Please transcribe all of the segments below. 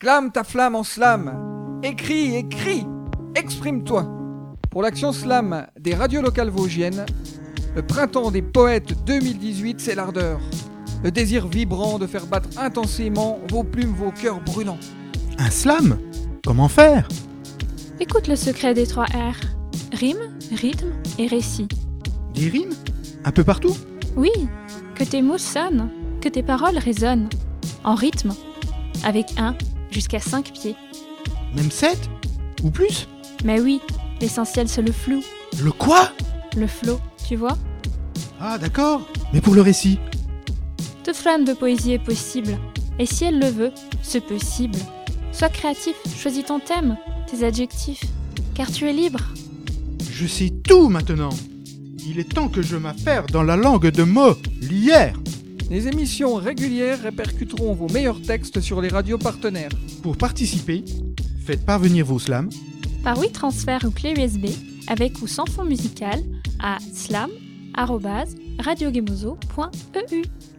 Clame ta flamme en slam. Écris, écris. Exprime-toi. Pour l'action slam des radios locales vosgiennes, le printemps des poètes 2018, c'est l'ardeur. Le désir vibrant de faire battre intensément vos plumes, vos cœurs brûlants. Un slam ? Comment faire ? Écoute le secret des 3 R. Rime, rythme et récit. Des rimes ? Un peu partout ? Oui, que tes mots sonnent, que tes paroles résonnent. En rythme, avec 1 jusqu'à 5 pieds. Même 7 ? Ou plus ? Mais oui, l'essentiel c'est le flou, Le quoi ? le flow, tu vois ? Ah d'accord. Mais pour le récit ? Toute flamme de poésie est possible. Et si elle le veut, c'est possible. Sois créatif, choisis ton thème, tes adjectifs, car tu es libre. Je sais tout maintenant. Il est temps que je m'affaire dans la langue de Molière. Les émissions régulières répercuteront vos meilleurs textes sur les radios partenaires. Pour participer, faites parvenir vos slams Par WeTransfer ou clé USB, avec ou sans fond musical, à slam@radiogemozo.eu.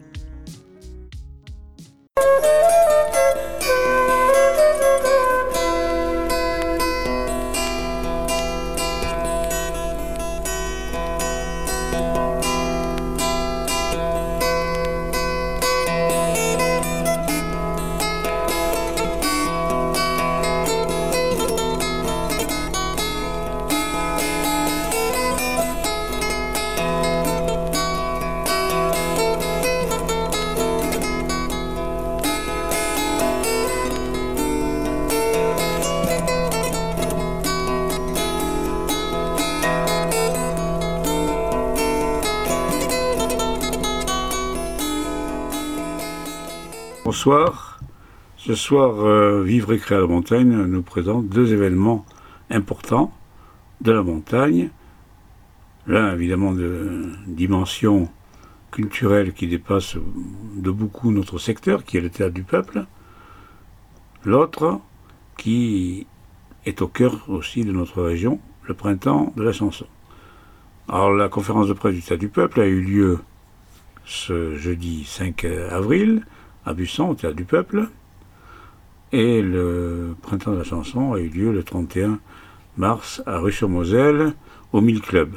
Bonsoir. Ce soir, Vivre et créer à la montagne nous présente 2 événements importants de la montagne. L'un, évidemment, de dimension culturelle qui dépasse de beaucoup notre secteur, qui est le Théâtre du Peuple. L'autre, qui est au cœur aussi de notre région, le Printemps de la chanson. Alors, la conférence de presse du Théâtre du Peuple a eu lieu ce jeudi 5 avril, à Busson, au Théâtre du Peuple, et le Printemps de la chanson a eu lieu le 31 mars à Rue-sur-Moselle, au 1000 Club.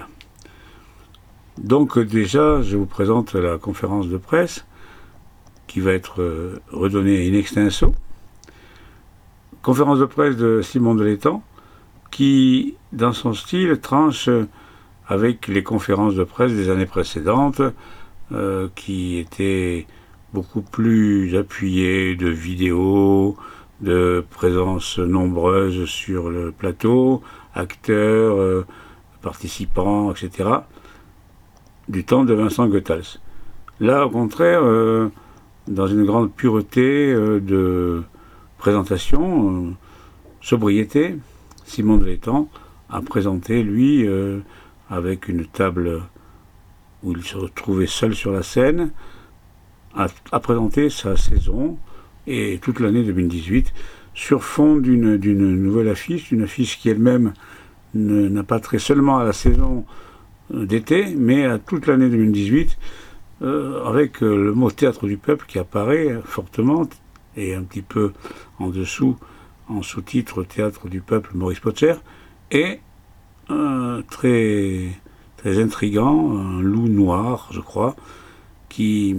Donc déjà, je vous présente la conférence de presse qui va être redonnée in extenso. Conférence de presse de Simon Delétang qui, dans son style, tranche avec les conférences de presse des années précédentes qui étaient beaucoup plus appuyé de vidéos, de présence nombreuse sur le plateau, acteurs, participants, etc., du temps de Vincent Goethals. Là, au contraire, dans une grande pureté de présentation, sobriété, Simon Delétang a présenté, lui, avec une table où il se retrouvait seul sur la scène, a présenté sa saison et toute l'année 2018 sur fond d'une nouvelle affiche, une affiche qui elle-même n'a pas trait seulement à la saison d'été, mais à toute l'année 2018, avec le mot Théâtre du Peuple qui apparaît fortement, et un petit peu en dessous, en sous-titre Théâtre du Peuple Maurice Potcher, et très, très intriguant, un loup noir, je crois, qui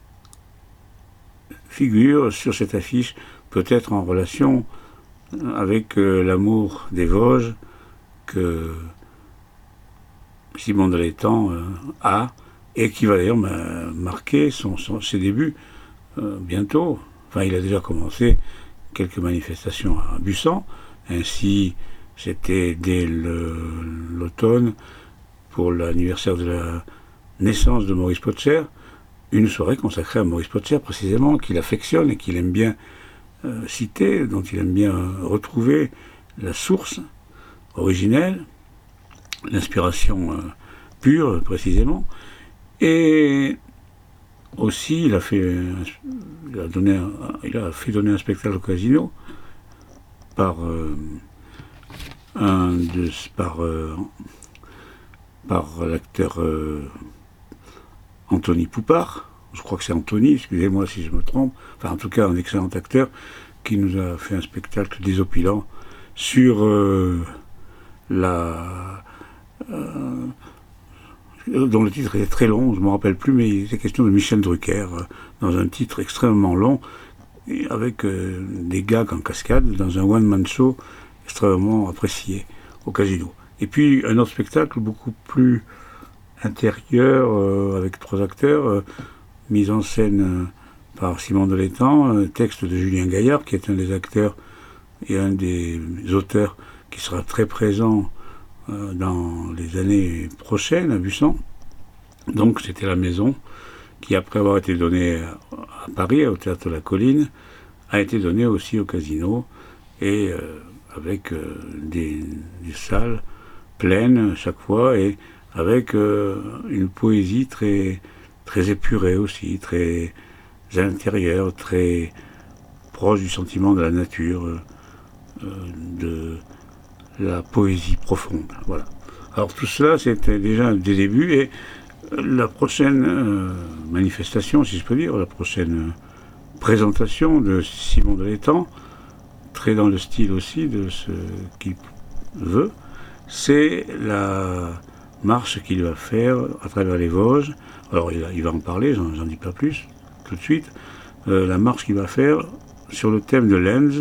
figure sur cette affiche, peut-être en relation avec l'amour des Vosges que Simon Delétang a, et qui va d'ailleurs marquer ses débuts bientôt. Enfin, il a déjà commencé quelques manifestations à Busson, ainsi c'était dès l'automne, pour l'anniversaire de la naissance de Maurice Potcher, une soirée consacrée à Maurice Potcher, précisément, qu'il affectionne et qu'il aime bien citer, dont il aime bien retrouver la source originelle, l'inspiration pure, précisément. Et aussi, il a fait donner un spectacle au Casino par l'acteur Anthony Poupart, je crois que c'est Anthony, excusez-moi si je me trompe, enfin en tout cas un excellent acteur qui nous a fait un spectacle désopilant sur dont le titre était très long, je ne me rappelle plus, mais il était question de Michel Drucker, dans un titre extrêmement long, avec des gags en cascade, dans un one-man show extrêmement apprécié au Casino. Et puis un autre spectacle beaucoup plus intérieur, avec 3 acteurs, mise en scène par Simon Delétang, texte de Julien Gaillard, qui est un des acteurs et un des auteurs qui sera très présent dans les années prochaines à Busan. Donc c'était La Maison, qui après avoir été donnée à Paris, au Théâtre de la Colline, a été donnée aussi au Casino, et avec des salles pleines chaque fois, et avec une poésie très, très épurée aussi, très intérieure, très proche du sentiment de la nature, de la poésie profonde. Voilà. Alors tout cela, c'était déjà des débuts, et la prochaine manifestation, si je peux dire, la prochaine présentation de Simon Delétang, très dans le style aussi de ce qu'il veut, c'est la marche qu'il va faire à travers les Vosges. Alors il va en parler, j'en dis pas plus tout de suite. La marche qu'il va faire sur le thème de Lens,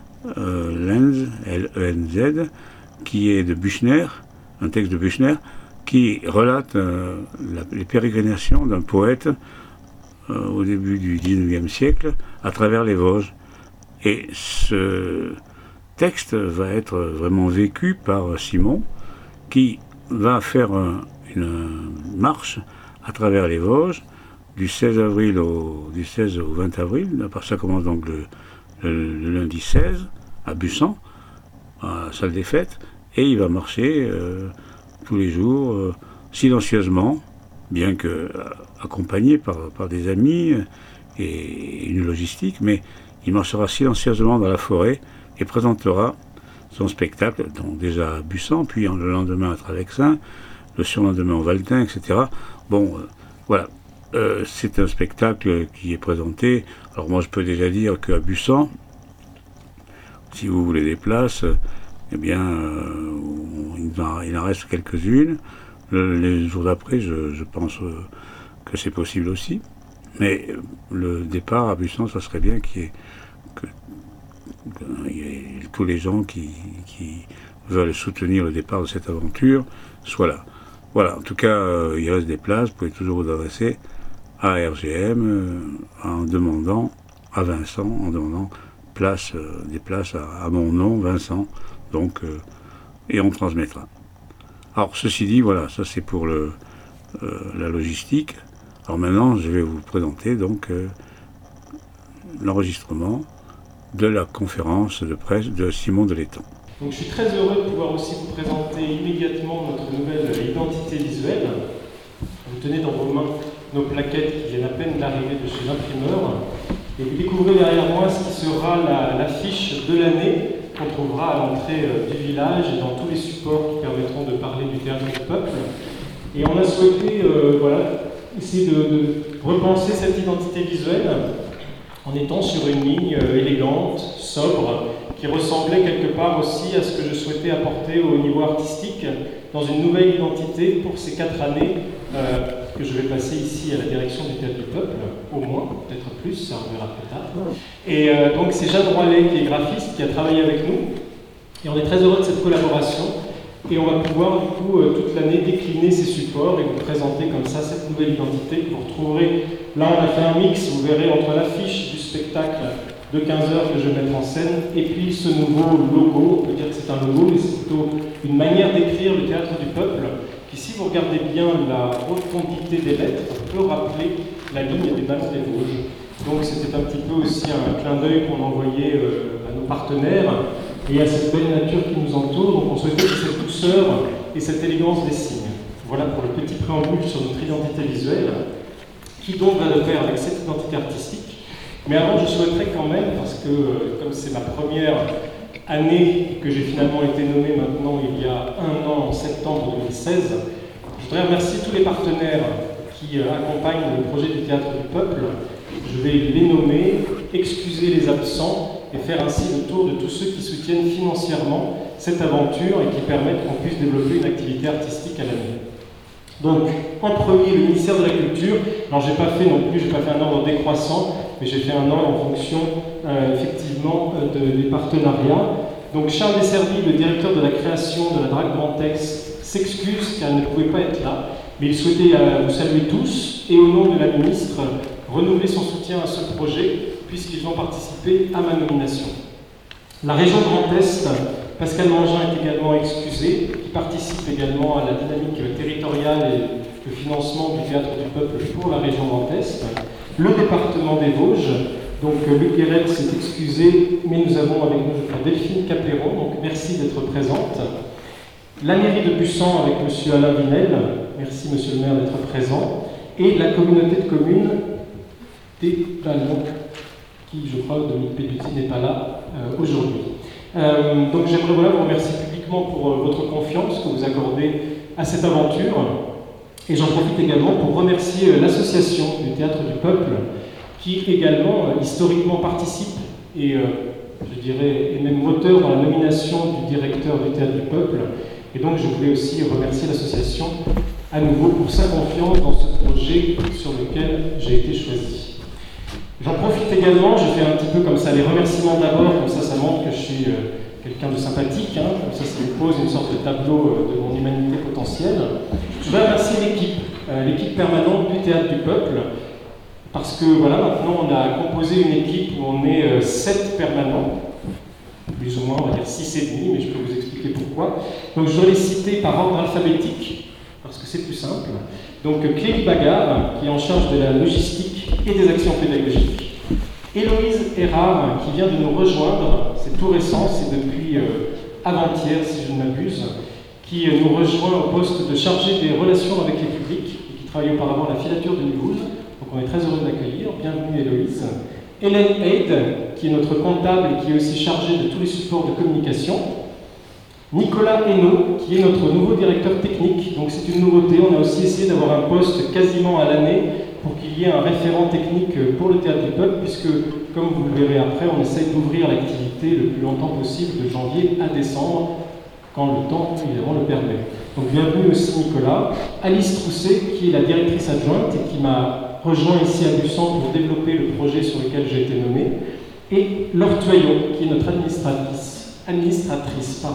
L-E-N-Z, qui est de Büchner, un texte de Büchner, qui relate les pérégrinations d'un poète au début du XIXe siècle à travers les Vosges. Et ce texte va être vraiment vécu par Simon, qui va faire une marche à travers les Vosges du 16 au 20 avril. Ça commence donc le lundi 16 à Busan, à la salle des fêtes, et il va marcher tous les jours silencieusement, bien que accompagné par des amis et une logistique, mais il marchera silencieusement dans la forêt et présentera son spectacle, donc déjà à Busan, puis le lendemain à Travexin, le surlendemain au Valtin, etc. Bon, voilà. C'est un spectacle qui est présenté. Alors moi je peux déjà dire qu'à Busan, si vous voulez des places, eh bien il en reste quelques-unes. Les jours d'après, je pense que c'est possible aussi. Mais le départ à Busan, ça serait bien qu'il y ait tous les gens qui veulent soutenir le départ de cette aventure soient là. Voilà, en tout cas, il reste des places, vous pouvez toujours vous adresser à RGM en demandant à Vincent, en demandant des places à mon nom, Vincent, donc, et on transmettra. Alors, ceci dit, voilà, ça c'est pour la logistique. Alors maintenant, je vais vous présenter donc l'enregistrement de la conférence de presse de Simon Delétang. Donc, je suis très heureux de pouvoir aussi vous présenter immédiatement notre nouvelle identité visuelle. Vous tenez dans vos mains nos plaquettes qui viennent à peine d'arriver de chez l'imprimeur. Et vous découvrez derrière moi ce qui sera l'affiche de l'année qu'on trouvera à l'entrée du village et dans tous les supports qui permettront de parler du théâtre du peuple. Et on a souhaité essayer de repenser cette identité visuelle en étant sur une ligne élégante, sobre, qui ressemblait quelque part aussi à ce que je souhaitais apporter au niveau artistique dans une nouvelle identité pour ces 4 années que je vais passer ici à la direction du Théâtre du Peuple, au moins, peut-être plus, ça on verra plus tard. Et donc c'est Jeanne Roilet qui est graphiste, qui a travaillé avec nous, et on est très heureux de cette collaboration, et on va pouvoir du coup toute l'année décliner ces supports et vous présenter comme ça cette nouvelle identité que vous retrouverez. Là on a fait un mix, vous verrez, entre l'affiche du spectacle de 15h que je vais mettre en scène, et puis ce nouveau logo, on peut dire que c'est un logo, mais c'est plutôt une manière d'écrire le Théâtre du Peuple, qui, si vous regardez bien la rotondité des lettres, peut rappeler la ligne des Ballons des Vosges. Donc c'était un petit peu aussi un clin d'œil qu'on envoyait à nos partenaires et à cette belle nature qui nous entoure. Donc on souhaitait que cette douceur et cette élégance des signes. Voilà pour le petit préambule sur notre identité visuelle, qui donc va de pair avec cette identité artistique. Mais avant, je souhaiterais quand même, parce que comme c'est ma première année que j'ai finalement été nommé maintenant il y a 1 an, en septembre 2016, je voudrais remercier tous les partenaires qui accompagnent le projet du Théâtre du Peuple. Je vais les nommer, excuser les absents, et faire ainsi le tour de tous ceux qui soutiennent financièrement cette aventure et qui permettent qu'on puisse développer une activité artistique à l'avenir. Donc, en premier, le ministère de la Culture. Alors, j'ai pas fait un ordre décroissant, mais j'ai fait un ordre en fonction, effectivement, des partenariats. Donc, Charles Desservis, le directeur de la création de la DRAC Grand Aix, s'excuse car il ne pouvait pas être là, mais il souhaitait vous saluer tous et, au nom de la ministre, renouveler son soutien à ce projet, puisqu'ils ont participé à ma nomination. La région Grand Est, Pascal Mangin est également excusé, qui participe également à la dynamique territoriale et le financement du Théâtre du Peuple pour la région Grand Est. Le département des Vosges, donc Luc Guéret s'est excusé, mais nous avons avec nous, je crois, Delphine Capéron, donc merci d'être présente. La mairie de Bussan avec M. Alain Vinel, merci M. le maire d'être présent, et la communauté de communes des Ballons, qui, je crois, Dominique Pelluti n'est pas là aujourd'hui. Donc j'aimerais vous remercier publiquement pour votre confiance que vous accordez à cette aventure. Et j'en profite également pour remercier l'association du Théâtre du Peuple, qui également historiquement participe et, je dirais, est même moteur dans la nomination du directeur du Théâtre du Peuple. Et donc je voulais aussi remercier l'association à nouveau pour sa confiance dans ce projet sur lequel j'ai été choisi. J'en profite également, je fais un petit peu comme ça les remerciements d'abord, comme ça montre que je suis quelqu'un de sympathique, comme ça me pose une sorte de tableau de mon humanité potentielle. Je voudrais remercier l'équipe permanente du Théâtre du Peuple, parce que voilà, maintenant on a composé une équipe où on est 7 permanents, plus ou moins, on va dire 6,5, mais je peux vous expliquer pourquoi. Donc je dois les citer par ordre alphabétique, parce que c'est plus simple. Donc Clélie Bagard, qui est en charge de la logistique et des actions pédagogiques. Héloïse Erard, qui vient de nous rejoindre, c'est tout récent, c'est depuis avant-hier, si je ne m'abuse, qui nous rejoint au poste de chargée des relations avec les publics, et qui travaille auparavant à la filature de Mulhouse. Donc on est très heureux de l'accueillir. Bienvenue Héloïse. Hélène Haid, qui est notre comptable et qui est aussi chargée de tous les supports de communication. Nicolas Hainaut, qui est notre nouveau directeur technique. Donc c'est une nouveauté, on a aussi essayé d'avoir un poste quasiment à l'année pour qu'il y ait un référent technique pour le Théâtre du Peuple, puisque, comme vous le verrez après, on essaie d'ouvrir l'activité le plus longtemps possible, de janvier à décembre, quand le temps, évidemment, le permet. Donc bienvenue aussi Nicolas. Alice Trousset, qui est la directrice adjointe et qui m'a rejoint ici à Bussan pour développer le projet sur lequel j'ai été nommé. Et Laure Tuaillon, qui est notre administratrice.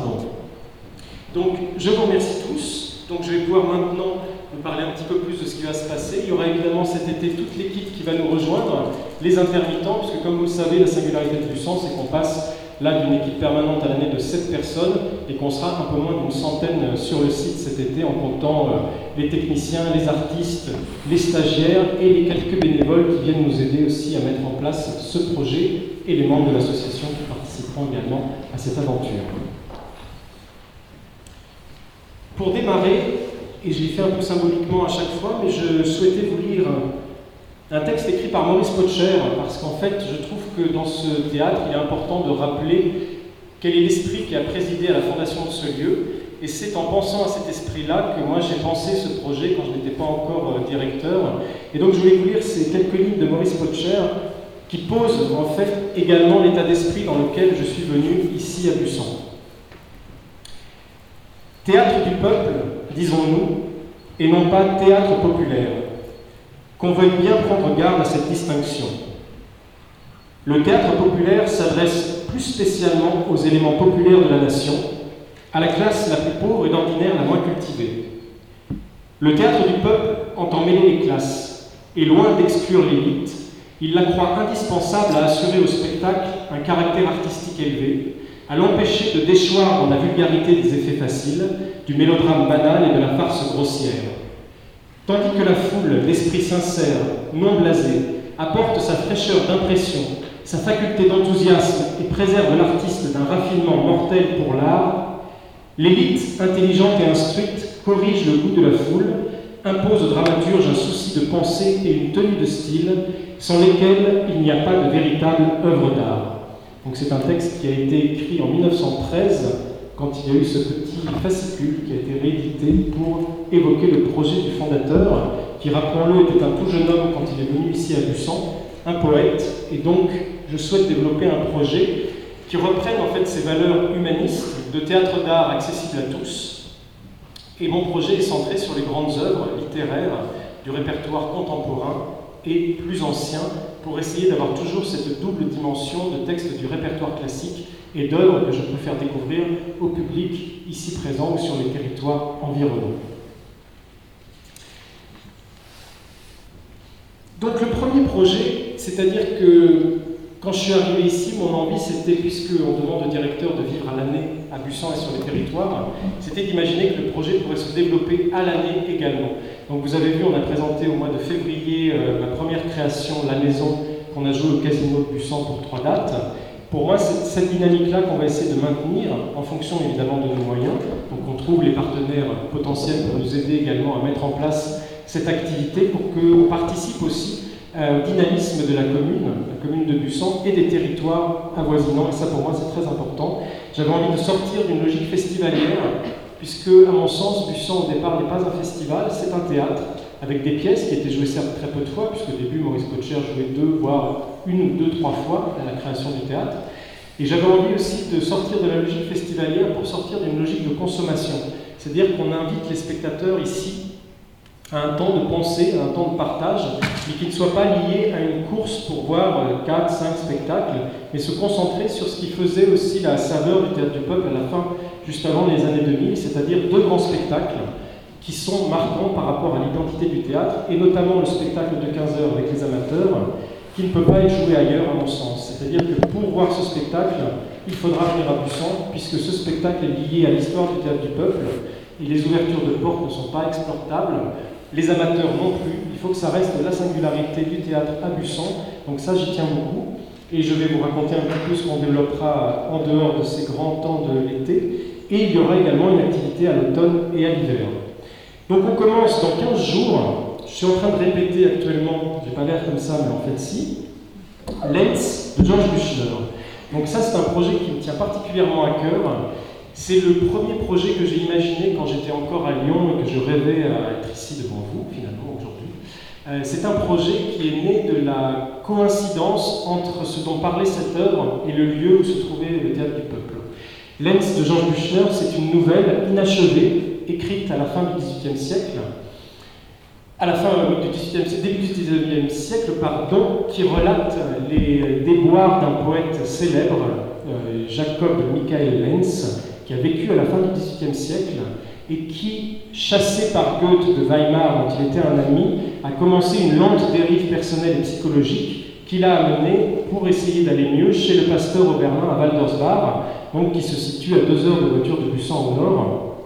Donc, je vous remercie tous. Donc, je vais pouvoir maintenant vous parler un petit peu plus de ce qui va se passer. Il y aura évidemment cet été toute l'équipe qui va nous rejoindre, les intermittents, puisque comme vous le savez, la singularité de Bussan, c'est qu'on passe là d'une équipe permanente à l'année de 7 personnes et qu'on sera un peu moins d'une centaine sur le site cet été en comptant les techniciens, les artistes, les stagiaires et les quelques bénévoles qui viennent nous aider aussi à mettre en place ce projet et les membres de l'association qui participeront également à cette aventure. Pour démarrer, et je l'ai fait un peu symboliquement à chaque fois, mais je souhaitais vous lire un texte écrit par Maurice Potcher, parce qu'en fait, je trouve que dans ce théâtre, il est important de rappeler quel est l'esprit qui a présidé à la fondation de ce lieu, et c'est en pensant à cet esprit-là que moi j'ai pensé ce projet quand je n'étais pas encore directeur. Et donc je voulais vous lire ces quelques lignes de Maurice Potcher qui posent en fait également l'état d'esprit dans lequel je suis venu ici à Bussan. Théâtre du peuple, disons-nous, et non pas théâtre populaire. Qu'on veuille bien prendre garde à cette distinction. Le théâtre populaire s'adresse plus spécialement aux éléments populaires de la nation, à la classe la plus pauvre et d'ordinaire la moins cultivée. Le théâtre du peuple entend mêler les classes, et loin d'exclure l'élite, il la croit indispensable à assurer au spectacle un caractère artistique élevé, à l'empêcher de déchoir dans la vulgarité des effets faciles, du mélodrame banal et de la farce grossière. Tandis que la foule, l'esprit sincère, non blasé, apporte sa fraîcheur d'impression, sa faculté d'enthousiasme et préserve l'artiste d'un raffinement mortel pour l'art, l'élite, intelligente et instruite, corrige le goût de la foule, impose au dramaturge un souci de pensée et une tenue de style, sans lesquels il n'y a pas de véritable œuvre d'art. Donc c'est un texte qui a été écrit en 1913, quand il y a eu ce petit fascicule qui a été réédité pour évoquer le projet du fondateur, qui, rappelons-le, était un tout jeune homme quand il est venu ici à Bussan, un poète, et donc je souhaite développer un projet qui reprennent en fait ces valeurs humanistes de théâtre d'art accessible à tous. Et mon projet est centré sur les grandes œuvres littéraires du répertoire contemporain et plus ancien, pour essayer d'avoir toujours cette double dimension de textes du répertoire classique et d'œuvres que je peux faire découvrir au public ici présent ou sur les territoires environnants. Donc le premier projet, c'est-à-dire que quand je suis arrivé ici, mon envie c'était, puisqu'on demande au directeur de vivre à l'année à Busan et sur les territoires, c'était d'imaginer que le projet pourrait se développer à l'année également. Donc vous avez vu, on a présenté au mois de février ma première création, La Maison, qu'on a joué au Casino de Busan pour 3 dates. Pour moi, c'est cette dynamique-là qu'on va essayer de maintenir, en fonction évidemment de nos moyens. Donc on trouve les partenaires potentiels pour nous aider également à mettre en place cette activité pour qu'on participe aussi au dynamisme de la commune de Busan et des territoires avoisinants. Et ça, pour moi, c'est très important. J'avais envie de sortir d'une logique festivalière, puisque, à mon sens, Busan, au départ, n'est pas un festival, c'est un théâtre, avec des pièces qui étaient jouées certes très peu de fois, puisqu'au début, Maurice Potcher jouait 2, voire 1 ou 2, 3 fois à la création du théâtre. Et j'avais envie aussi de sortir de la logique festivalière pour sortir d'une logique de consommation. C'est-à-dire qu'on invite les spectateurs ici à un temps de pensée, à un temps de partage, mais qui ne soit pas lié à une course pour voir 4, 5 spectacles, mais se concentrer sur ce qui faisait aussi la saveur du Théâtre du Peuple à la fin, juste avant les années 2000, c'est-à-dire 2 grands spectacles qui sont marquants par rapport à l'identité du théâtre, et notamment le spectacle de 15 heures avec les amateurs, qui ne peut pas être joué ailleurs à mon sens. C'est-à-dire que pour voir ce spectacle, il faudra venir à Busan, puisque ce spectacle est lié à l'histoire du Théâtre du Peuple, et les ouvertures de portes ne sont pas exportables. Les amateurs non plus, il faut que ça reste la singularité du théâtre à Busan, donc ça j'y tiens beaucoup, et je vais vous raconter un peu plus ce qu'on développera en dehors de ces grands temps de l'été, et il y aura également une activité à l'automne et à l'hiver. Donc on commence dans 15 jours, je suis en train de répéter actuellement, j'ai pas l'air comme ça mais en fait si, Lens de George Büchner. Donc ça c'est un projet qui me tient particulièrement à cœur. C'est le premier projet que j'ai imaginé quand j'étais encore à Lyon et que je rêvais à être ici devant vous, finalement, aujourd'hui. C'est un projet qui est né de la coïncidence entre ce dont parlait cette œuvre et le lieu où se trouvait le Théâtre du Peuple. Lens de George Büchner, c'est une nouvelle inachevée, écrite à la fin du XVIIIe siècle, à la fin du début du XIXe siècle, qui relate les déboires d'un poète célèbre, Jacob Michael Lenz, qui a vécu à la fin du XVIIIe siècle et qui, chassé par Goethe de Weimar, dont il était un ami, a commencé une lente dérive personnelle et psychologique qui l'a amené, pour essayer d'aller mieux, chez le pasteur Oberlin à Waldersbach, donc qui se situe à 2 heures de voiture de Busan au nord.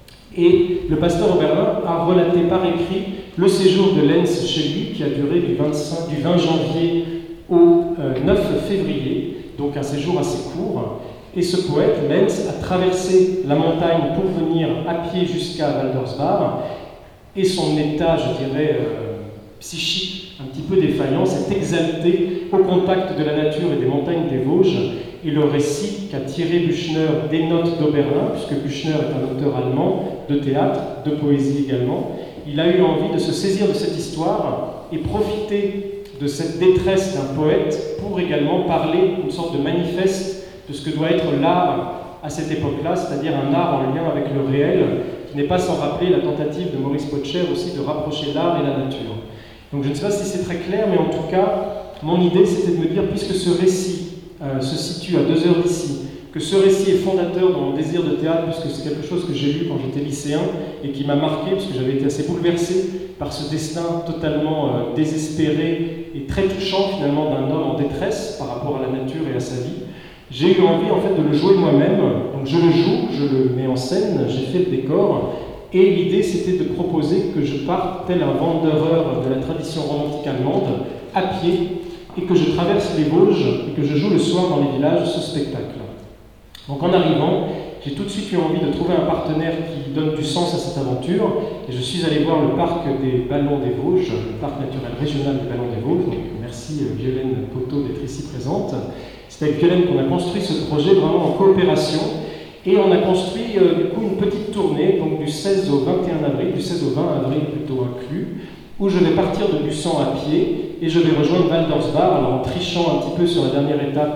Et le pasteur Oberlin a relaté par écrit le séjour de Lenz chez lui, qui a duré du 20 janvier au 9 février, donc un séjour assez court. Et ce poète, Lenz, a traversé la montagne pour venir à pied jusqu'à Waldersbach, et son état, je dirais, psychique, un petit peu défaillant, s'est exalté au contact de la nature et des montagnes des Vosges, et le récit qu'a tiré Büchner des notes d'Oberlin, puisque Büchner est un auteur allemand, de théâtre, de poésie également. Il a eu envie de se saisir de cette histoire et profiter de cette détresse d'un poète pour également parler d'une sorte de manifeste de ce que doit être l'art à cette époque-là, c'est-à-dire un art en lien avec le réel, qui n'est pas sans rappeler la tentative de Maurice Potcher aussi de rapprocher l'art et la nature. Donc je ne sais pas si c'est très clair, mais en tout cas, mon idée c'était de me dire, puisque ce récit se situe à 2 heures d'ici, que ce récit est fondateur dans mon désir de théâtre, puisque c'est quelque chose que j'ai lu quand j'étais lycéen et qui m'a marqué, parce que j'avais été assez bouleversé par ce destin totalement désespéré et très touchant finalement d'un homme en détresse par rapport à la nature et à sa vie. J'ai eu envie en fait de le jouer moi-même, donc je le joue, je le mets en scène, j'ai fait le décor, et l'idée c'était de proposer que je parte tel un Wanderer de la tradition romantique allemande, à pied, et que je traverse les Vosges, et que je joue le soir dans les villages ce spectacle. Donc en arrivant, j'ai tout de suite eu envie de trouver un partenaire qui donne du sens à cette aventure, et je suis allé voir le parc des Ballons des Vosges, le parc naturel régional des Ballons des Vosges, donc merci Violaine Poteau d'être ici présente. C'est avec Violaine qu'on a construit ce projet vraiment en coopération, et on a construit du coup une petite tournée, donc du 16 au 21 avril, du 16 au 20 avril plutôt inclus, où je vais partir de Busan à pied, et je vais rejoindre Waldersbach, alors en trichant un petit peu sur la dernière étape,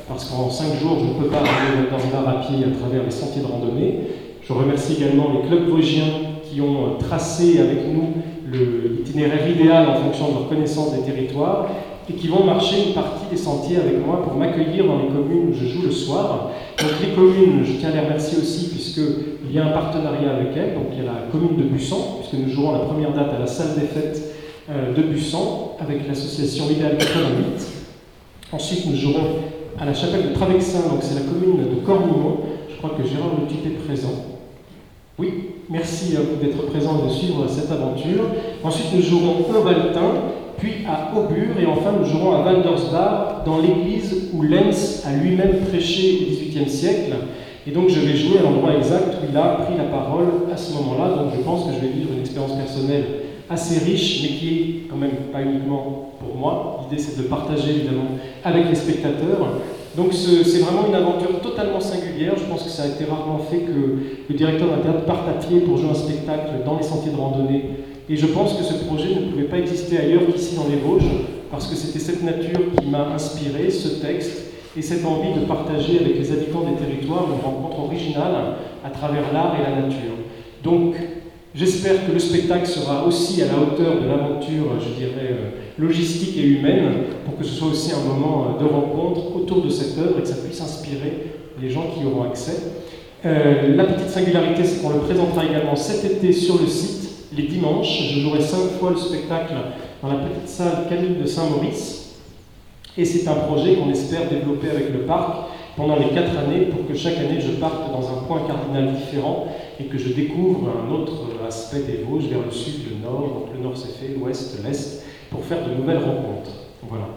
parce qu'en 5 jours, je ne peux pas arriver dans un bar à pied à travers les sentiers de randonnée. Je remercie également les clubs vosgiens qui ont tracé avec nous l'itinéraire idéal en fonction de leur connaissance des territoires et qui vont marcher une partie des sentiers avec moi pour m'accueillir dans les communes où je joue le soir. Donc les communes, je tiens à les remercier aussi puisqu'il y a un partenariat avec elles. Donc il y a la commune de Bussan, puisque nous jouerons la première date à la salle des fêtes de Bussan avec l'association Idéal 88. Ensuite nous jouerons à la chapelle de Travexin, donc c'est la commune de Cornimont. Je crois que Gérard Le Tup est présent. Oui, merci à vous d'être présent et de suivre cette aventure. Ensuite nous jouerons au Valtin, puis à Aubure, et enfin nous jouerons à Waldersbach, dans l'église où Lenz a lui-même prêché au XVIIIe siècle. Et donc je vais jouer à l'endroit exact où il a pris la parole à ce moment-là. Donc je pense que je vais vivre une expérience personnelle assez riche, mais qui est quand même pas uniquement pour moi. L'idée c'est de le partager évidemment avec les spectateurs. Donc c'est vraiment une aventure totalement singulière. Je pense que ça a été rarement fait que le directeur d'un théâtre parte à pied pour jouer un spectacle dans les sentiers de randonnée. Et je pense que ce projet ne pouvait pas exister ailleurs qu'ici dans les Vosges, parce que c'était cette nature qui m'a inspiré, ce texte, et cette envie de partager avec les habitants des territoires une rencontre originale à travers l'art et la nature. Donc, j'espère que le spectacle sera aussi à la hauteur de l'aventure, je dirais, logistique et humaine, pour que ce soit aussi un moment de rencontre autour de cette œuvre et que ça puisse inspirer les gens qui y auront accès. La petite singularité, c'est qu'on le présentera également cet été sur le site, les dimanches. Je jouerai 5 fois le spectacle dans la petite salle Camille de Saint-Maurice. Et c'est un projet qu'on espère développer avec le parc pendant les 4 années pour que chaque année je parte dans un point cardinal différent et que je découvre un autre aspect des Vosges vers le sud, le nord. Donc le nord c'est fait, l'ouest, l'est, pour faire de nouvelles rencontres. Voilà.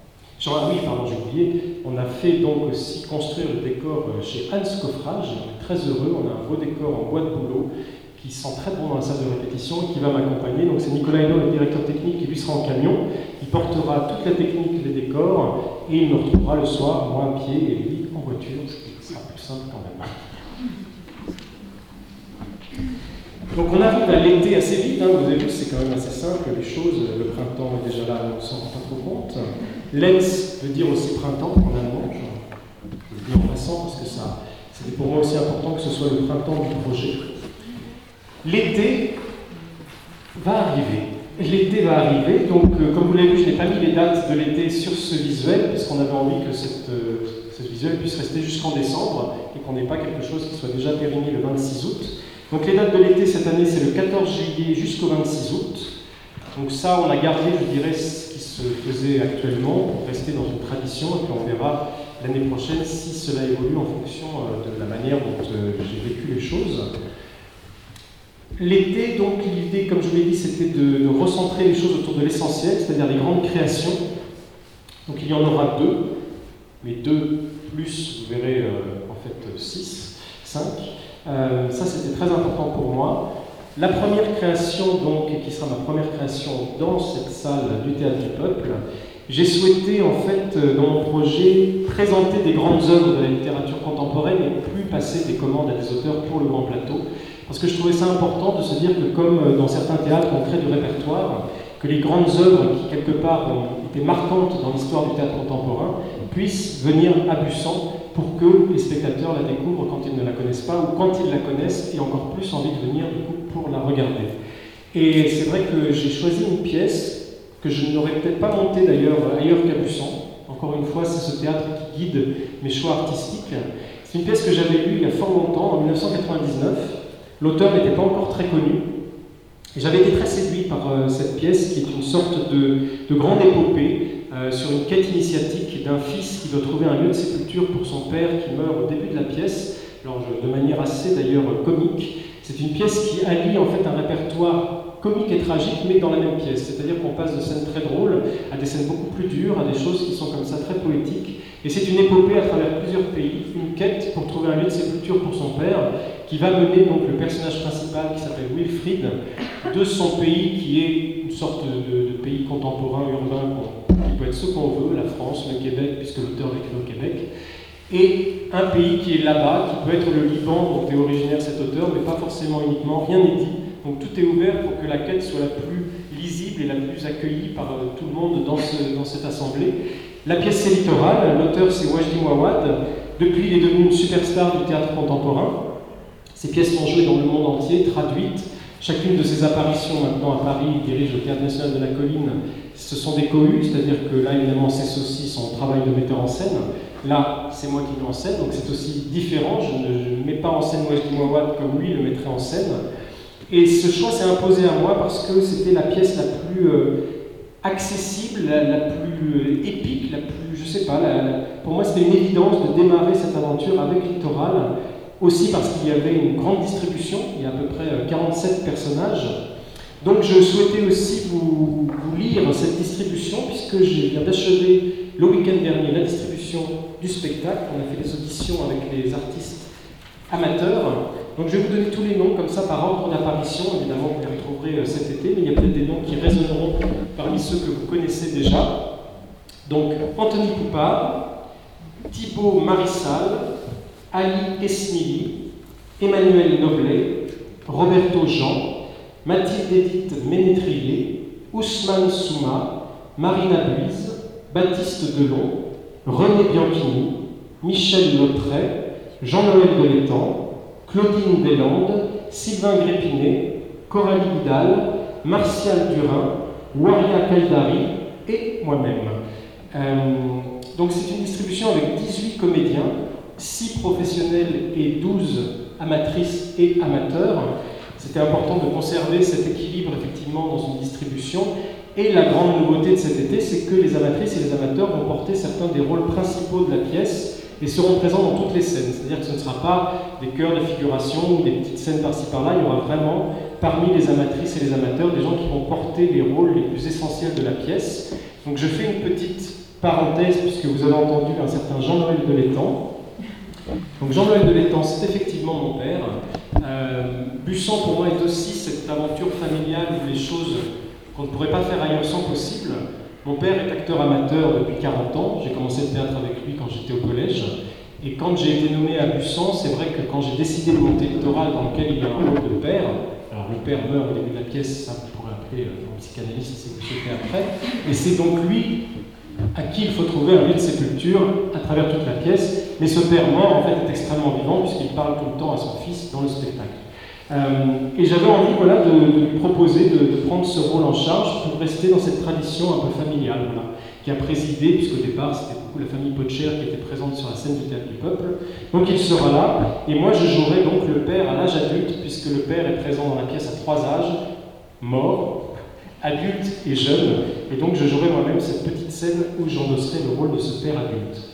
Oui, pardon, j'ai oublié. On a fait donc aussi construire le décor chez Hans Coffrage. On est très heureux. On a un beau décor en bois de bouleau qui sent très bon dans la salle de répétition et qui va m'accompagner. Donc c'est Nicolas Hénaud, le directeur technique, qui lui sera en camion. Il portera toute la technique des décors et il me retrouvera le soir, moi à pied et lui en voiture, ce qui sera plus simple quand même. Donc on arrive à l'été assez vite, hein. Vous avez vu, c'est quand même assez simple, les choses. Le printemps est déjà là, on ne s'en rend pas trop compte. Lenz veut dire aussi printemps en allemand, je le dis en passant parce que c'était pour moi aussi important que ce soit le printemps du projet. L'été va arriver. L'été va arriver, donc comme vous l'avez vu, je n'ai pas mis les dates de l'été sur ce visuel, parce qu'on avait envie que ce visuel puisse rester jusqu'en décembre, et qu'on n'ait pas quelque chose qui soit déjà périmé le 26 août. Donc les dates de l'été cette année, c'est le 14 juillet jusqu'au 26 août. Donc ça, on a gardé, je dirais, ce qui se faisait actuellement, pour rester dans une tradition, et puis on verra l'année prochaine si cela évolue en fonction de la manière dont j'ai vécu les choses. L'été, donc, l'idée, comme je vous l'ai dit, c'était de recentrer les choses autour de l'essentiel, c'est-à-dire les grandes créations. Donc il y en aura 2, mais 2 plus, vous verrez, en fait 6, 5. Ça, c'était très important pour moi. La première création, donc, qui sera ma première création dans cette salle du Théâtre du Peuple, j'ai souhaité, en fait, dans mon projet, présenter des grandes œuvres de la littérature contemporaine et plus passer des commandes à des auteurs pour le grand plateau. Parce que je trouvais ça important de se dire que, comme dans certains théâtres, on crée du répertoire, que les grandes œuvres qui, quelque part, ont été marquantes dans l'histoire du théâtre contemporain, puissent venir à Bussan pour que les spectateurs la découvrent quand ils ne la connaissent pas, ou quand ils la connaissent et encore plus envie de venir du coup, pour la regarder. Et c'est vrai que j'ai choisi une pièce que je n'aurais peut-être pas montée d'ailleurs ailleurs qu'à Bussan. Encore une fois, c'est ce théâtre qui guide mes choix artistiques. C'est une pièce que j'avais lue il y a fort longtemps, en 1999. L'auteur n'était pas encore très connu. Et j'avais été très séduit par cette pièce qui est une sorte de grande épopée sur une quête initiatique d'un fils qui doit trouver un lieu de sépulture pour son père qui meurt au début de la pièce, alors, de manière assez d'ailleurs comique. C'est une pièce qui allie en fait un répertoire comique et tragique, mais dans la même pièce. C'est-à-dire qu'on passe de scènes très drôles à des scènes beaucoup plus dures, à des choses qui sont comme ça très poétiques. Et c'est une épopée à travers plusieurs pays, une quête pour trouver un lieu de sépulture pour son père, qui va mener donc le personnage principal qui s'appelle Wilfried de son pays qui est une sorte de pays contemporain, urbain, qui peut être ce qu'on veut, la France, le Québec, puisque l'auteur vécut au Québec, et un pays qui est là-bas, qui peut être le Liban, dont est originaire cet auteur, mais pas forcément uniquement, rien n'est dit. Donc tout est ouvert pour que la quête soit la plus lisible et la plus accueillie par tout le monde dans cette assemblée. La pièce c'est Littoral, l'auteur c'est Wajdi Mouawad. Depuis, il est devenu une superstar du théâtre contemporain. Ses pièces sont jouées dans le monde entier, traduites. Chacune de ses apparitions maintenant à Paris, il dirige le Théâtre National de la Colline, ce sont des cohus, c'est-à-dire que là, évidemment, c'est aussi son travail de metteur en scène. Là, c'est moi qui mets en scène, donc c'est aussi différent. Je ne mets pas en scène Wajdi Mouawad comme lui le mettrait en scène. Et ce choix s'est imposé à moi parce que c'était la pièce la plus accessible, la plus épique, la plus, je sais pas, pour moi c'était une évidence de démarrer cette aventure avec Littoral. Aussi parce qu'il y avait une grande distribution, il y a à peu près 47 personnages. Donc je souhaitais aussi vous lire cette distribution, puisque je viens d'achever le week-end dernier la distribution du spectacle. On a fait des auditions avec les artistes amateurs. Donc je vais vous donner tous les noms, comme ça, par ordre d'apparition. Évidemment, vous les retrouverez cet été, mais il y a peut-être des noms qui résonneront parmi ceux que vous connaissez déjà. Donc Anthony Poupard, Thibaut Marissal, Ali Esmili, Emmanuel Noblet, Roberto Jean, Mathilde Edith Ménétrier, Ousmane Souma, Marina Buise, Baptiste Delon, René Bianchini, Michel Lautret, Jean-Noël Delétang, Claudine Deslandes, Sylvain Grépinet, Coralie Vidal, Martial Durin, Waria Kaydari et moi-même. Donc c'est une distribution avec 18 comédiens, 6 professionnels et 12 amatrices et amateurs. C'était important de conserver cet équilibre effectivement dans une distribution. Et la grande nouveauté de cet été, c'est que les amatrices et les amateurs vont porter certains des rôles principaux de la pièce et seront présents dans toutes les scènes. C'est-à-dire que ce ne sera pas des chœurs de figuration ou des petites scènes par-ci par-là. Il y aura vraiment, parmi les amatrices et les amateurs, des gens qui vont porter les rôles les plus essentiels de la pièce. Donc je fais une petite parenthèse, puisque vous avez entendu un certain Jean-Noël Delétang. Donc Jean-Noël Delétang, c'est effectivement mon père. Bussan, pour moi, est aussi cette aventure familiale où les choses qu'on ne pourrait pas faire ailleurs sont possibles. Mon père est acteur amateur depuis 40 ans. J'ai commencé le théâtre avec lui quand j'étais au collège. Et quand j'ai été nommé à Bussan, c'est vrai que quand j'ai décidé de monter Littoral, dans lequel il y a un rôle de père, alors le père meurt au début de la pièce, ça vous pourrez appeler un psychanalyste si vous souhaitez après, et c'est donc lui à qui il faut trouver un lieu de sépulture à travers toute la pièce. Mais ce père mort, en fait, est extrêmement vivant puisqu'il parle tout le temps à son fils dans le spectacle. Et j'avais envie de lui proposer de prendre ce rôle en charge pour rester dans cette tradition un peu familiale, qui a présidé, puisqu'au départ c'était beaucoup la famille Potcher qui était présente sur la scène du Théâtre du Peuple. Donc il sera là, et moi je jouerai donc le père à l'âge adulte, puisque le père est présent dans la pièce à 3 âges, mort, adulte et jeune, et donc je jouerai moi-même cette petite scène où j'endosserai le rôle de ce père adulte.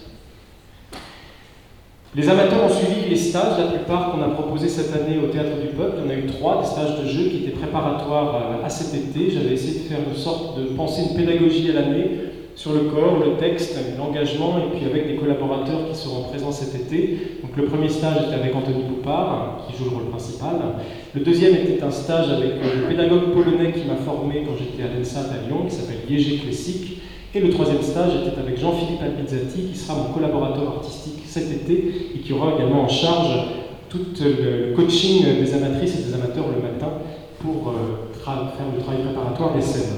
Les amateurs ont suivi les stages, la plupart qu'on a proposés cette année au Théâtre du Peuple. On a eu 3, des stages de jeu qui étaient préparatoires à cet été. J'avais essayé de faire une sorte de penser une pédagogie à l'année sur le corps, le texte, l'engagement, et puis avec des collaborateurs qui seront présents cet été. Donc le premier stage était avec Anthony Poupard, qui joue le rôle principal. Le deuxième était un stage avec le pédagogue polonais qui m'a formé quand j'étais à l'ENSAT à Lyon, qui s'appelle Jerzy Klesik. Et le troisième stage était avec Jean-Philippe Alpizzati, qui sera mon collaborateur artistique cet été et qui aura également en charge tout le coaching des amatrices et des amateurs le matin pour faire le travail préparatoire des scènes.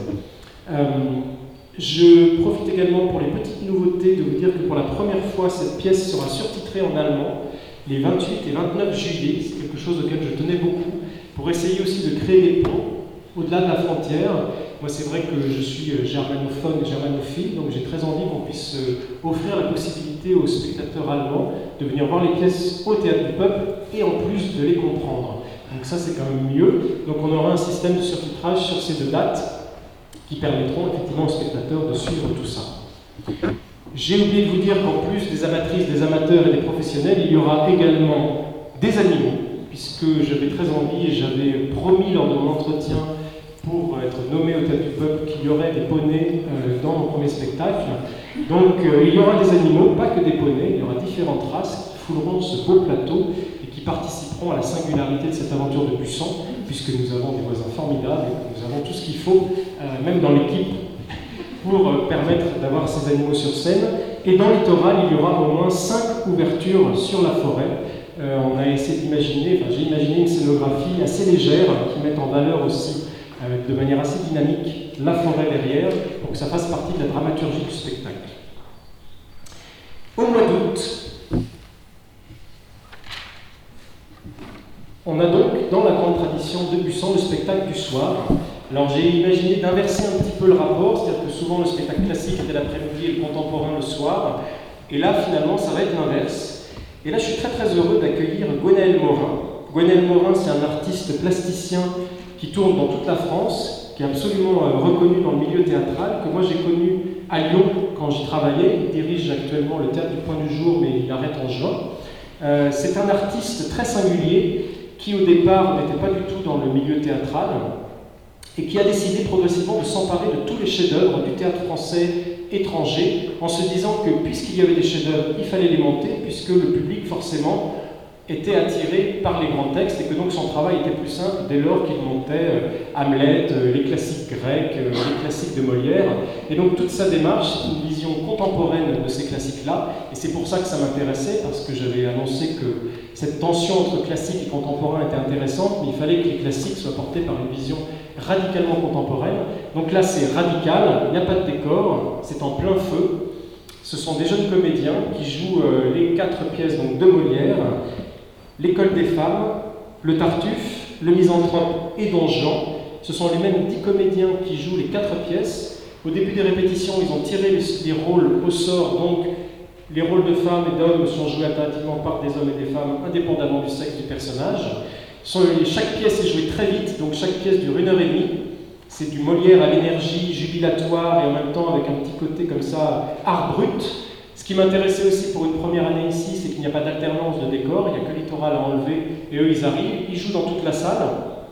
Je profite également pour les petites nouveautés de vous dire que pour la première fois, cette pièce sera surtitrée en allemand les 28 et 29 juillet. C'est quelque chose auquel je tenais beaucoup pour essayer aussi de créer des ponts au-delà de la frontière. Moi, c'est vrai que je suis germanophone et germanophile, donc j'ai très envie qu'on puisse offrir la possibilité aux spectateurs allemands de venir voir les pièces au Théâtre du Peuple et en plus de les comprendre. Donc ça, c'est quand même mieux. Donc on aura un système de surtitrage sur ces 2 dates qui permettront effectivement aux spectateurs de suivre tout ça. J'ai oublié de vous dire qu'en plus des amatrices, des amateurs et des professionnels, il y aura également des animaux, puisque j'avais très envie et j'avais promis lors de mon entretien pour être nommé au Théâtre du Peuple qu'il y aurait des poneys dans mon premier spectacle. Donc il y aura des animaux, pas que des poneys, il y aura différentes races qui fouleront ce beau plateau et qui participeront à la singularité de cette aventure de Bussan, puisque nous avons des voisins formidables et que nous avons tout ce qu'il faut, même dans l'équipe, pour permettre d'avoir ces animaux sur scène. Et dans Littoral, il y aura au moins 5 ouvertures sur la forêt. On a essayé d'imaginer, j'ai imaginé une scénographie assez légère qui mette en valeur aussi de manière assez dynamique la forêt derrière pour que ça fasse partie de la dramaturgie du spectacle. Au mois d'août, on a donc, dans la grande tradition de Busan, le spectacle du soir. Alors j'ai imaginé d'inverser un petit peu le rapport, c'est-à-dire que souvent le spectacle classique était l'après-midi et le contemporain le soir, et là finalement ça va être l'inverse. Et là je suis très très heureux d'accueillir Gwenaël Morin. Gwenaël Morin, c'est un artiste plasticien qui tourne dans toute la France, qui est absolument reconnu dans le milieu théâtral, que moi j'ai connu à Lyon quand j'y travaillais. Il dirige actuellement le Théâtre du Point du Jour, mais il arrête en juin. C'est un artiste très singulier qui au départ n'était pas du tout dans le milieu théâtral et qui a décidé progressivement de s'emparer de tous les chefs-d'œuvre du théâtre français étranger, en se disant que puisqu'il y avait des chefs-d'œuvre, il fallait les monter, puisque le public forcément était attiré par les grands textes et que donc son travail était plus simple dès lors qu'il montait Hamlet, les classiques grecs, les classiques de Molière. Et donc toute sa démarche, c'est une vision contemporaine de ces classiques-là, et c'est pour ça que ça m'intéressait, parce que j'avais annoncé que cette tension entre classique et contemporain était intéressante, mais il fallait que les classiques soient portés par une vision radicalement contemporaine. Donc là c'est radical, il n'y a pas de décor, c'est en plein feu. Ce sont des jeunes comédiens qui jouent les 4 pièces donc, de Molière, L'École des femmes, Le Tartuffe, Le Misanthrope et Don Juan. Ce sont les mêmes 10 comédiens qui jouent les 4 pièces. Au début des répétitions, ils ont tiré les rôles au sort, donc les rôles de femmes et d'hommes sont joués alternativement par des hommes et des femmes, indépendamment du sexe du personnage. Chaque pièce est jouée très vite, donc chaque pièce dure 1h30. C'est du Molière à l'énergie jubilatoire et en même temps avec un petit côté comme ça, art brut. Ce qui m'intéressait aussi pour une première année ici, c'est qu'il n'y a pas d'alternance de décor, il n'y a que Littoral à enlever, et eux ils arrivent, ils jouent dans toute la salle.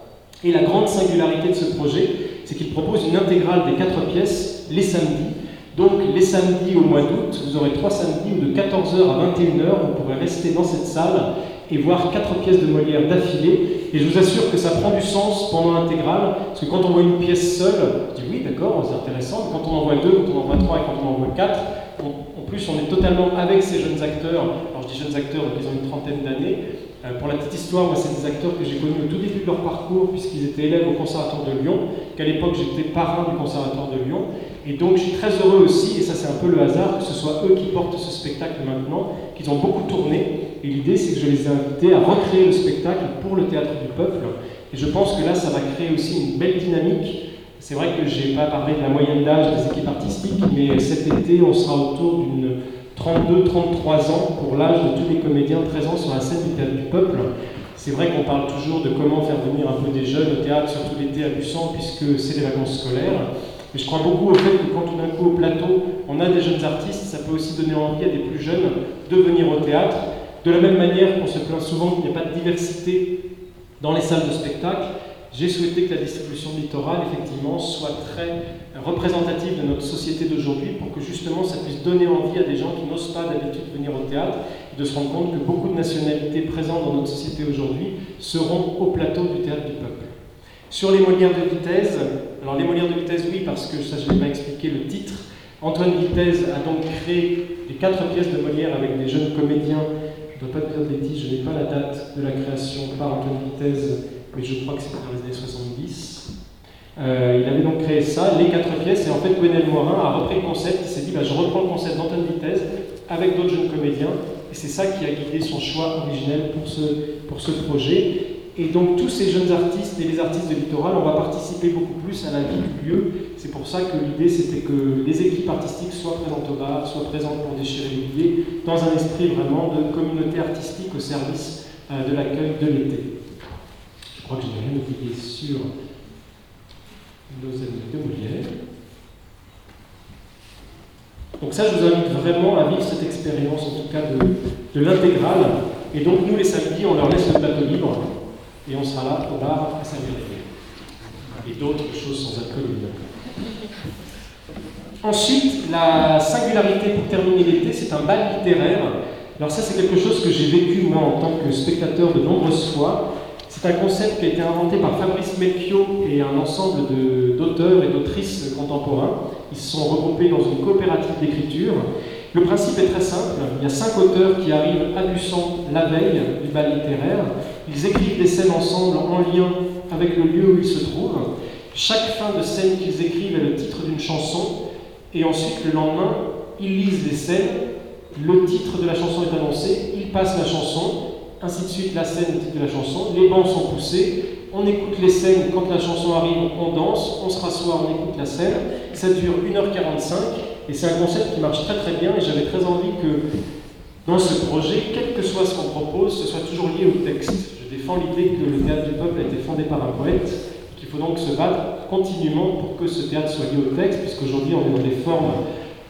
Et la grande singularité de ce projet, c'est qu'il propose une intégrale des 4 pièces les samedis. Donc les samedis au mois d'août, vous aurez 3 samedis où de 14h à 21h, vous pourrez rester dans cette salle et voir 4 pièces de Molière d'affilée. Et je vous assure que ça prend du sens pendant l'intégrale, parce que quand on voit une pièce seule, je dis oui d'accord, c'est intéressant, mais quand on en voit 2, quand on en voit 3 et quand on en voit 4, en plus on est totalement avec ces jeunes acteurs. Alors je dis jeunes acteurs, ils ont une trentaine d'années. Pour la petite histoire, moi c'est des acteurs que j'ai connus au tout début de leur parcours, puisqu'ils étaient élèves au Conservatoire de Lyon, qu'à l'époque j'étais parrain du Conservatoire de Lyon. Et donc je suis très heureux aussi, et ça c'est un peu le hasard, que ce soit eux qui portent ce spectacle maintenant, qu'ils ont beaucoup tourné. Et l'idée c'est que je les ai invités à recréer le spectacle pour le Théâtre du Peuple. Et je pense que là ça va créer aussi une belle dynamique. C'est vrai que je n'ai pas parlé de la moyenne d'âge des équipes artistiques, mais cet été on sera autour d'une 32-33 ans pour l'âge de tous les comédiens présents sur la scène du Théâtre du Peuple. C'est vrai qu'on parle toujours de comment faire venir un peu des jeunes au théâtre, surtout l'été à Busan, puisque c'est les vacances scolaires. Mais je crois beaucoup au fait que quand tout d'un coup au plateau, on a des jeunes artistes, ça peut aussi donner envie à des plus jeunes de venir au théâtre. De la même manière qu'on se plaint souvent qu'il n'y a pas de diversité dans les salles de spectacle, j'ai souhaité que la distribution de Littoral, effectivement, soit très représentative de notre société d'aujourd'hui pour que justement ça puisse donner envie à des gens qui n'osent pas d'habitude venir au théâtre et de se rendre compte que beaucoup de nationalités présentes dans notre société aujourd'hui seront au plateau du Théâtre du Peuple. Sur les Molières de Vitesse, alors les Molières de Vitesse, oui, parce que ça je n'ai pas expliqué le titre. Antoine Vitesse a donc créé les 4 pièces de Molière avec des jeunes comédiens. Je ne dois pas dire de bêtises, je n'ai pas la date de la création par Antoine Vitesse, mais je crois que c'était dans les années 70. Il avait donc créé ça, les 4 pièces, et en fait Gwenaël Morin a repris le concept, il s'est dit je reprends le concept d'Antoine Vitesse avec d'autres jeunes comédiens, et c'est ça qui a guidé son choix originel pour ce projet. Et donc tous ces jeunes artistes et les artistes de Littoral, on va participer beaucoup plus à la vie du lieu. C'est pour ça que l'idée c'était que les équipes artistiques soient présentes au bar, soient présentes pour déchirer les billets, dans un esprit vraiment de communauté artistique au service de l'accueil de l'été. Je crois que je n'ai rien oublié sur nos amis de Molière. Donc ça, je vous invite vraiment à vivre cette expérience, en tout cas de l'intégrale. Et donc nous, les samedis, on leur laisse le plateau libre. Et on sera là au bar à servir les bières. Et d'autres choses sans alcool, évidemment. Ensuite, la singularité pour terminer l'été, c'est un bal littéraire. Alors ça, c'est quelque chose que j'ai vécu, moi, en tant que spectateur de nombreuses fois. C'est un concept qui a été inventé par Fabrice Melchior et un ensemble d'auteurs et d'autrices contemporains. Ils se sont regroupés dans une coopérative d'écriture. Le principe est très simple. Il y a 5 auteurs qui arrivent à Busan la veille du bal littéraire. Ils écrivent des scènes ensemble en lien avec le lieu où ils se trouvent. Chaque fin de scène qu'ils écrivent est le titre d'une chanson. Et ensuite, le lendemain, ils lisent les scènes le titre de la chanson est annoncé, il passe la chanson, ainsi de suite la scène, le titre de la chanson, les bancs sont poussés, on écoute les scènes, quand la chanson arrive, on danse, on se rassoit, on écoute la scène, ça dure 1h45, et c'est un concept qui marche très très bien, et j'avais très envie que dans ce projet, quel que soit ce qu'on propose, ce soit toujours lié au texte. Je défends l'idée que le théâtre du peuple a été fondé par un poète, qu'il faut donc se battre continuellement pour que ce théâtre soit lié au texte, puisqu'aujourd'hui on est dans des formes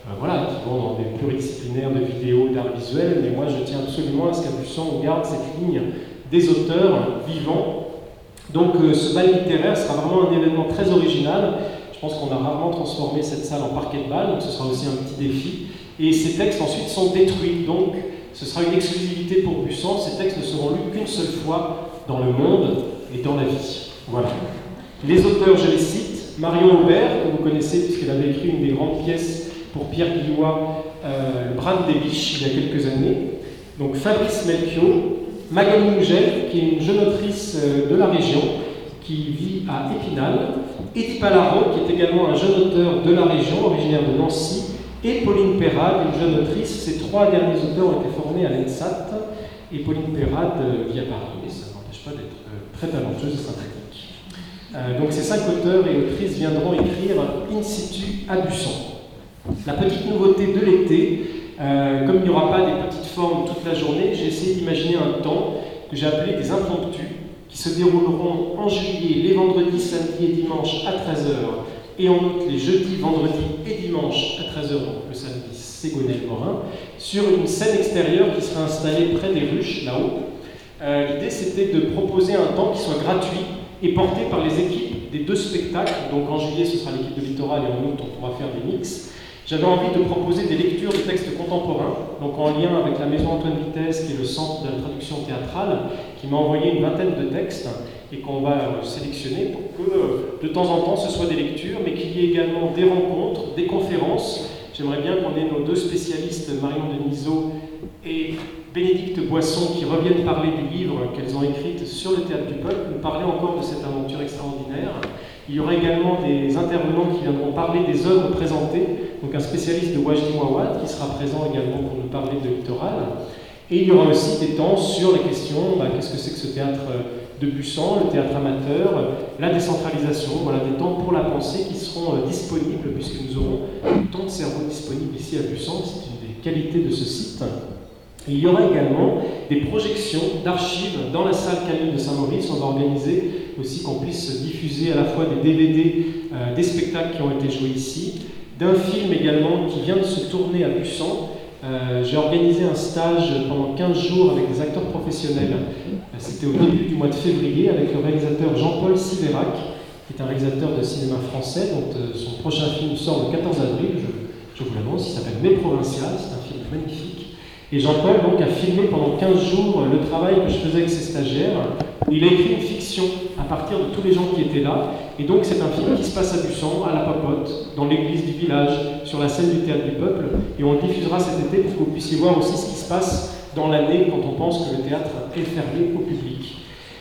qui vont dans des pluridisciplinaires de vidéos, d'art visuel, mais moi je tiens absolument à ce qu'à Busan on garde cette ligne des auteurs vivants. Donc ce bal littéraire sera vraiment un événement très original. Je pense qu'on a rarement transformé cette salle en parquet de bal, donc ce sera aussi un petit défi. Et ces textes ensuite sont détruits, donc ce sera une exclusivité pour Busan. Ces textes ne seront lus qu'une seule fois dans le monde et dans la vie. Voilà. Les auteurs, je les cite. Marion Aubert, que vous connaissez puisqu'elle avait écrit une des grandes pièces pour Pierre Guillois, Le Brame des Biches, il y a quelques années. Donc Fabrice Melchior, Magali Mougel, qui est une jeune autrice de la région, qui vit à Épinal, Edith Palaro, qui est également un jeune auteur de la région, originaire de Nancy, et Pauline Perrade, une jeune autrice. Ces trois derniers auteurs ont été formés à l'ENSAT, et Pauline Perrade vit à Paris, et ça n'empêche pas d'être très talentueuse et sympathique. Donc ces 5 auteurs et autrices viendront écrire in situ à Busan. La petite nouveauté de l'été, comme il n'y aura pas des petites formes toute la journée, j'ai essayé d'imaginer un temps que j'ai appelé des impromptus, qui se dérouleront en juillet, les vendredis, samedis et dimanches à 13h, et en août, les jeudis, vendredis et dimanches à 13h, donc le samedi, c'est Gonel-Morin, sur une scène extérieure qui sera installée près des ruches, là-haut. L'idée, c'était de proposer un temps qui soit gratuit et porté par les équipes des 2 spectacles. Donc en juillet, ce sera l'équipe de Littoral, et en août, on pourra faire des mix. J'avais envie de proposer des lectures de textes contemporains, donc en lien avec la Maison Antoine Vitesse, qui est le centre de la traduction théâtrale, qui m'a envoyé une vingtaine de textes et qu'on va sélectionner pour que de temps en temps ce soit des lectures, mais qu'il y ait également des rencontres, des conférences. J'aimerais bien qu'on ait nos 2 spécialistes, Marion Denisot et Bénédicte Boisson, qui reviennent parler du livre qu'elles ont écrit sur le théâtre du peuple, nous parler encore de cette aventure extraordinaire. Il y aura également des intervenants qui viendront parler des œuvres présentées, donc un spécialiste de Wajdi Mouawad qui sera présent également pour nous parler de Littoral. Et il y aura aussi des temps sur les questions, qu'est-ce que c'est que ce théâtre de Busan, le théâtre amateur, la décentralisation, voilà des temps pour la pensée qui seront disponibles puisque nous aurons autant de cerveaux disponibles ici à Busan, c'est une des qualités de ce site. Et il y aura également des projections d'archives dans la salle Camille de Saint-Maurice. On va organiser aussi qu'on puisse diffuser à la fois des DVD des spectacles qui ont été joués ici, d'un film également qui vient de se tourner à Busan. J'ai organisé un stage pendant 15 jours avec des acteurs professionnels. C'était au début du mois de février avec le réalisateur Jean-Paul Siverac, qui est un réalisateur de cinéma français, dont son prochain film sort le 14 avril, je vous l'annonce, il s'appelle Mes Provinciales, c'est un film magnifique. Et Jean-Paul donc a filmé pendant 15 jours le travail que je faisais avec ses stagiaires. Il a écrit une fiction à partir de tous les gens qui étaient là. Et donc c'est un film qui se passe à Busan, à la Papote, dans l'église du village, sur la scène du théâtre du peuple. Et on le diffusera cet été pour que vous puissiez voir aussi ce qui se passe dans l'année quand on pense que le théâtre est fermé au public.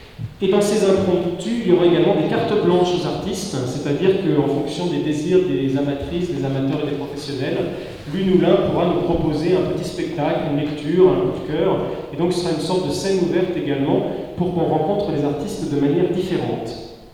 Et dans ces impromptus, il y aura également des cartes blanches aux artistes, c'est-à-dire qu'en fonction des désirs des amatrices, des amateurs et des professionnels, l'une ou l'un pourra nous proposer un petit spectacle, une lecture, un coup de cœur. Et donc ce sera une sorte de scène ouverte également pour qu'on rencontre les artistes de manière différente.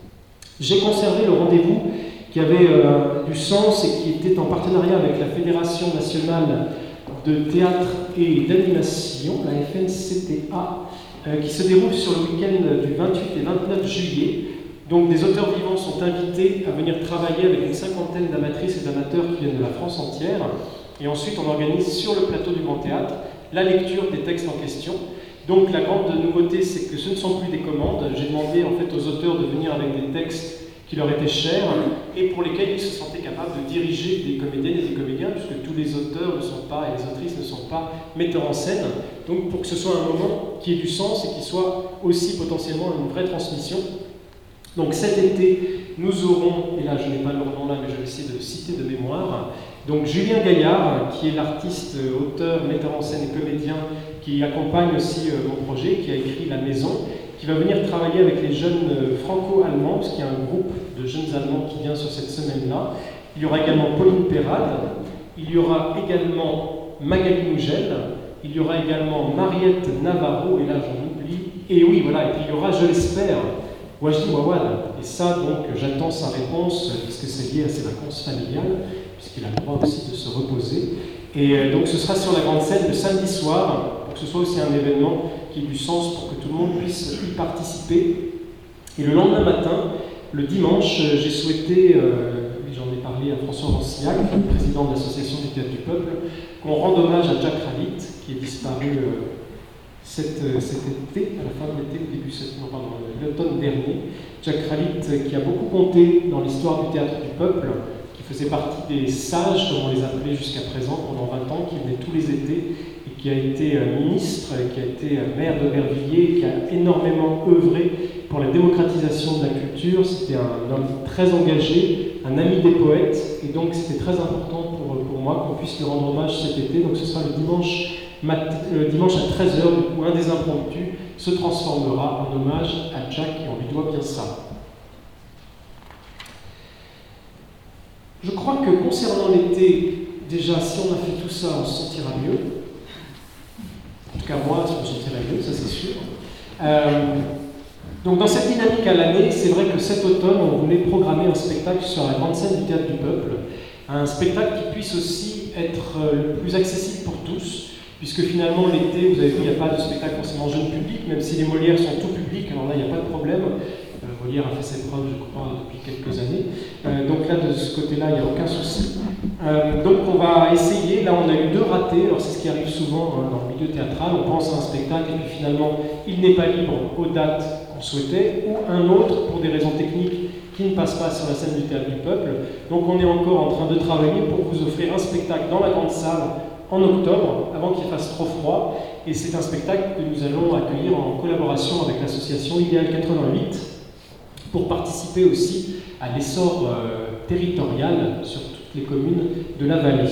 J'ai conservé le rendez-vous qui avait du sens et qui était en partenariat avec la Fédération nationale de théâtre et d'animation, la FNCTA, qui se déroule sur le week-end du 28 et 29 juillet. Donc des auteurs vivants sont invités à venir travailler avec une 50aine d'amatrices et d'amateurs qui viennent de la France entière. Et ensuite, on organise sur le plateau du Grand Théâtre la lecture des textes en question. Donc la grande nouveauté, c'est que ce ne sont plus des commandes. J'ai demandé en fait aux auteurs de venir avec des textes qui leur étaient chers et pour lesquels ils se sentaient capables de diriger des comédiennes et des comédiens, puisque tous les auteurs ne sont pas, et les autrices ne sont pas metteurs en scène. Donc pour que ce soit un moment qui ait du sens et qui soit aussi potentiellement une vraie transmission. Donc cet été, nous aurons, et là je n'ai pas leur nom là, mais je vais essayer de le citer de mémoire, donc Julien Gaillard, qui est l'artiste, auteur, metteur en scène et comédien, qui accompagne aussi mon projet, qui a écrit La Maison, qui va venir travailler avec les jeunes franco-allemands, parce qu'il y a un groupe de jeunes Allemands qui vient sur cette semaine-là. Il y aura également Pauline Perrade, il y aura également Magali Mougel, il y aura également Mariette Navarro, et là j'en oublie, et oui, voilà, et puis il y aura, je l'espère, Wajdi Wawad. Et ça, donc, j'attends sa réponse, puisque c'est lié à ses vacances familiales, puisqu'il a le droit aussi de se reposer. Et donc ce sera sur la grande scène le samedi soir, pour que ce soit aussi un événement qui ait du sens, pour que tout le monde puisse y participer. Et le lendemain matin, le dimanche, j'ai souhaité, j'en ai parlé à François Rancillac, président de l'association du Théâtre du Peuple, qu'on rende hommage à Jack Khalid, qui est disparu cet été, à la fin de l'été, au début de l'automne dernier. Jack Khalid, qui a beaucoup compté dans l'histoire du Théâtre du Peuple, qui faisait partie des sages, comme on les appelait jusqu'à présent, pendant 20 ans, qui venait tous les étés, et qui a été ministre, qui a été maire d'Aubervilliers, qui a énormément œuvré pour la démocratisation de la culture. C'était un homme très engagé, un ami des poètes, et donc c'était très important pour moi qu'on puisse lui rendre hommage cet été. Donc ce sera le dimanche à 13h, du coup, un des impromptus se transformera en hommage à Jack, et on lui doit bien ça. Je crois que concernant l'été, déjà, si on a fait tout ça, on se sentira mieux. En tout cas, moi, je me sentirai mieux, ça c'est sûr. Donc dans cette dynamique à l'année, c'est vrai que cet automne, on voulait programmer un spectacle sur la grande scène du Théâtre du Peuple, un spectacle qui puisse aussi être le plus accessible pour tous, puisque finalement l'été, vous avez vu, il n'y a pas de spectacle forcément jeune public, même si les Molières sont tout public, alors là il n'y a pas de problème. Molière a fait ses preuves, je crois, depuis quelques années. Donc là, de ce côté-là, il n'y a aucun souci. Donc on va essayer, là on a eu 2 ratés, alors c'est ce qui arrive souvent dans le milieu théâtral, on pense à un spectacle et puis finalement il n'est pas libre aux dates qu'on souhaitait, ou un autre pour des raisons techniques qui ne passe pas sur la scène du Théâtre du Peuple. Donc on est encore en train de travailler pour vous offrir un spectacle dans la grande salle en octobre, avant qu'il fasse trop froid, et c'est un spectacle que nous allons accueillir en collaboration avec l'association Idéal 88, pour participer aussi à l'essor territorial sur toutes les communes de la vallée.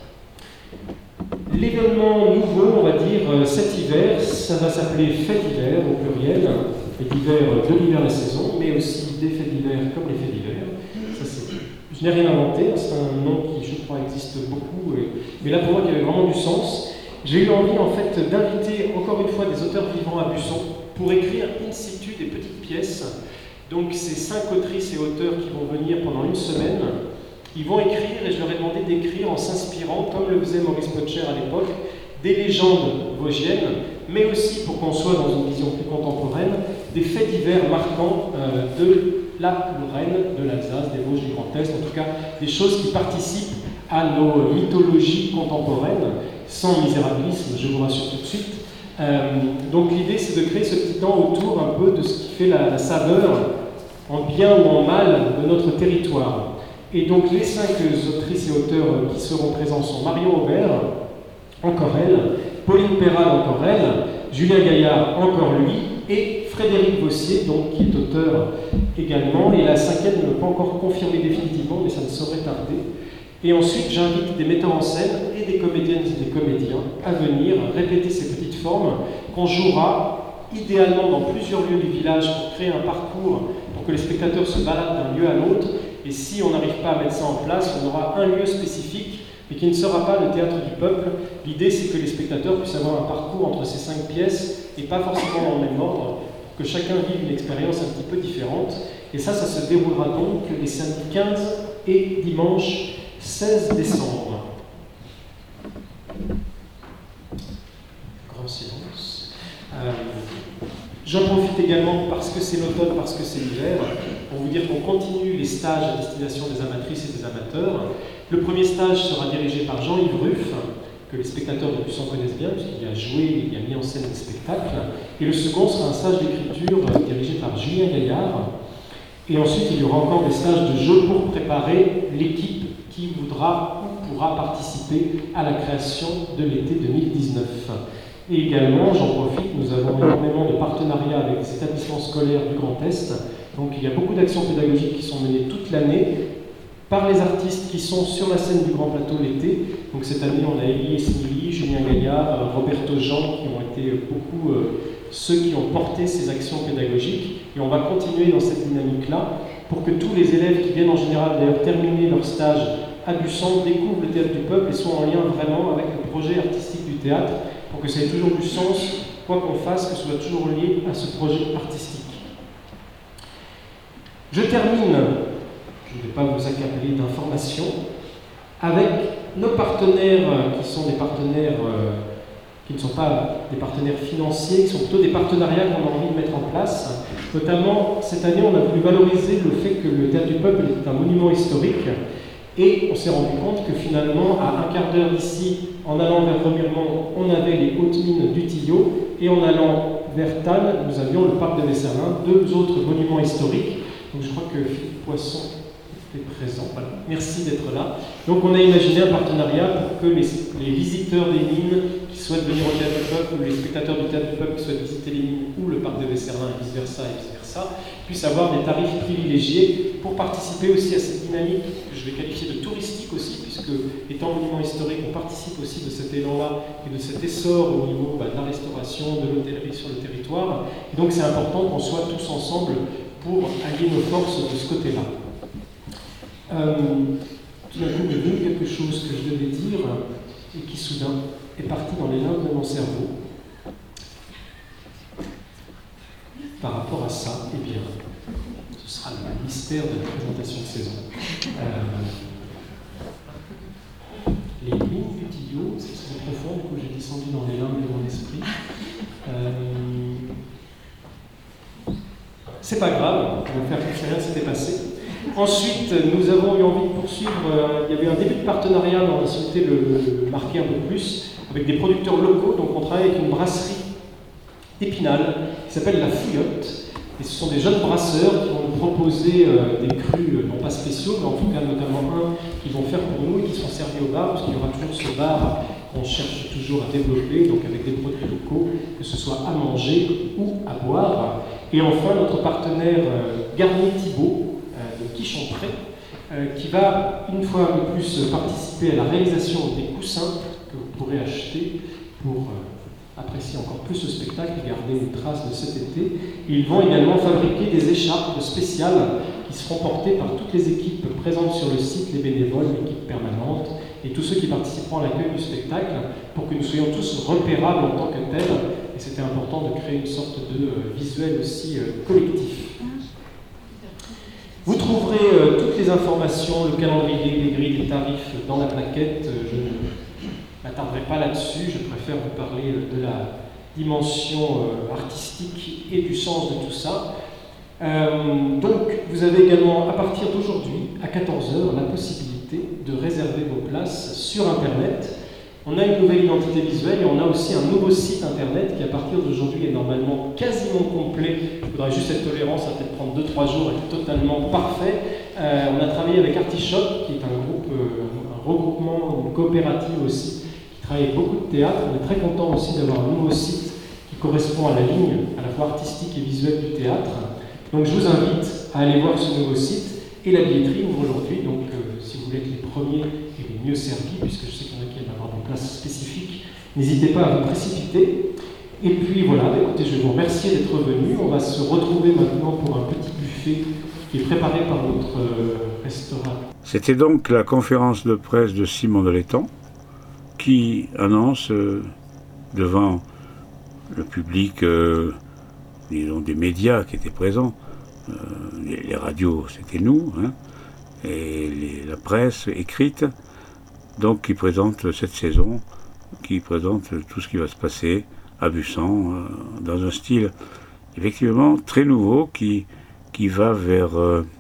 L'événement nouveau, on va dire, cet hiver, ça va s'appeler Fête d'hiver au pluriel, Fête d'hiver de l'hiver la saison, mais aussi des fêtes d'hiver comme les fêtes d'hiver. Je n'ai rien inventé, c'est un nom qui, je crois, existe beaucoup, mais là pour moi qui avait vraiment du sens. J'ai eu envie en fait d'inviter encore une fois des auteurs vivants à Busson pour écrire in situ des petites pièces. Donc ces 5 autrices et auteurs qui vont venir pendant une semaine, ils vont écrire, et je leur ai demandé d'écrire en s'inspirant, comme le faisait Maurice Potcher à l'époque, des légendes vosgiennes, mais aussi, pour qu'on soit dans une vision plus contemporaine, des faits divers marquants de la Lorraine, de l'Alsace, des Vosges, du Grand Est, en tout cas des choses qui participent à nos mythologies contemporaines, sans misérabilisme, je vous rassure tout de suite. Donc l'idée c'est de créer ce petit temps autour un peu de ce qui fait la saveur, en bien ou en mal, de notre territoire. Et donc les 5 autrices et auteurs qui seront présents sont Marion Aubert, encore elle, Pauline Perral, encore elle, Julien Gaillard, encore lui, et Frédéric Bossier, donc, qui est auteur également, et la 5e ne pas encore confirmée définitivement, mais ça ne saurait tarder. Et ensuite, j'invite des metteurs en scène et des comédiennes et des comédiens à venir répéter ces petites formes qu'on jouera idéalement dans plusieurs lieux du village pour créer un parcours pour que les spectateurs se baladent d'un lieu à l'autre. Et si on n'arrive pas à mettre ça en place, on aura un lieu spécifique, mais qui ne sera pas le Théâtre du Peuple. L'idée, c'est que les spectateurs puissent avoir un parcours entre ces 5 pièces et pas forcément dans le même ordre, pour que chacun vive une expérience un petit peu différente. Et ça se déroulera donc les samedis 15 et dimanche 16 décembre. Grand silence. J'en profite également, parce que c'est l'automne, parce que c'est l'hiver, pour vous dire qu'on continue les stages à destination des amatrices et des amateurs. Le premier stage sera dirigé par Jean-Yves Ruff, que les spectateurs de Busson connaissent bien, puisqu'il a joué, il a mis en scène des spectacles. Et le second sera un stage d'écriture dirigé par Julien Gaillard. Et ensuite, il y aura encore des stages de jeu pour préparer l'équipe qui voudra ou pourra participer à la création de l'été 2019. Et également, j'en profite, nous avons énormément de partenariats avec les établissements scolaires du Grand Est. Donc il y a beaucoup d'actions pédagogiques qui sont menées toute l'année par les artistes qui sont sur la scène du Grand Plateau l'été. Donc cette année, on a Élie Esmili, Julien Gaillard, Roberto Jean, qui ont été beaucoup ceux qui ont porté ces actions pédagogiques. Et on va continuer dans cette dynamique-là pour que tous les élèves qui viennent en général d'ailleurs terminer leur stage à Bussan découvrent le théâtre du peuple et sont en lien vraiment avec le projet artistique du théâtre, pour que ça ait toujours du sens, quoi qu'on fasse, que ce soit toujours lié à ce projet artistique. Je termine, je ne vais pas vous accabler d'informations, avec nos partenaires qui sont des partenaires qui ne sont pas des partenaires financiers, qui sont plutôt des partenariats qu'on a envie de mettre en place. Notamment, cette année, on a voulu valoriser le fait que le Théâtre du Peuple est un monument historique, et on s'est rendu compte que finalement, à un quart d'heure d'ici, en allant vers Remiremont, on avait les hautes mines du Tillot, et en allant vers Tannes, nous avions le parc de Vesserlin, deux autres monuments historiques. Donc je crois que Philippe Poisson était présent. Voilà. Merci d'être là. Donc on a imaginé un partenariat pour que les visiteurs des mines qui souhaitent venir au Théâtre du Peuple, ou les spectateurs du Théâtre du Peuple qui souhaitent visiter les mines ou le parc de Vesserlin, et vice-versa, puissent avoir des tarifs privilégiés pour participer aussi à cette dynamique que je vais qualifier de touristique aussi, puisque étant monument historique, on participe aussi de cet élan-là et de cet essor au niveau de la restauration, de l'hôtellerie sur le territoire. Et donc c'est important qu'on soit tous ensemble pour allier nos forces de ce côté-là. Tout d'un coup, il m'est venu quelque chose que je devais dire et qui soudain est parti dans les limbes de mon cerveau. Par rapport à ça, eh bien, ce sera le mystère de la présentation de saison. Les mines du Tillot, c'est très profond, du coup j'ai descendu dans les limbes de mon esprit. C'est pas grave, on va faire comme si rien ne s'était passé. Ensuite, nous avons eu envie de poursuivre, il y avait un début de partenariat, mais on a souhaité le marquer un peu plus, avec des producteurs locaux. Donc on travaille avec une brasserie d'Épinal qui s'appelle La Fouillotte. Et ce sont des jeunes brasseurs qui vont nous proposer des crus, non pas spéciaux, mais en tout cas notamment un qu'ils vont faire pour nous et qui seront servis au bar, parce qu'il y aura toujours ce bar qu'on cherche toujours à développer, donc avec des produits locaux, que ce soit à manger ou à boire. Et enfin, notre partenaire Garnier Thibault, de Quichonpré, qui va une fois un peu plus participer à la réalisation des coussins que vous pourrez acheter pour apprécier encore plus ce spectacle et garder une trace de cet été. Et ils vont également fabriquer des écharpes spéciales qui seront portées par toutes les équipes présentes sur le site, les bénévoles, l'équipe permanente et tous ceux qui participeront à l'accueil du spectacle, pour que nous soyons tous repérables en tant que tels. Et c'était important de créer une sorte de visuel aussi collectif. Vous trouverez toutes les informations, le calendrier, les grilles, les tarifs dans la plaquette. Je ne m'attarderai pas là-dessus, je préfère vous parler de la dimension artistique et du sens de tout ça. Donc, vous avez également, à partir d'aujourd'hui, à 14h, la possibilité de réserver vos places sur Internet. On a une nouvelle identité visuelle et on a aussi un nouveau site Internet qui, à partir d'aujourd'hui, est normalement quasiment complet. Il faudra juste être tolérant, ça va peut-être prendre 2-3 jours et être totalement parfait. On a travaillé avec Artichoc, qui est un groupe, un regroupement, une coopérative aussi, qui travaille avec beaucoup de théâtre. On est très content aussi d'avoir un nouveau site qui correspond à la ligne à la fois artistique et visuelle du théâtre. Donc je vous invite à aller voir ce nouveau site. Et la billetterie ouvre aujourd'hui, donc si vous voulez être les premiers et les mieux servis, puisque je sais qu'il y en a qui aiment avoir des places spécifiques, n'hésitez pas à vous précipiter. Et puis voilà, écoutez, je vais vous remercier d'être venus. On va se retrouver maintenant pour un petit buffet qui est préparé par notre restaurant. C'était donc la conférence de presse de Simon Delétang qui annonce devant le public, disons des médias qui étaient présents, les radios c'était nous, hein, et la presse écrite, donc qui présente cette saison, qui présente tout ce qui va se passer à Bussan, dans un style effectivement très nouveau qui va vers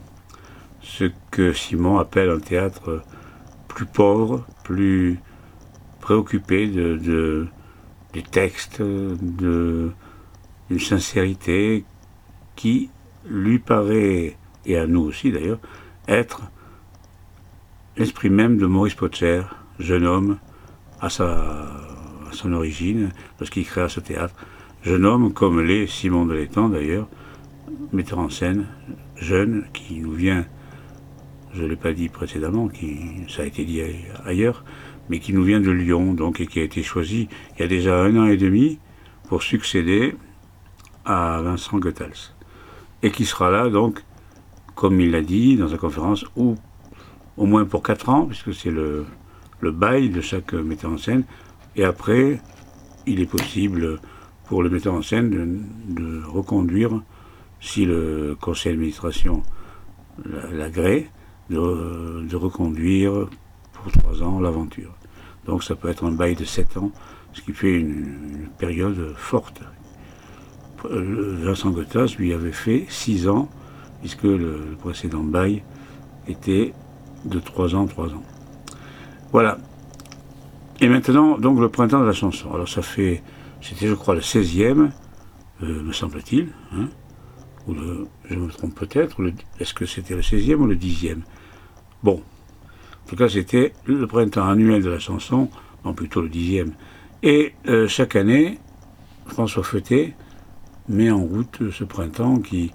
ce que Simon appelle un théâtre plus pauvre, plus préoccupé des textes, d'une sincérité qui lui paraît, et à nous aussi d'ailleurs, être l'esprit même de Maurice Potcher, jeune homme à son origine, lorsqu'il créa ce théâtre. Jeune homme comme l'est Simon Delétang d'ailleurs, metteur en scène, jeune, qui nous vient, je ne l'ai pas dit précédemment, ça a été dit ailleurs, mais qui nous vient de Lyon, donc, et qui a été choisi il y a déjà 1 an et demi pour succéder à Vincent Goethals. Et qui sera là, donc, comme il l'a dit dans sa conférence, ou au moins pour 4 ans, puisque c'est le bail de chaque metteur en scène. Et après, il est possible pour le metteur en scène de reconduire, si le conseil d'administration l'agrée, de reconduire pour 3 ans l'aventure. Donc ça peut être un bail de 7 ans, ce qui fait une période forte. Vincent Gottas lui avait fait 6 ans, puisque le précédent bail était de 3 ans. Voilà. Et maintenant, donc, le printemps de la chanson. Alors c'était je crois le 16e, me semble-t-il, hein, ou je me trompe peut-être, est-ce que c'était le 16e ou le 10e? Bon, en tout cas c'était le printemps annuel de la chanson, non plutôt le 10e. Et chaque année, François Feutet met en route ce printemps qui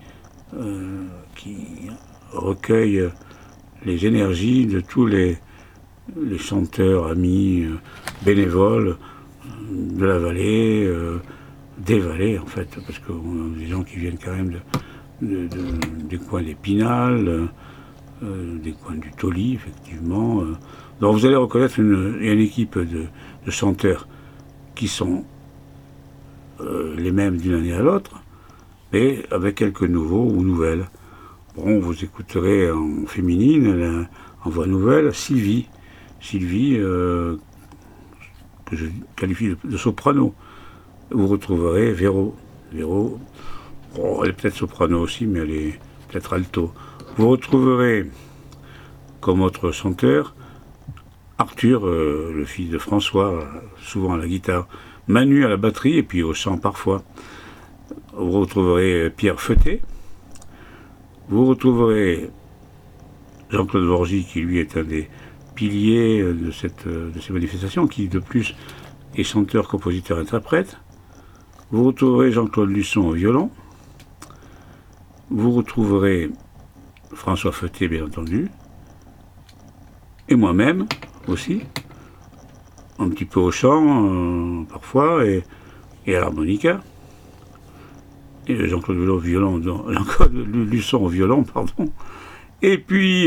recueille les énergies de tous les chanteurs, amis, bénévoles de la vallée, des vallées en fait, parce qu'on a des gens qui viennent quand même des coins d'Épinal, des coins du Tauly, effectivement. Donc vous allez reconnaître une équipe de chanteurs qui sont les mêmes d'une année à l'autre, mais avec quelques nouveaux ou nouvelles. Bon, vous écouterez en féminine, en voix nouvelle, Sylvie, que je qualifie de soprano. Vous retrouverez Véro, bon, elle est peut-être soprano aussi, mais elle est peut-être alto. Vous retrouverez comme autre chanteur Arthur, le fils de François, souvent à la guitare, Manu à la batterie et puis au chant parfois. Vous retrouverez Pierre Feutet. Vous retrouverez Jean-Claude Vorgy, qui lui est un des piliers de ces manifestations, qui de plus est chanteur, compositeur, interprète. Vous retrouverez Jean-Claude Luçon au violon. Vous retrouverez François Feutet, bien entendu. Et moi-même aussi, un petit peu au chant, parfois, et à l'harmonica. Et Jean-Claude Luçon au violon, pardon. Et puis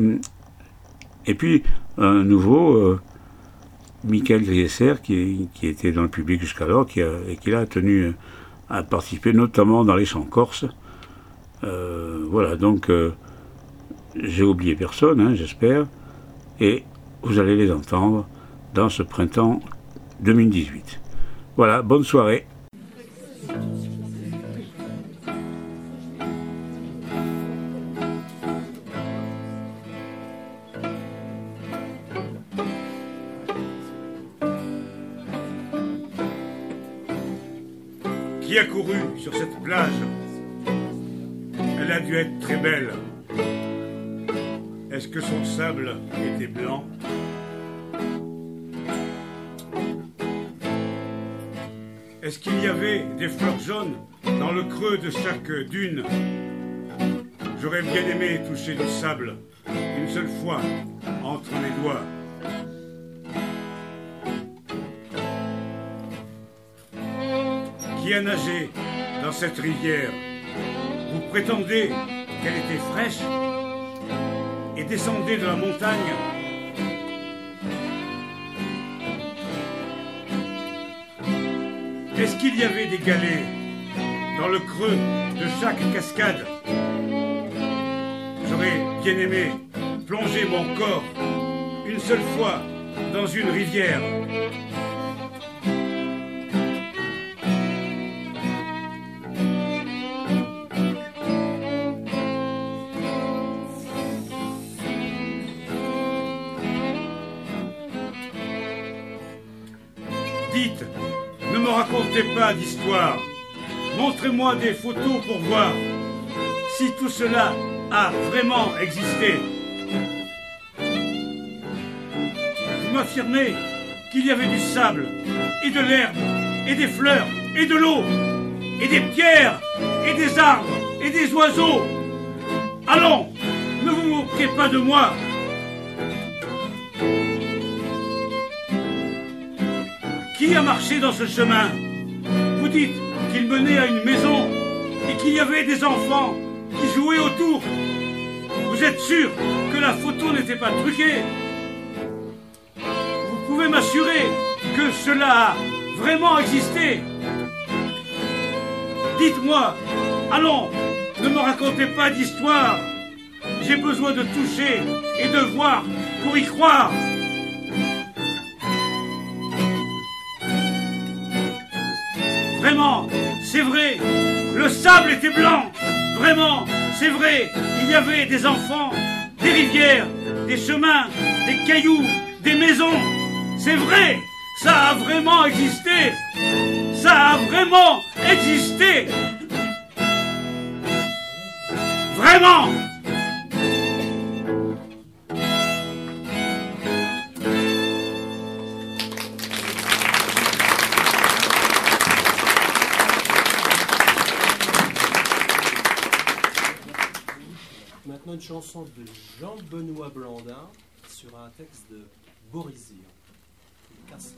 un nouveau, Michael Griesser, qui était dans le public jusqu'alors, et qui a tenu à participer, notamment dans les chants corses. Voilà, donc j'ai oublié personne, hein, j'espère, et vous allez les entendre dans ce printemps 2018. Voilà, bonne soirée. Qui a couru sur cette plage? Elle a dû être très belle. Est-ce que son sable était blanc? Est-ce qu'il y avait des fleurs jaunes dans le creux de chaque dune? J'aurais bien aimé toucher du sable une seule fois entre mes doigts. Qui a nagé dans cette rivière? Vous prétendez qu'elle était fraîche et descendait de la montagne? Est-ce qu'il y avait des galets dans le creux de chaque cascade? J'aurais bien aimé plonger mon corps une seule fois dans une rivière. Dites, ne me racontez pas d'histoire. Montrez-moi des photos pour voir si tout cela a vraiment existé. Vous m'affirmez qu'il y avait du sable, et de l'herbe, et des fleurs, et de l'eau, et des pierres, et des arbres, et des oiseaux. Allons, ne vous moquez pas de moi. Qui a marché dans ce chemin? Vous dites qu'il menait à une maison et qu'il y avait des enfants qui jouaient autour. Vous êtes sûr que la photo n'était pas truquée? Vous pouvez m'assurer que cela a vraiment existé? Dites-moi, allons, ne me racontez pas d'histoire. J'ai besoin de toucher et de voir pour y croire. Vraiment, c'est vrai, le sable était blanc. Vraiment, c'est vrai, il y avait des enfants, des rivières, des chemins, des cailloux, des maisons. C'est vrai, ça a vraiment existé. Ça a vraiment existé. Vraiment. Maintenant une chanson de Jean-Benoît Blandin sur un texte de Boris Vian. Casse.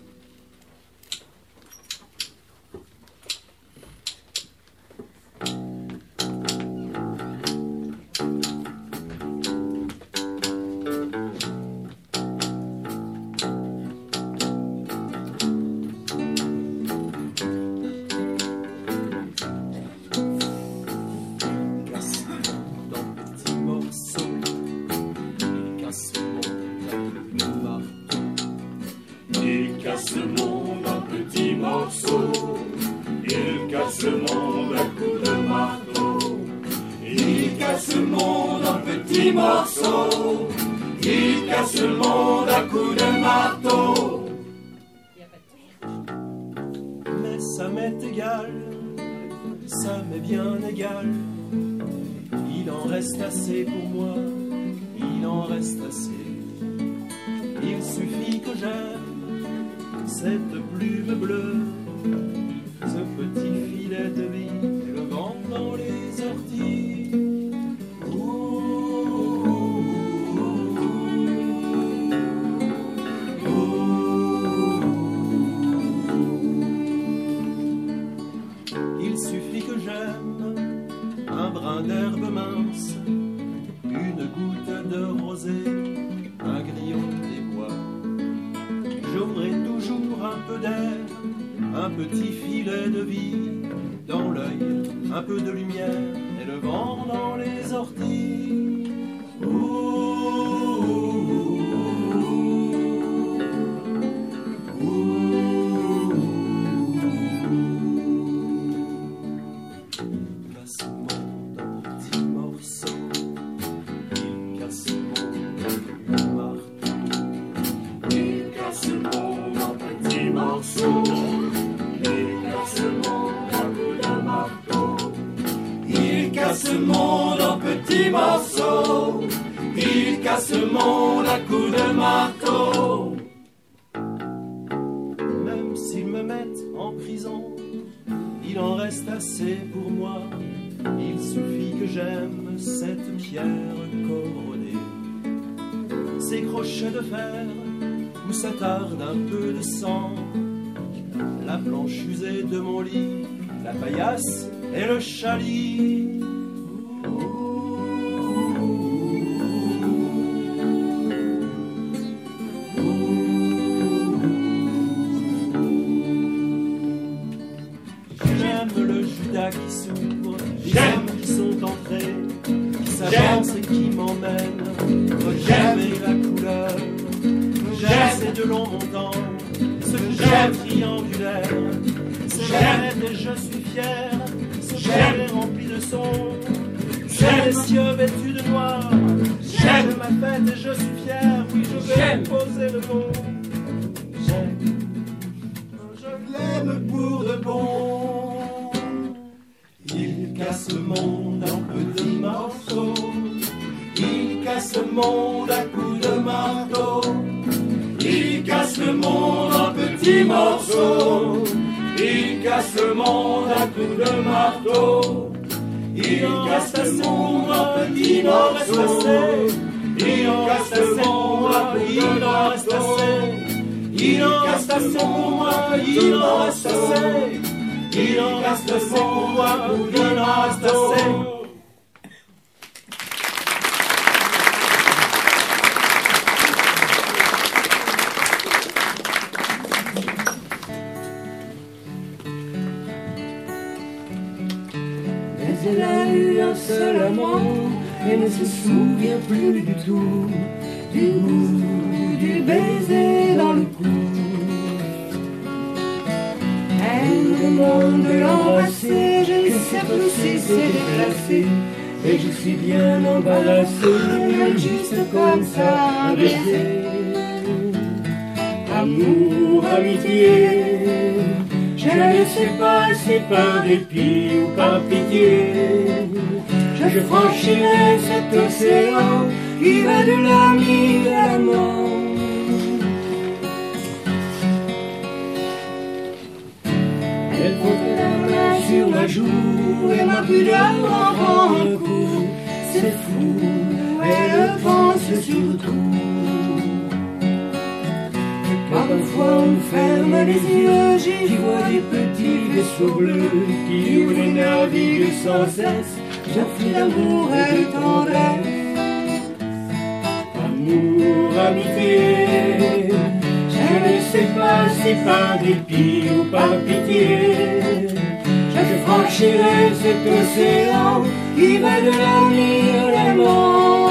Il en reste assez pour moi, il en reste assez. Il suffit que j'aime cette plume bleue, ce petit filet de vie, le vent dans les orties. Il suffit que j'aime un brin d'herbe mince, une goutte de rosée, un grillon des bois. J'aurai toujours un peu d'air, un petit filet de vie, dans l'œil, un peu de lumière, et le vent dans les orties. Le monde en petits morceaux, il casse le monde à coups de marteau. Même s'ils me mettent en prison, il en reste assez pour moi. Il suffit que j'aime cette pierre coronée, ces crochets de fer où s'attarde un peu de sang, la planche usée de mon lit, la paillasse et le chalit. Qui s'ouvrent, j'aime qui sont entrés, qui s'avancent et qui m'emmènent. J'aime la couleur, j'aime ces deux longs montants, ce j'aime triangulaire, c'est j'aime et je suis fier, ce j'aime est rempli de son, j'aime les cieux vêtus de noir, j'aime ma fête et je suis fier, oui je vais poser le mot. J'aime, je l'aime pour de bon. Il casse le monde en petits morceaux, il casse le monde à coups de marteau, il casse le monde en petits morceaux, il casse le monde à coups de marteau, il casse le monde en petits morceaux, il casse le monde en petits morceaux, il casse le monde en petits morceaux. Il en reste assez pour moi, il en reste assez. Elle a eu un seul amant et ne se souvient plus du tout du goût du baiser dans le cou. Elle me demande de l'embrasser, je ne sais plus si c'est déplacé, et je suis bien embarrassé, juste comme ça, un baiser. Amour, amitié, je ne sais pas si par dépit ou par pitié, je franchirai cet océan qui va de l'ami à l'amant. Elle pose la main sur ma joue et ma pudeur en prend un coup. C'est fou, elle pense surtout. Parfois on ferme les yeux, j'y vois des petits vaisseaux bleus qui où les naviguent sans cesse, j'offre l'amour et le tendresse. Amour, amitié, je ne sais pas si par dépit ou par pitié, je franchirai cet océan qui va de l'ami à l'amant.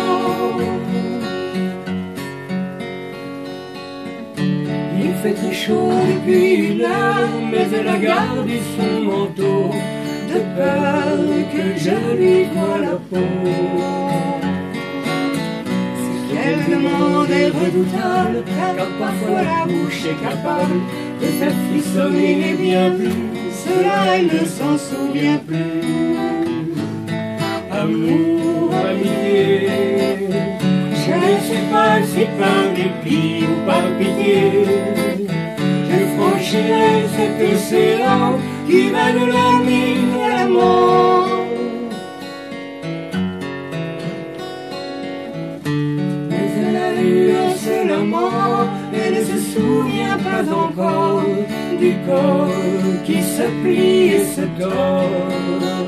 Il fait très chaud depuis une heure, mais elle a gardé son manteau, de peur que je lui voie la peau. Ce qu'elle demande est redoutable, car parfois la bouche est capable de faire frissonner et bien plus, cela elle ne s'en souvient plus. Amour, amitié, je ne sais pas si par dépit ou par pitié, je franchirai cet océan qui va de l'ami à l'amant. Mais elle a eu un seul amant et ne se souvient pas encore du corps qui se plie et se tord.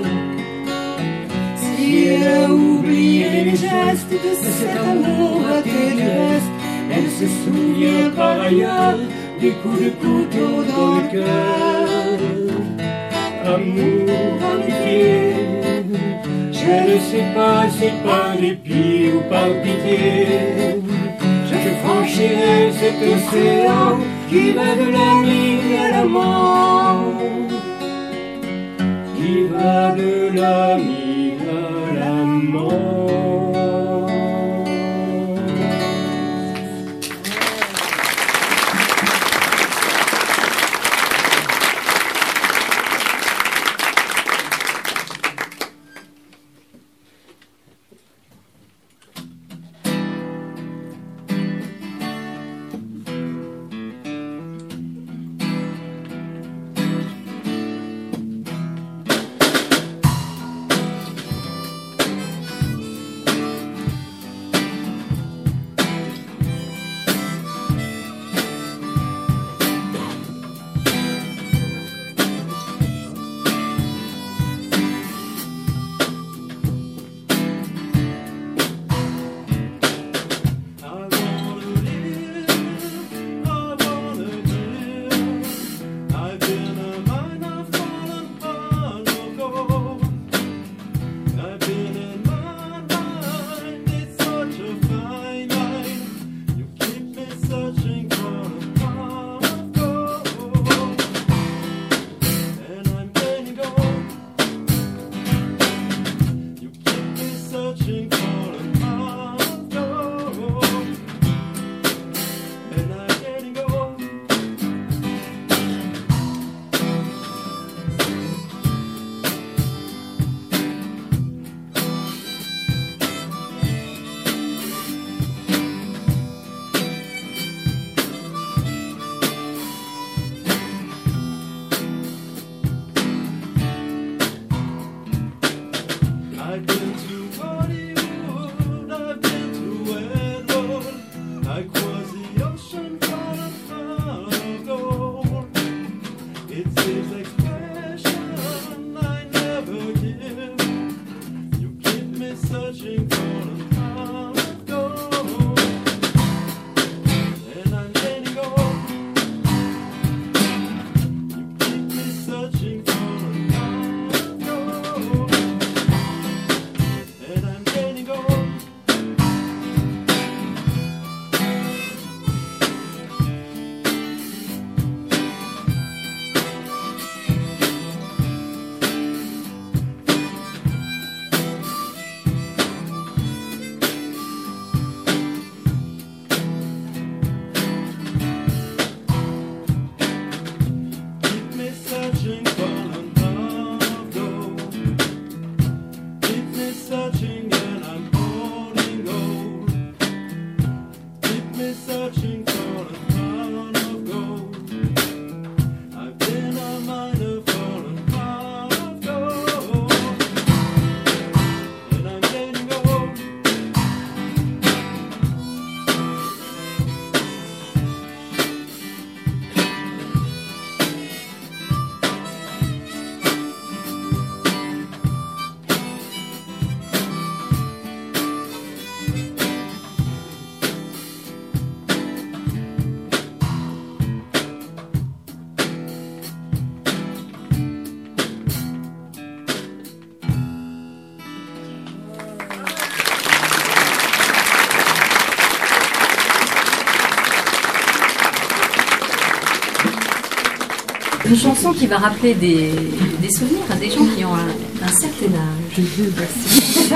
Si elle a oublié les gestes de cet amour raté du reste, elle se souvient par ailleurs du coup de couteau dans le cœur. Amour, amitié, je ne sais pas si par dépit ou par pitié, je franchirai cet océan qui va de l'ami à l'amant, qui va de l'ami à l'amant. Une chanson qui va rappeler des souvenirs à des gens qui ont un certain âge. Merci.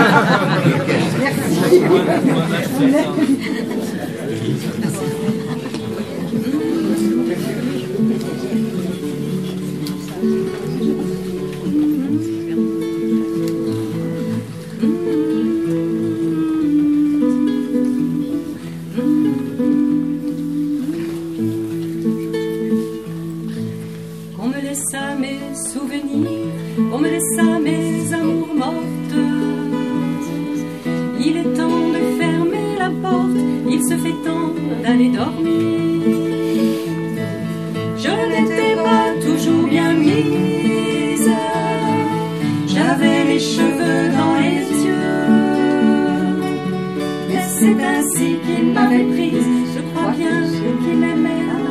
On me laissa mes souvenirs, on me laissa mes amours mortes. Il est temps de fermer la porte, il se fait temps d'aller dormir. Je n'étais pas toujours bien mise, j'avais les cheveux dans les yeux. Mais c'est ainsi qu'il m'avait prise, je crois bien qu'il m'aimait.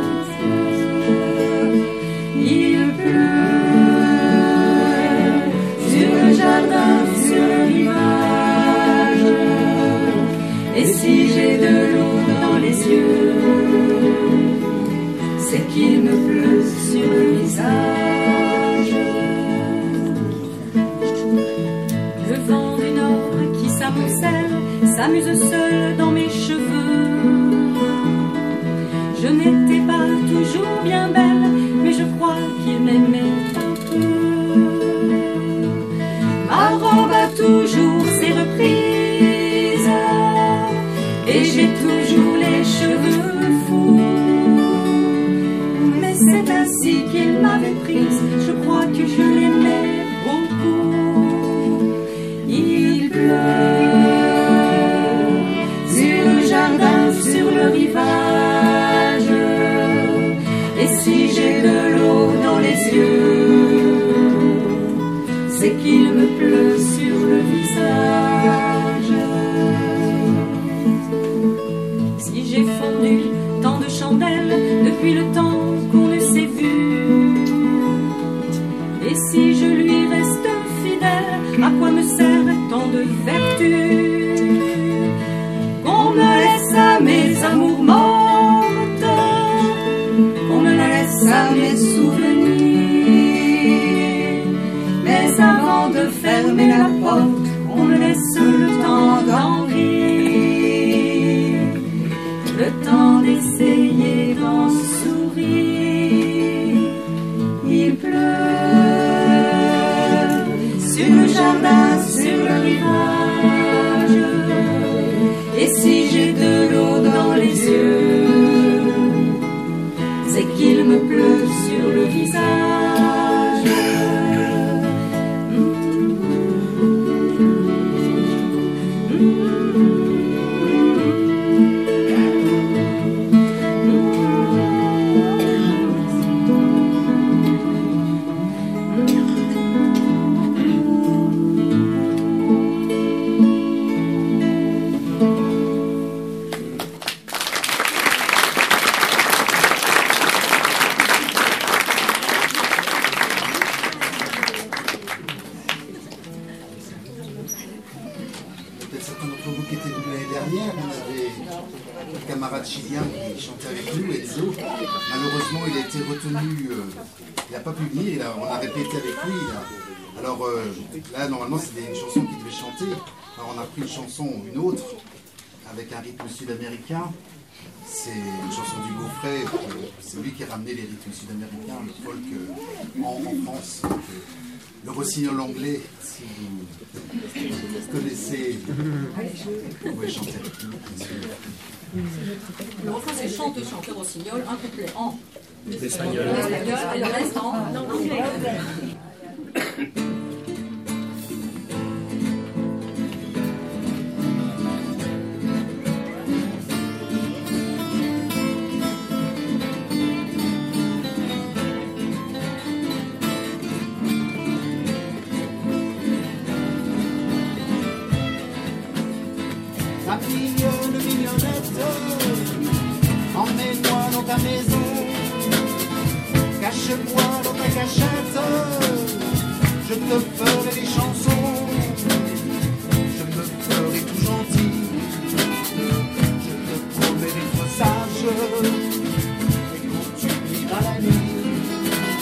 Il pleut sur le jardin, sur le rivage. Et si j'ai de l'eau dans les yeux, c'est qu'il me pleut sur le visage. Le vent du nord qui s'amoncelle s'amuse seul dans mes cheveux. Je n'étais pas toujours bien belle, mais je crois qu'il m'aimait un peu. Ma robe a toujours ses reprises, et j'ai toujours les cheveux fous. Mais c'est ainsi qu'il m'avait prise, je crois que je l'aimais beaucoup. Il pleut sur le jardin, sur le rivage. Et si j'ai de l'eau dans les yeux, c'est qu'il me pleut sur le visage. Si j'ai fondu tant de chandelles depuis le temps qu'on ne s'est vu, et si je lui reste fidèle, à quoi me sert tant de vertu? Qu'on me laisse à mes amours mortes, on me laisse à mes souvenirs. Mais avant de fermer la porte, on me laisse le temps d'en rire, le temps d'essayer d'en sourire. Il pleut sur le jardin, sur le rivage. Et si j'ai de l'eau dans les yeux, c'est qu'il me pleut sur le visage. Chilien qui chantait avec nous, Enzo. Malheureusement, il a été retenu, il n'a pas pu venir, on a répété avec lui. Alors là, normalement, c'était une chanson qu'il devait chanter. Alors on a pris une chanson, une autre, avec un rythme sud-américain. C'est une chanson du Gaufret, c'est lui qui a ramené les rythmes sud-américains, le folk en France. Donc, le rossignol anglais, si vous connaissez, vous pouvez chanter avec nous, bien sûr. Le refrain c'est chante, chante, rossignol, un couplet en espagnol et le reste en anglais. Ma mignonne mignonnette, emmène-moi dans ta maison, cache-moi dans ta cachette, je te ferai des chansons, je me ferai tout gentil, je te promets d'être sage, et quand tu iras la nuit,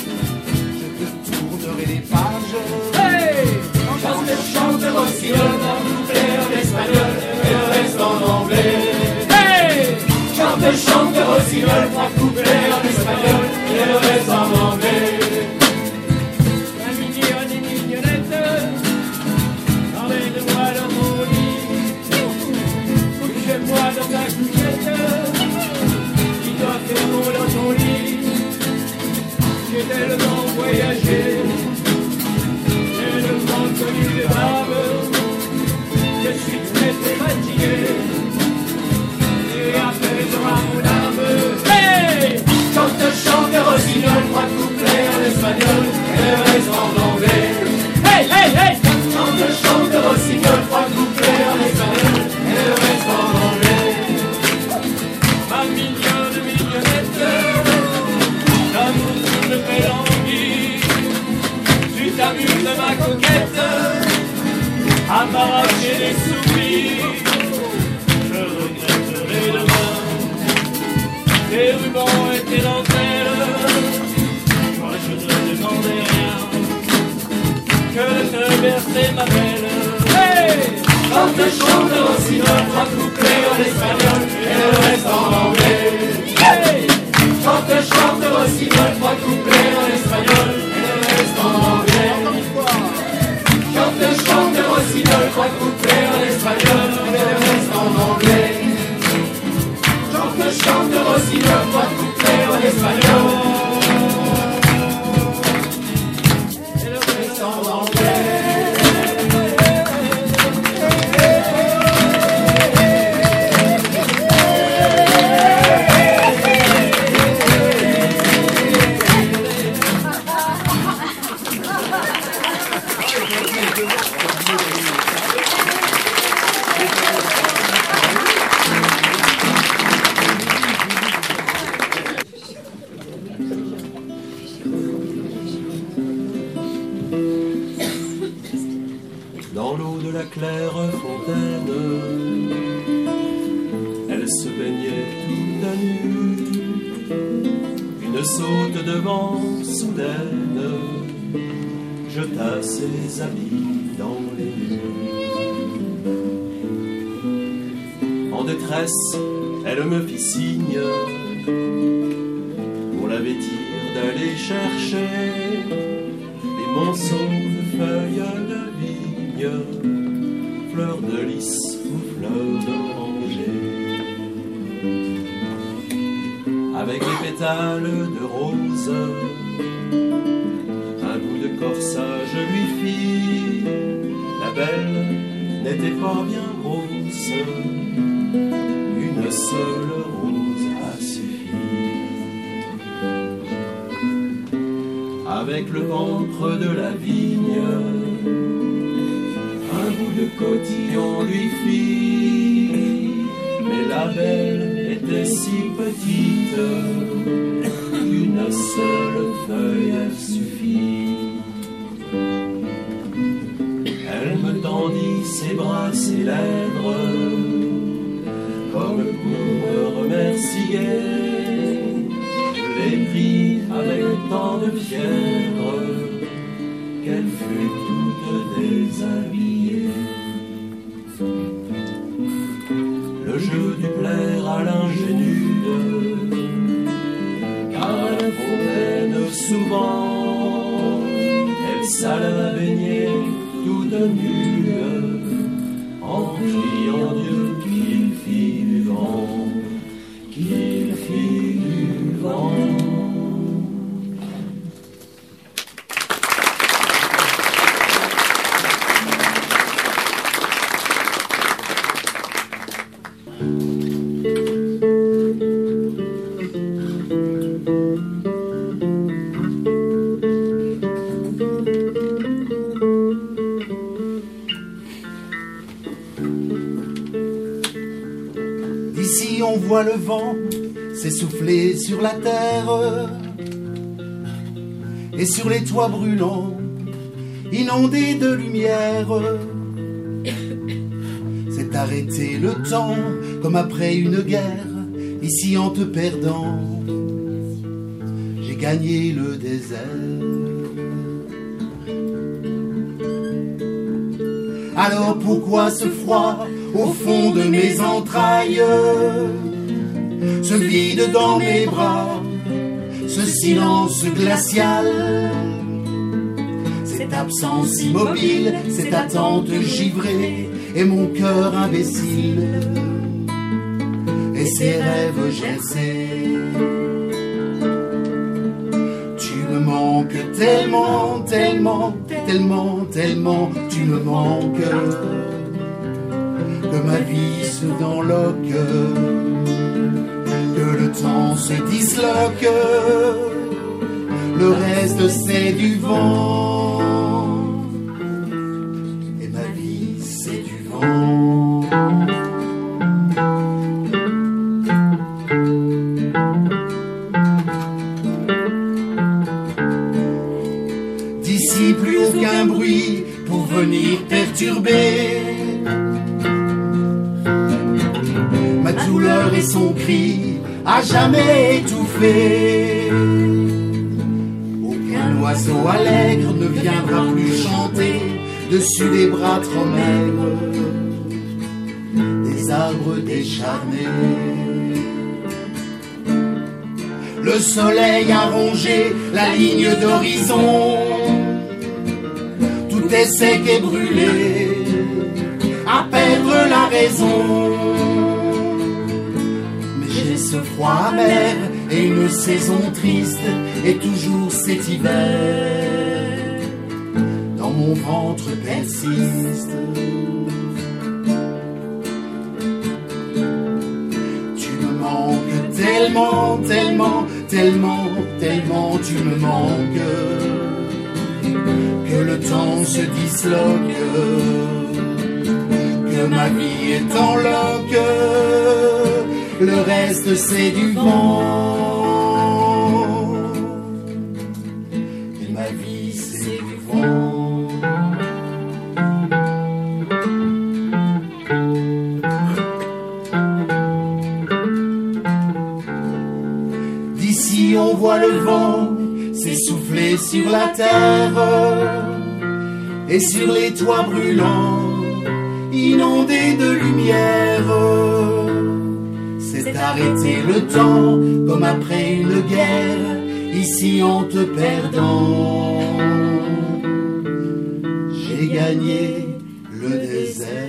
m'arracher des souvenirs. Je regretterai demain tes rubans et tes dentelles. Moi je ne demandais rien que te bercer ma belle. Hey! Chante aussi notre couplet en espagnol et le reste en anglais. Hey! Chante aussi notre couplet en espagnol et le reste en anglais. Chante aussi notre couplet en espagnol et le reste en anglais. Chante aussi notre couplet en espagnol et le reste en anglais. Dans l'eau de la claire fontaine, elle se baignait toute nue. Une saute de vent soudaine jeta ses habits dans les nues. En détresse, elle me fit signe pour la vêtir d'aller chercher des monceaux de feuilles de vigne, fleurs de lys ou fleurs d'oranger. Avec les pétales de rose, un bout de corsage lui fit. La belle n'était pas bien grosse, une seule rose a suffi. Avec le ventre de la vigne, un bout de cotillon lui fit. Mais la belle était si petite qu'une seule feuille suffit. Elle me tendit ses bras, ses lèvres, comme pour me remercier. Je l'ai pris avec tant de fièvre qu'elle fut toute déshabillée. Le jeu dut plaire à l'ingénue, car à la fontaine souvent elle s'alla baigner toute nue, en criant Dieu qu'il fit du vent, qu'il fit du vent. D'ici on voit le vent s'essouffler sur la terre et sur les toits brûlants, inondés de lumière. C'est arrêter le temps comme après une guerre, ici en te perdant, j'ai gagné le désert. Alors pourquoi ce froid au fond de mes entrailles, ce vide dans mes bras, ce silence glacial, cette absence immobile, cette attente givrée, et mon cœur imbécile, et ses rêves gercés. Tu me manques tellement, tellement, tellement, tellement, tu me manques, que ma vie se denloque, que le temps se disloque, le reste c'est du vent, et ma vie c'est du vent. D'ici plus aucun bruit pour venir perturbé. Ma douleur et son cri à jamais étouffé. Aucun oiseau allègre ne viendra plus chanter dessus des bras trop maigres des arbres décharnés. Le soleil a rongé la ligne d'horizon. Tout est sec et brûlé, à perdre la raison. Mais j'ai ce froid amer et une saison triste, et toujours cet hiver dans mon ventre persiste. Tu me manques tellement, tellement, tellement, tellement tu me manques, que le temps se disloque, que ma vie est en loque, le reste c'est du vent, et ma vie c'est du vent. D'ici on voit le vent s'essouffler sur la terre et sur les toits brûlants, inondés de lumière. C'est arrêter le temps comme après une guerre, ici en te perdant. J'ai gagné le désert.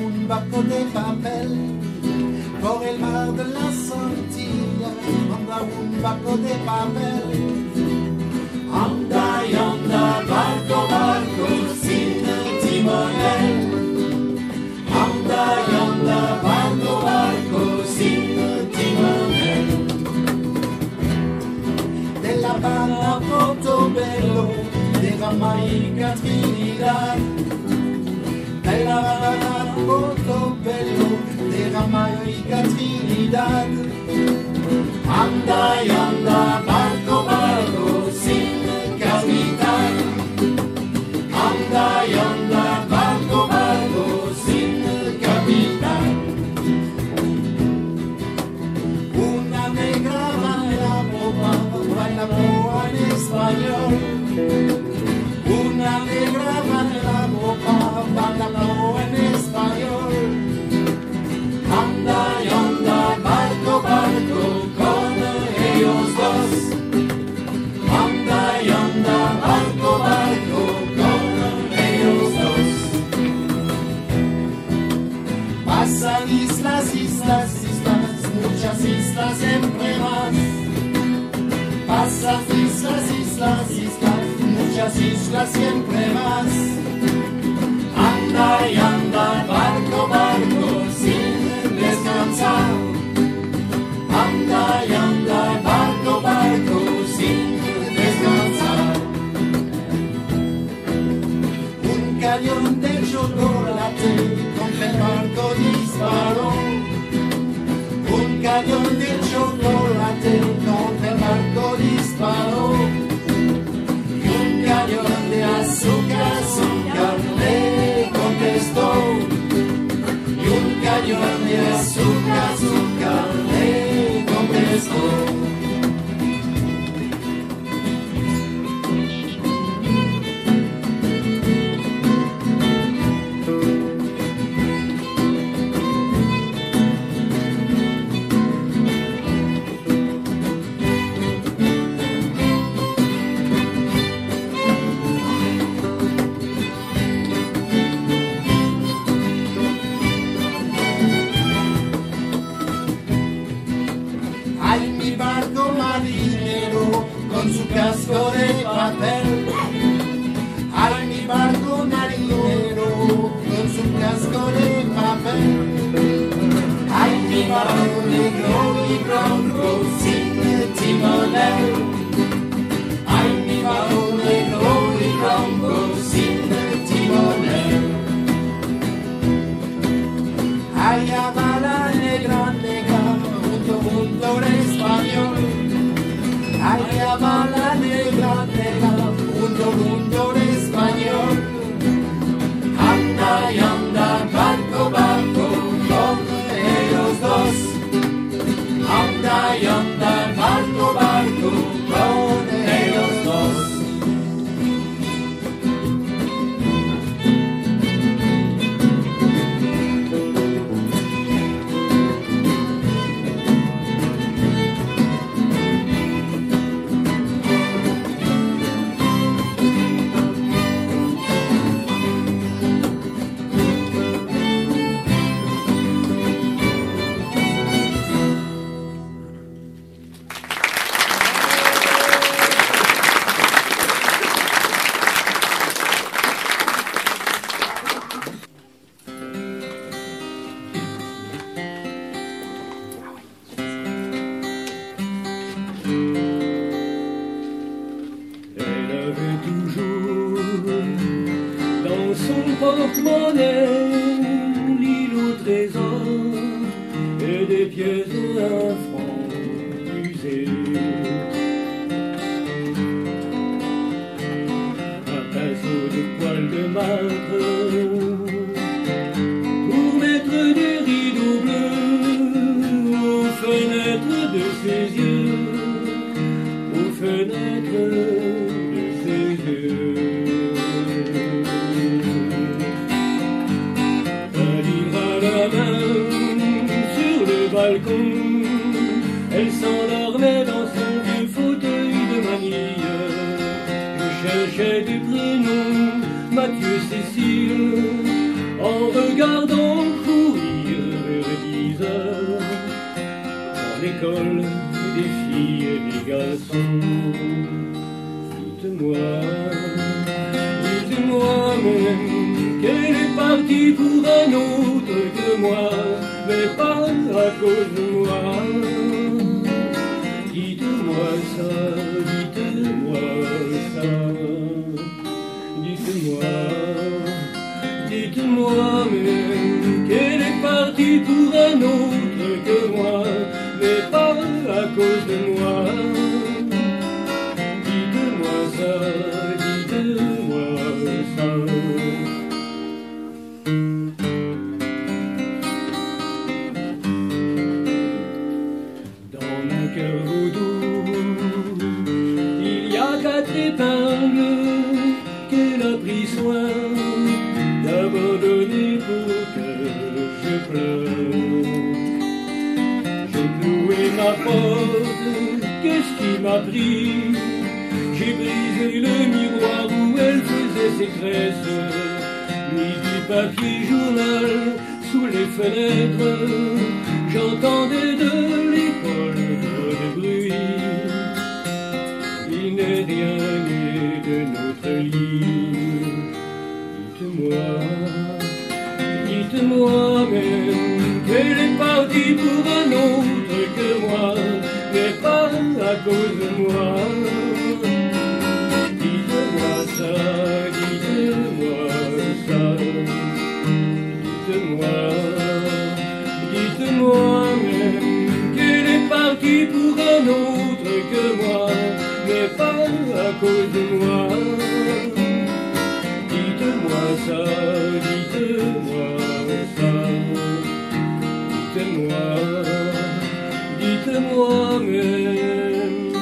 un barco de papel por el mar de la Santilla, anda un barco de papel. Anda y anda, barco, barco, sin timonel. Anda y anda, barco, barco, sin timonel. De La Habana a Portobelo, de Jamaica a Trinidad. De La Habana a Portobelo, de Jamaica a Trinidad. Anda y anda, barco, barco, sin capitán. Anda y anda, barco, barco, sin capitán. Una negra baila popa, baila popa en español. Una negra baila popa, baila popa en español. Anda y anda, barco, barco, con ellos dos. Anda y anda, barco, barco, con ellos dos. Pasan islas, islas, islas, muchas islas siempre más. Pasan islas, islas, islas, muchas islas siempre más. Anda y anda, barco, barco, sin descansar. Anda y anda, barco, barco, sin descansar. Un cañón de chocolate contra el barco disparó. Un cañón de chocolate contra el barco disparó. Y un cañón de azúcar, azúcar le contestó. Y un cañón de azúcar, azúcar le contestó. Con su casco de papel. Ay, mi barco marinero, con su casco de papel. Ay, mi barco negro y blanco, sin timonel. Ay, mi barco negro y blanco, sin timonel. Allá va la negra, negra, junto al español. Allá va la negra, negra, junto al español. Anda y anda, barco, barco, con ellos dos. Anda y anda, barco, barco, con ellos dos. L'île au trésor et des pièces d'un franc usé. Un pinceau de poil de marbre pour mettre des rideaux bleus aux fenêtres de ses yeux, aux fenêtres de ses yeux. Elle s'endormait dans son vieux fauteuil de manille. Je cherchais des prénoms, Mathieu, Cécile, en regardant 6 heures dans l'école des filles et des garçons. Dites-moi même qu'elle est partie pour un autre que moi, mais pas à cause de moi. Dites-moi ça, dites-moi ça. Dites-moi même qu'elle est partie pour un autre que moi, mais pas à cause de moi. Dites-moi ça, dites-moi ça. Dans mon cœur vaudou, il y a 4 épingles qu'elle a pris soin d'abandonner pour que je pleure. J'ai cloué ma porte, qu'est-ce qui m'a pris? J'ai brisé le miroir où elle faisait ses tresses, mis du papier journal sous les fenêtres. J'entendais de l'école de bruit. Il n'est rien né de notre lit. Dites-moi même qu'elle est partie pour un autre que moi, mais pas à cause de moi. Dites-moi ça, dites-moi ça. Dites-moi même qu'elle est partie pour un autre que moi, mais pas à cause de moi. Dites-moi ça, dites-moi ça. Dites-moi même.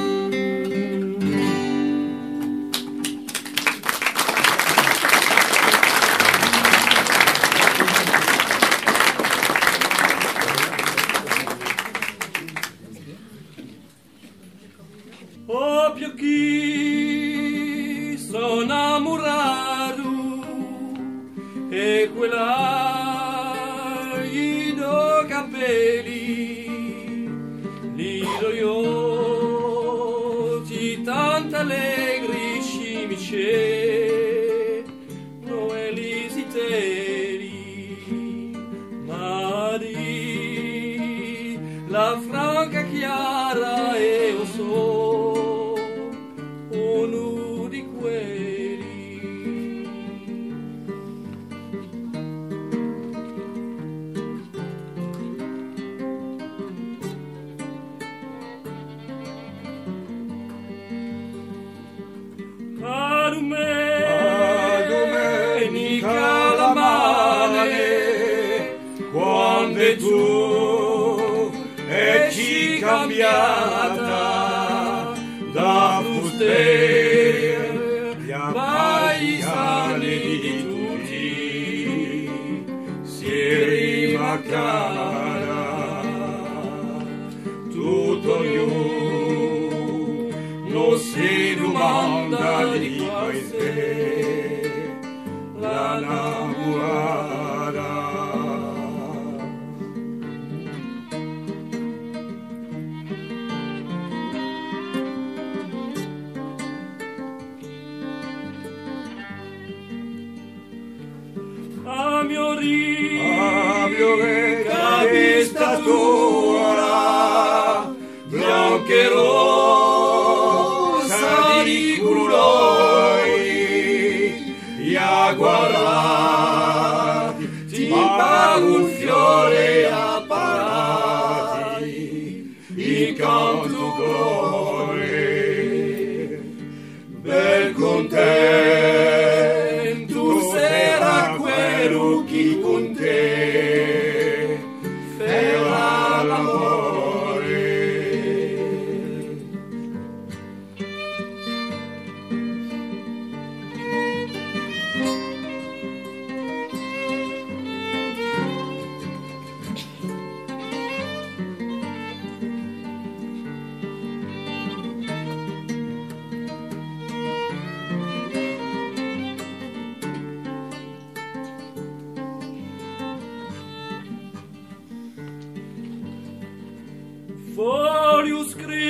Oh, più chi sono innamorato e quella i do capelli li do io ti tanto allegri scimice no elisiteri ma di la franca chiara e o so uno di quelli. A domenica la mare quando tu e ci cambiata da fuster gli paesani di tutti si rima cara tutto ognuno non si domanda di queste la innamorata. A mio re vista tua bianca e rosa di colori a guardare ti pare un fiore a parati il canto cuore bel contento sarà quello che con te farà l'amore. voglio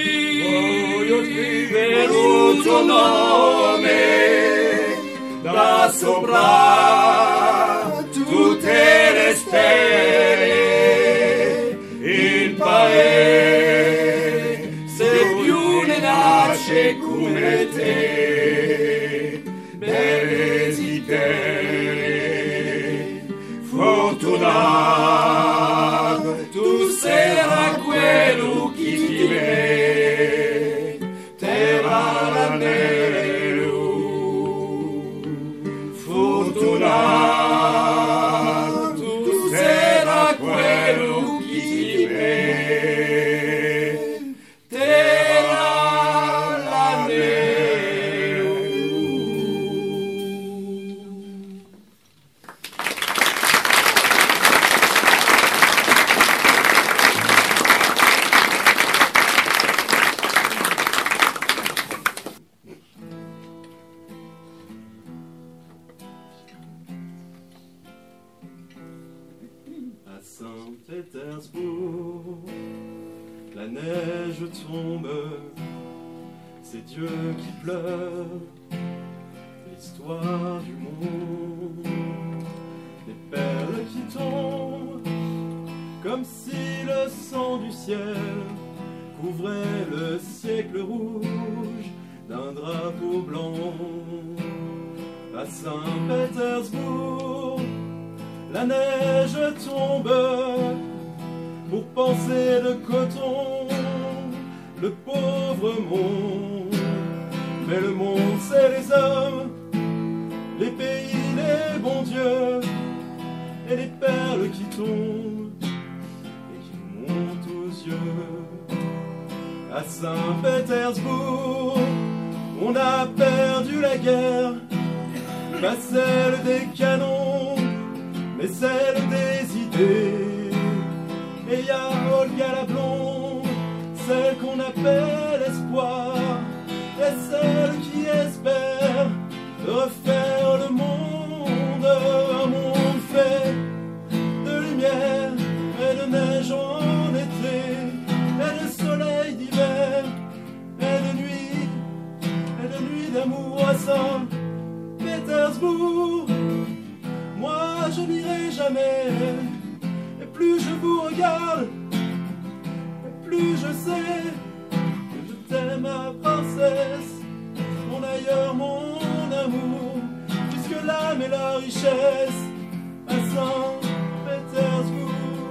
scrivere il tuo nome da sopra tutte le stelle, il paese più ne nasce come te, desideri fortunato, tu sarai quello che ti metterà l'anello, fortunato, tu sarai quello che ti metterà l'anello. À Saint-Pétersbourg, la neige tombe, c'est Dieu qui pleure, l'histoire du monde, des perles qui tombent, comme si le sang du ciel couvrait le siècle rouge d'un drapeau blanc. À Saint-Pétersbourg, la neige tombe pour penser le coton, le pauvre monde. Mais le monde, c'est les hommes, les pays, les bons dieux, et les perles qui tombent et qui montent aux yeux. À Saint-Pétersbourg, on a perdu la guerre, pas celle des canons, mais celle des idées. Et y a Olga la blonde, celle qu'on appelle espoir, et celle qui espère de refaire le monde, un monde fait de lumière et de neige en été, et de soleil d'hiver, et de nuit d'amour à Saint-Pétersbourg. Moi je n'irai jamais, et plus je vous regarde, et plus je sais que je t'aime ma princesse, mon ailleurs, mon amour, puisque l'âme est la richesse à Saint-Pétersbourg.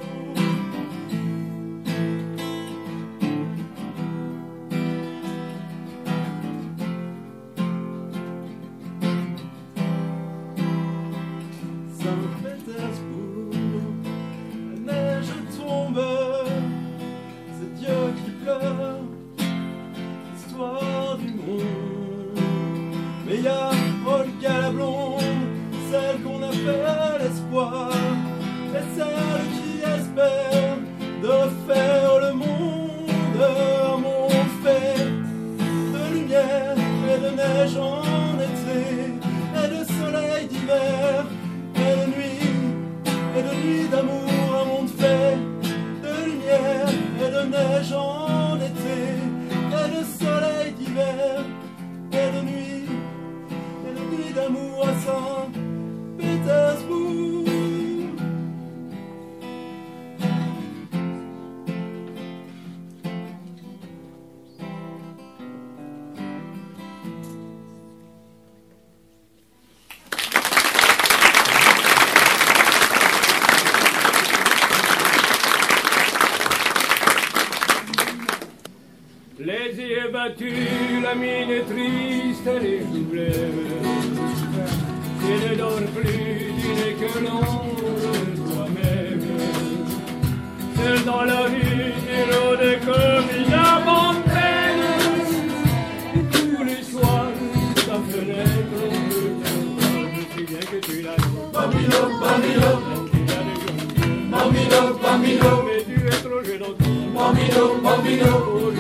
Saint-Pétersbourg, la neige tombe, c'est Dieu qui pleure, l'histoire du monde. Mais y a Olga la blonde, celle qu'on appelle espoir, et celle qui espère de refaire le monde, un monde fait de lumière et de neige en été, et de soleil d'hiver, et de nuit d'amour, un monde fait de lumière et de neige en été, et de soleil d'hiver, et de nuit d'amour à Saint-Pétersbourg. Les yeux battus, la mine est triste, les joues lèvres. Tu ne dors plus, tu n'es que l'ombre de toi-même. Seul dans la vie, tu rôdes comme une abandonne. Et tous les soirs, ta fenêtre, on peut t'entendre. Je sais bien que tu l'as dit. Bambino, bambino, bambino, bambino. Mais tu es trop gentil. Bambino, bambino.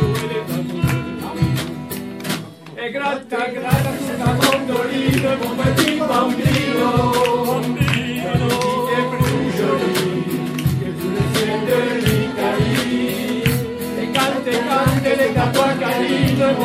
E gratta, gratta tutta mandolina, mon petit bambino, bambino, qui est plus joli que tous les ciels de l'Italie. Et quand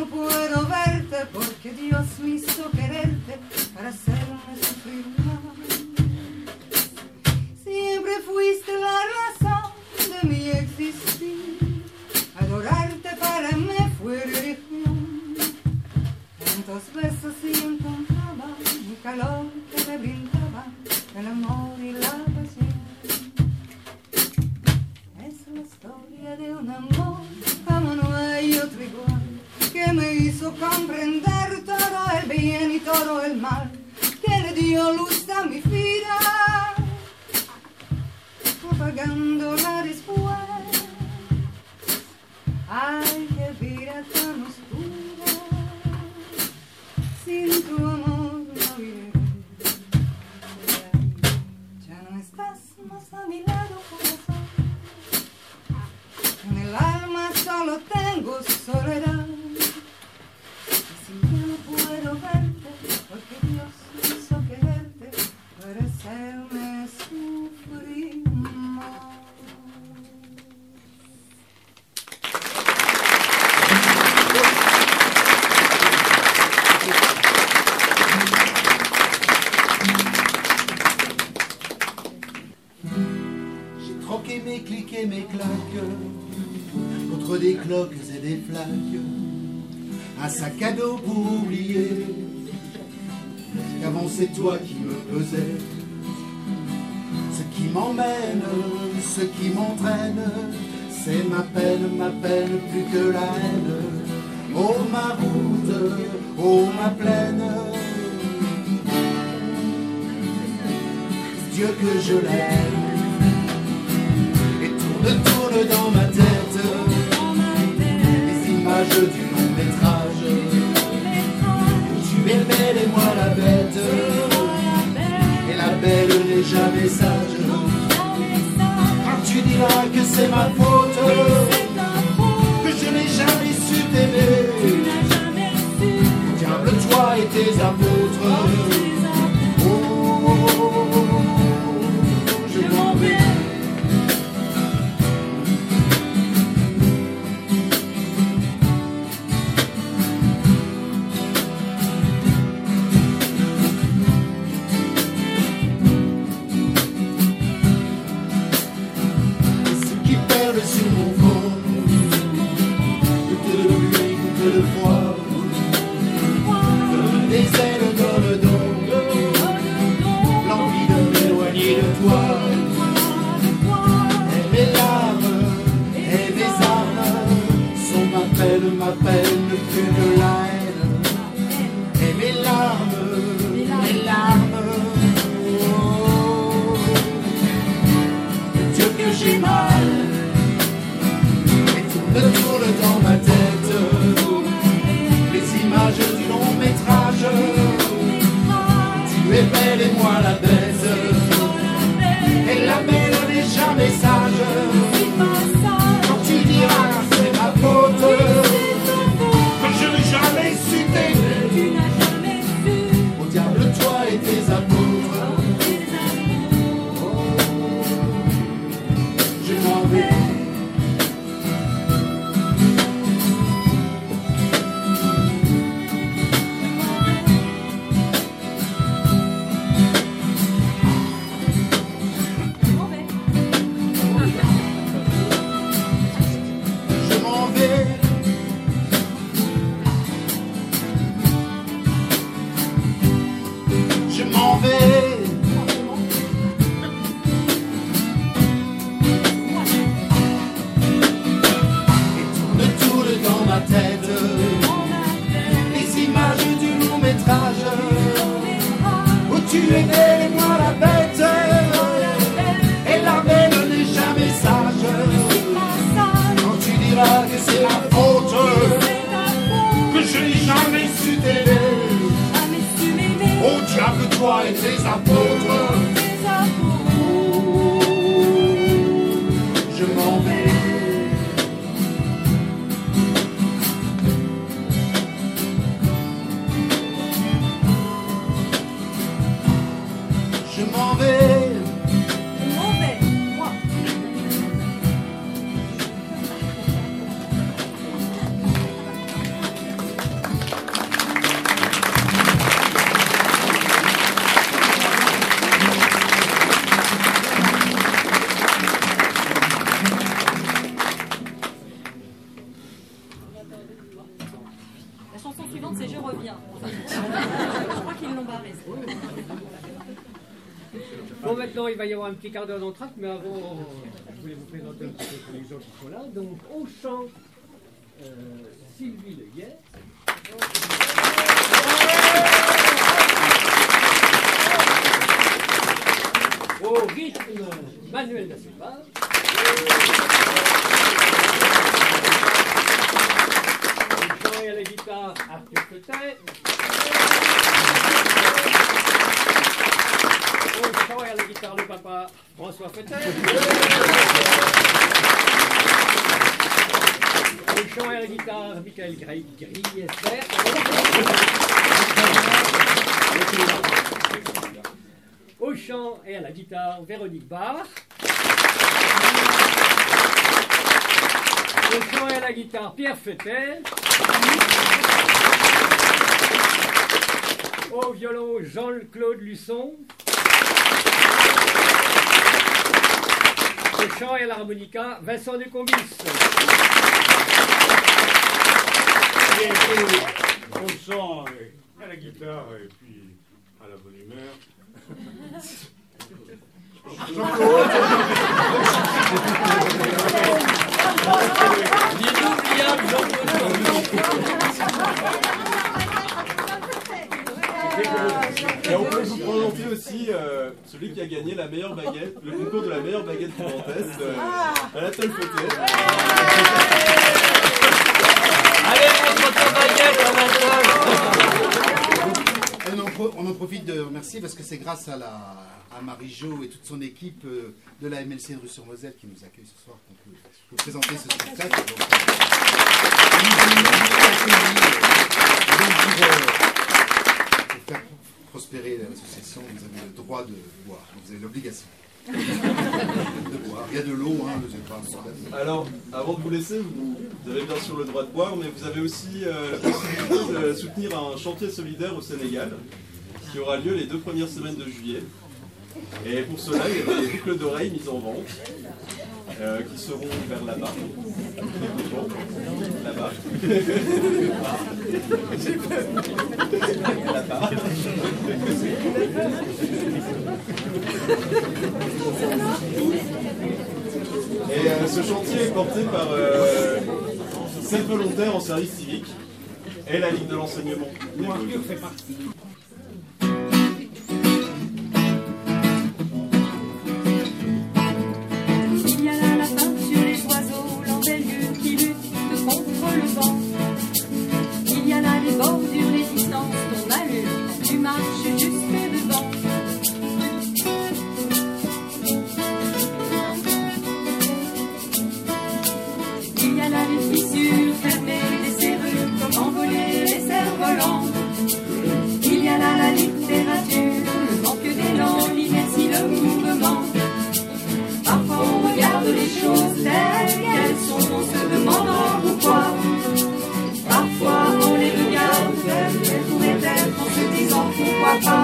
no puedo verte porque Dios me hizo quererte para hacerme sufrir más. Siempre fuiste la razón de mi existir. Adorarte para mí fue religión. Tantos besos y encontraba mi calor que me brindaba el amor y la pasión. Es la historia de un amor como no hay otro igual, que me hizo comprender todo el bien y todo el mal, que le dio luz a mi vida, apagándola después. Ay, qué vida tan oscura, sin tu amor no viviré. Ya no estás más a mi lado, corazón. En el alma solo tengo soledad. Y si yo no puedo verte, porque Dios me hizo quererte para hacerme sufrir más. J'ai troqué mes clics et mes claques contre des cloques et des flaques, un sac à dos pour oublier qu'avant c'est toi qui me pesais. Ce qui m'emmène, ce qui m'entraîne, c'est ma peine plus que la haine. Oh ma route, oh ma plaine, Dieu que je l'aime. Et tourne dans ma tête les images du long métrage. Tu aimais les moi la bête, et la belle n'est jamais sage. Quand tu diras que c'est ma faute, que je n'ai jamais su t'aimer, diable toi et tes apôtres. Je m'en vais. Ma peine plus que la haine, et mes larmes, oh, Dieu que j'ai mal, et tourne dans ma tête les images du long métrage. Tu es belle et moi la bête, et la belle n'est jamais sage. Quand tu diras c'est ma faute, je n'ai jamais su t'aimer. Tu n'as jamais su. Au diable toi et tes apôtres. Je m'en vais. Tu es belle et moi la bête, et la belle n'est jamais sage. Quand tu diras que c'est ma faute, que je n'ai jamais su t'aimer, oh diable toi et tes apôtres. Oh, je m'en vais. Je m'en vais. Moi. chanson suivante, c'est Je reviens. Je crois qu'ils l'ont barré. Bon, maintenant, il va y avoir un petit quart d'heure d'entracte, mais avant, je voulais vous présenter un petit peu tous les gens qui sont là. Donc, au chant, Sylvie Le Guet. Au rythme, Manuel Da Silva. Au chant et à la guitare, Arthur Fetet. Au chant et à la guitare, le papa, François Fetet. Au chant et à la guitare, Michael Griesser. Au chant et à la guitare, Véronique Barr. Au chant et à la guitare, Pierre Fetet. Au violon, Jean-Claude Luçon. Au chant et à l'harmonica, Vincent Ducombis. Au chant, à la guitare et puis à la bonne humeur. L'inoubliable Et on peut vous présenter aussi celui qui a gagné la meilleure baguette, le concours de la meilleure baguette du Grand Est, Anatole Fetet. Allez, montre ta baguette, Anatole. On en profite de remercier parce que c'est grâce à Marie-Jo et toute son équipe de la MLC de Rue-sur-Moselle qui nous accueille ce soir qu'on peut présenter ce spectacle. Donc, pour faire prospérer l'association, vous avez le droit de boire, vous avez l'obligation de boire. Il y a de l'eau, hein, c'est pas un problème. Alors, avant de vous laisser, vous avez bien sûr le droit de boire, mais vous avez aussi la possibilité de soutenir un chantier solidaire au Sénégal qui aura lieu les 2 premières semaines de juillet. Et pour cela, il y a des boucles d'oreilles mises en vente qui seront vers là-bas. Bon, là-bas. Là-bas. Et ce chantier est porté par 7 volontaires en service civique et la Ligue de l'enseignement. Moi, Arthur fait partie. Il y a là la fin sur les oiseaux, l'embellure qui lutte contre le vent. Il y a là les bordures, les distances, ton allure, tu marches juste devant. Il y a là les fissures fermées, les serrures comme envolées, les cerfs-volants. Il y a là la littérature, le manque d'élan, l'inertie, le mouvement. Parfois on regarde les choses telles qu'elles sont, on se demandant pourquoi. Parfois on les regarde telles qu'elles pourraient être en se disant pourquoi pas.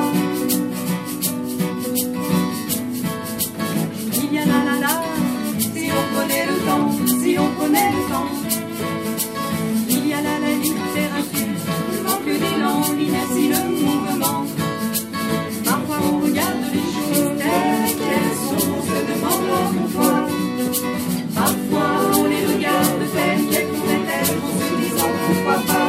Il y a là, si on prenait le temps, si on prenait le temps. Il y a là la littérature, le manque d'élan, l'inertie, le mouvement. Parfois on regarde les choses telles qu'elles sont, on se demande pourquoi. Parfois on les regarde telles qu'elles pourraient être en se disant pourquoi pas.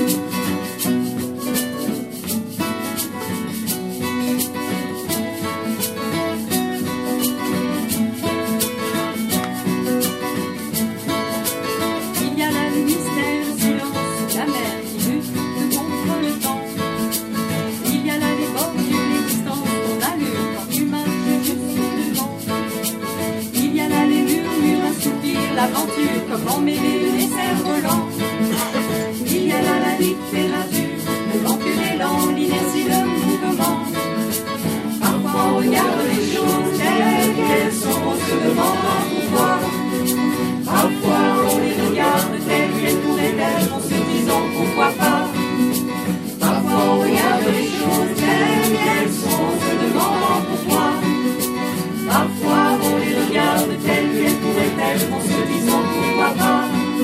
Il y a là le mystère, le silence, la mer qui lutte contre le temps. Il y a là les bordures, les distances, ton allure quand tu marches juste devant. Il y a là les murmures, un soupir, l'aventure, comment mêler les cerfs-volants. Il y a là la littérature, le manque d'élan, l'inertie, le mouvement. Parfois on regarde les choses telles qu'elles sont, on se demande pourquoi. Parfois on les regarde telles qu'elles pourraient être en se disant pourquoi pas. Parfois on regarde les choses telles qu'elles sont, en se demandant pourquoi. Parfois on les regarde telles qu'elles pourraient être en se disant pourquoi pas.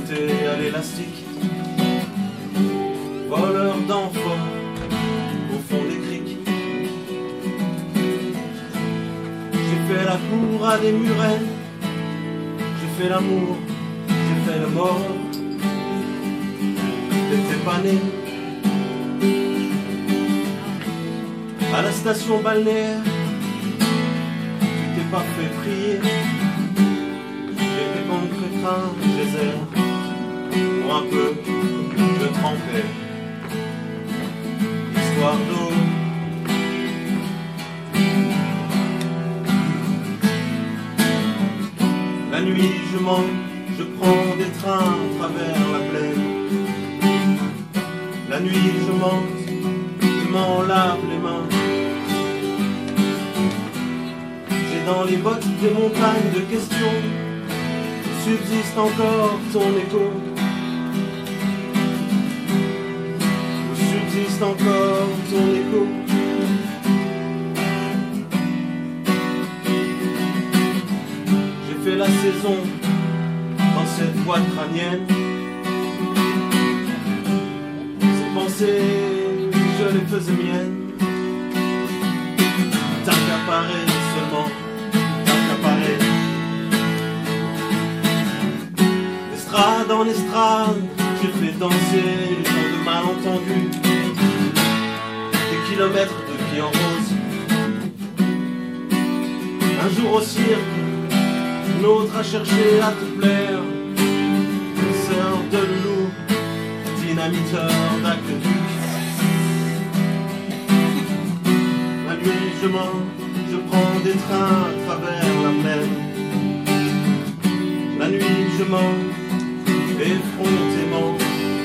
sauter à l'élastique, voleur d'enfants au fond des criques. J'ai fait la cour à des murennes, j'ai fait l'amour, j'ai fait le mort. T'étais pas né à la station balnéaire, tu t'es pas fait prier. J'étais contre crétin, désert, pour un peu, je trempais. Histoire d'eau. La nuit je manque, je prends des trains à travers la plaine. La nuit je manque, je m'en lave les mains. J'ai dans les bottes des montagnes de questions, subsiste encore ton écho. Subsiste encore ton écho. J'ai fait la saison dans cette boîte crânienne. Ces pensées, je les faisais miennes. T'accaparer seulement, t'accaparer. Estrade en estrade, j'ai fait danser les gens de malentendus. Des kilomètres de vie en rose. Un jour au cirque, une autre à chercher à te plaire. Une sœur de loup, dynamiteur d'aqueduc. La nuit je mens, je prends des trains à travers la plaine. La nuit je mens, effrontément.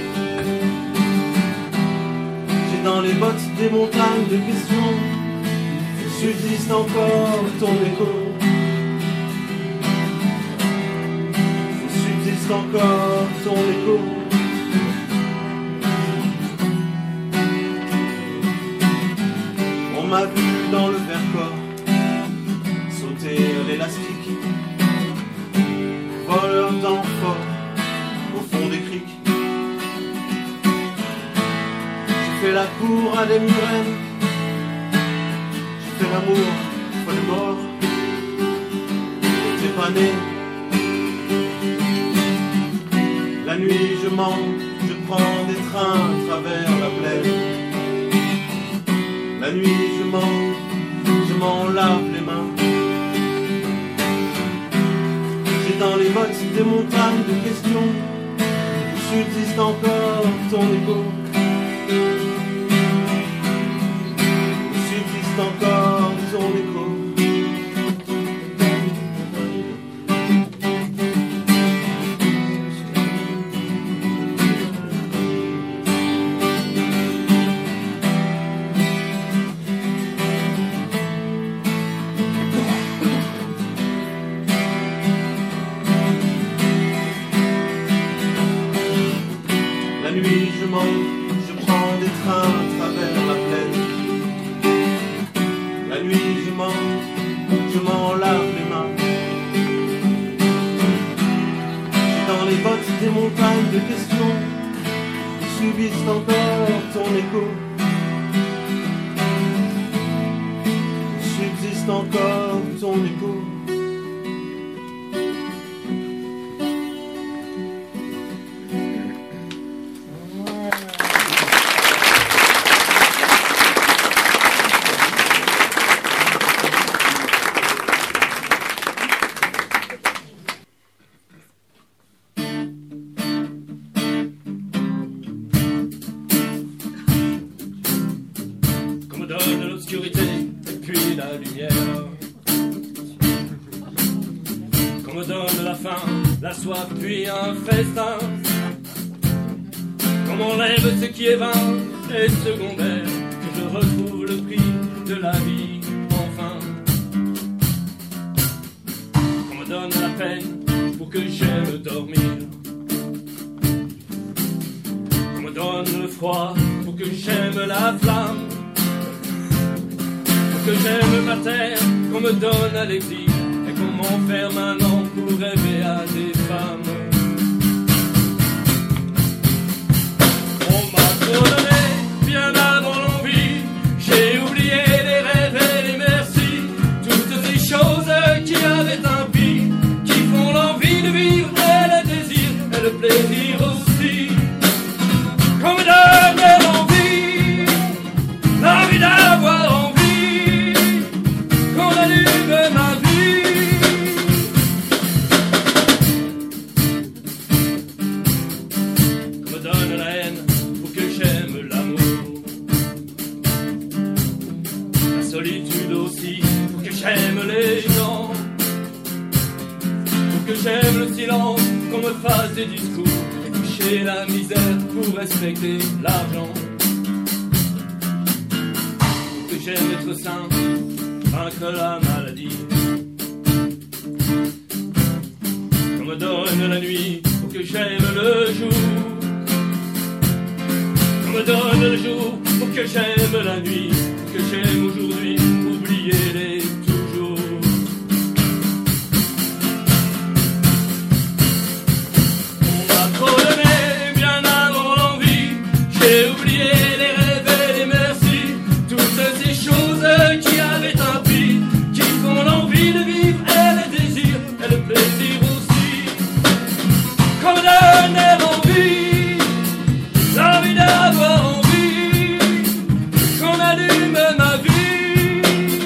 J'ai dans les bottes des montagnes de questions. Subsiste encore ton écho. Subsiste encore ton écho. On m'a vu dans le Vercors sauter l'élastique, voleur d'enfants au fond des criques. J'ai fait la cour à des murennes, j'ai fait l'amour, pas de mort. T'es pas né. La nuit je manque, je prends des trains à travers la plaine. La nuit je manque, je m'en lave les mains. J'ai dans les bottes des montagnes de questions. Subsiste encore ton écho. Subsiste encore ton écho. Je prends des trains à travers la plaine. La nuit je manque, je m'en lave les mains. J'ai dans les bottes des montagnes de questions. Subsiste encore ton écho. Subsiste encore ton écho. La soif puis un festin. Qu'on m'enlève ce qui est vain et secondaire, que je retrouve le prix de la vie enfin. Qu'on me donne la peine pour que j'aime dormir. Qu'on me donne le froid pour que j'aime la flamme. Pour que j'aime ma terre, qu'on me donne à l'exil. Et qu'on m'enferme un an pour rêver à des femmes. trop donné, bien avant l'envie. J'ai oublié les rêves et les merci, toutes ces choses qui avaient un prix, qui font l'envie de vivre et le désir et le plaisir aussi. Qu'on me donne l'envie d'avoir envie, qu'on allume ma vie. Qu'on me donne la haine pour que j'aime l'amour, la solitude aussi pour que j'aime les gens, pour que j'aime le silence, qu'on me fasse des discours, et toucher la misère pour respecter l'argent. J'aime être sain, vaincre la maladie. Qu'on me donne la nuit pour que j'aime le jour. Qu'on me donne le jour pour que j'aime la nuit, pour que j'aime aujourd'hui, oublier les toujours. On m'a trop donné bien avant l'envie, j'ai oublié les rêves et les merci, toutes ces choses qui avaient un prix, qui font l'envie de vivre et le désir et le plaisir aussi. Qu'on me donne l'envie d'avoir envie, qu'on allume ma vie.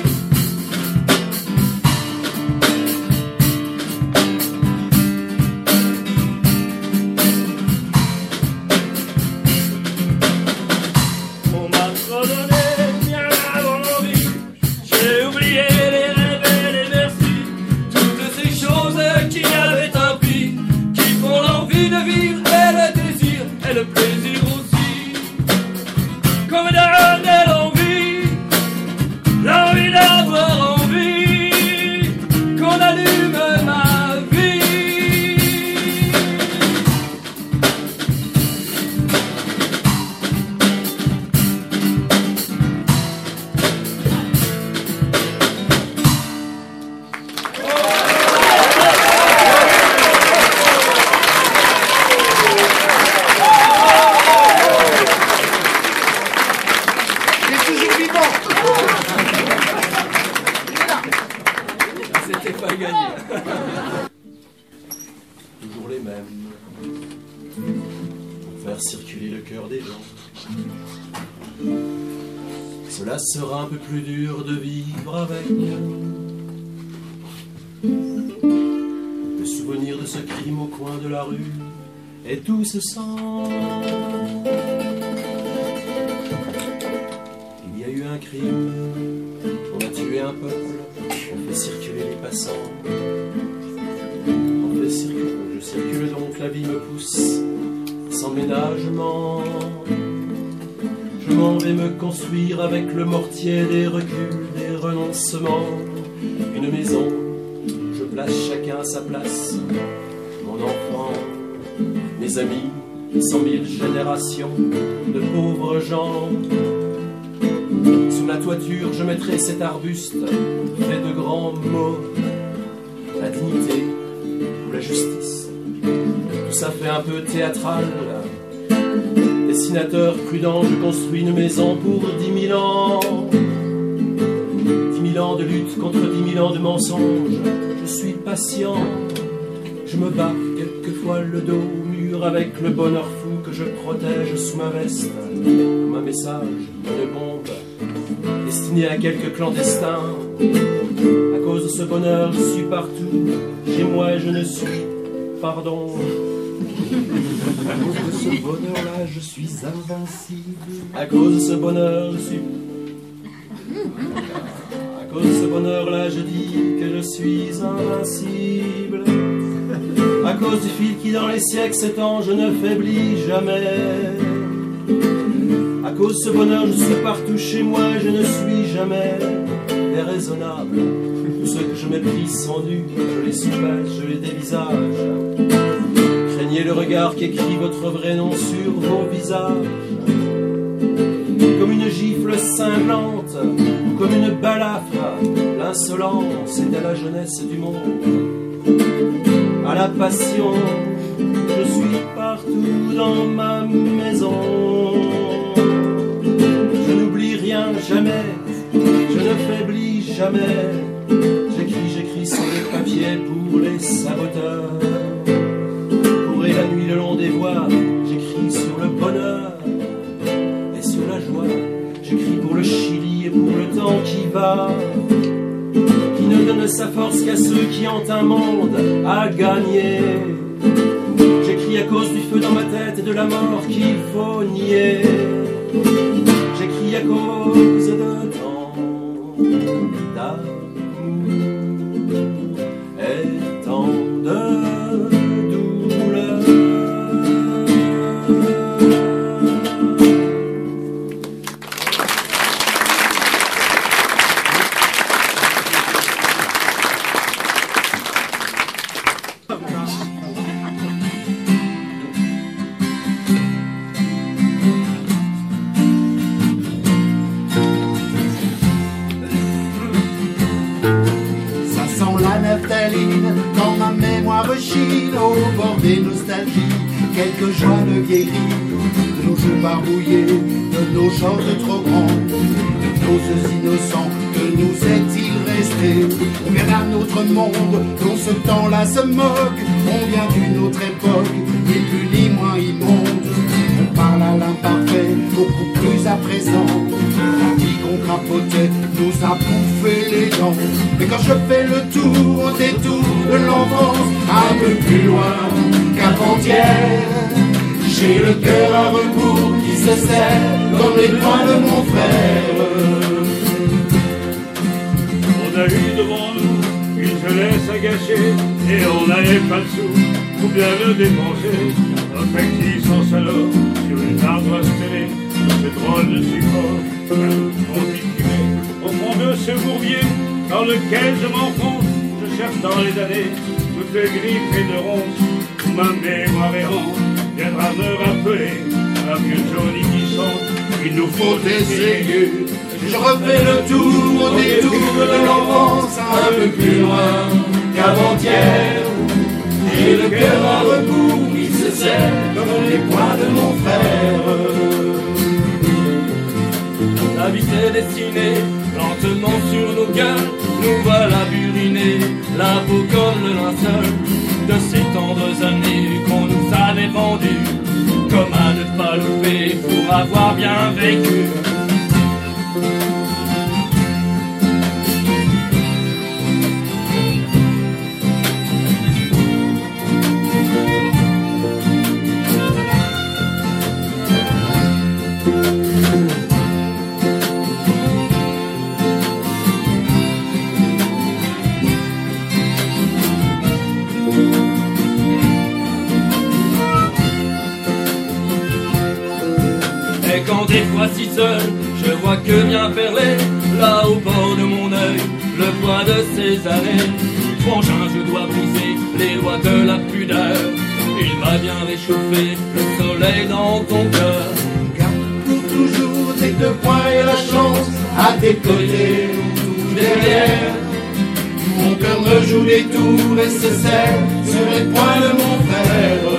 On m'a trop donné bien avant l'envie, j'ai oublié les rêves et les merci, toutes ces choses qui avaient un prix, qui font l'envie de vivre et le désir et le plaisir aussi. Qu'on me donne l'envie d'avoir envie, qu'on allume ma vie. Il est toujours vivant. C'était pas gagné. Toujours les mêmes. Pour faire circuler le cœur des gens. Cela sera un peu plus dur de vivre avec. Le souvenir de ce crime au coin de la rue et tout se sent. Il y a eu un crime, on a tué un peuple, on fait circuler les passants. On fait circuler, je circule donc, la vie me pousse sans ménagement. Je m'en vais me construire avec le mortier des reculs, des renoncements. Une maison, je place chacun à sa place. Mon enfant, mes amis, 100 000 générations de pauvres gens. Sous la toiture, je mettrai cet arbuste fait de grands mots. La dignité ou la justice. Tout ça fait un peu théâtral. Dessinateur prudent, je construis une maison pour 10 000 ans. 10 000 ans de lutte contre 10 000 ans de mensonges. Je suis patient. Je me bats quelquefois le dos au mur avec le bonheur fou que je protège sous ma veste. Comme un message, une bombe destinée à quelques clandestins. À cause de ce bonheur, je suis partout. Chez moi, je ne suis, pardon. À cause de ce bonheur-là, je suis invincible. À cause de ce bonheur, je suis. À cause de ce bonheur-là, je dis que je suis invincible. À cause du fil qui dans les siècles s'étend, je ne faiblis jamais. À cause de ce bonheur, je suis partout chez moi, je ne suis jamais déraisonnable. Tous ceux que je méprise sont nus, je les soupège, je les dévisage. Craignez le regard qui écrit votre vrai nom sur vos visages. Comme une gifle cinglante, ou comme une balafre, l'insolence est à la jeunesse du monde. À la passion, je suis partout dans ma maison. jamais, je ne faiblis jamais. J'écris sur les papiers pour les saboteurs. Courir la nuit le long des voies, j'écris sur le bonheur et sur la joie. J'écris pour le Chili et pour le temps qui va, qui ne donne sa force qu'à ceux qui ont un monde à gagner. J'écris à cause du feu dans ma tête et de la mort qu'il faut nier. J'écris à cause de tant d'amour et tant de douleur. Quand ma mémoire chine au bord des nostalgies, quelques joies ne vieillis, de nos jeux barbouillés, de nos chantes trop grandes, de nos œufs innocents, que nous est-il resté? On verra notre monde, dont ce temps-là se moque, on vient d'une autre époque, ni plus ni moins immonde. On parle à l'imparfait, beaucoup plus à présent. La vie qu'on crapotait nous a bouffé les dents. Mais quand je fais le tour, au détour de l'enfance, un peu plus loin qu'avant-hier, j'ai le cœur à rebours qui se serre comme les doigts de mon frère. On a eu devant nous une jeunesse à gâcher, et on n'avait pas de sous pour bien le dépenser. Notre existence alors, sur une ardoise télé, ce drôle de support, constitué au fond de ce bourbier dans lequel je m'enfonce. Je cherche dans les années toutes les griffes et de ronces. Ma mémoire errante viendra me rappeler la vieux Johnny qui chante. Il nous faut essayer. Je refais le tour au détour de l'enfance, un peu plus loin qu'avant-hier. J'ai le cœur à rebours qui se serre comme les poings de mon frère. La vie s'est dessinée lentement sur nos cœurs. Nous voilà burinés, la peau comme le linceul de ces tendres années qu'on nous avait vendues comme à ne pas louper pour avoir bien vécu. Des fois si seul, je vois que vient perler, là au bord de mon œil, le poids de ces années. Frangin, je dois briser les lois de la pudeur. Il va bien réchauffer le soleil dans ton cœur. Garde pour toujours tes deux poings et la chance à tes côtés ou derrière. Mon cœur me joue des tours et se serre sur les poings de mon frère.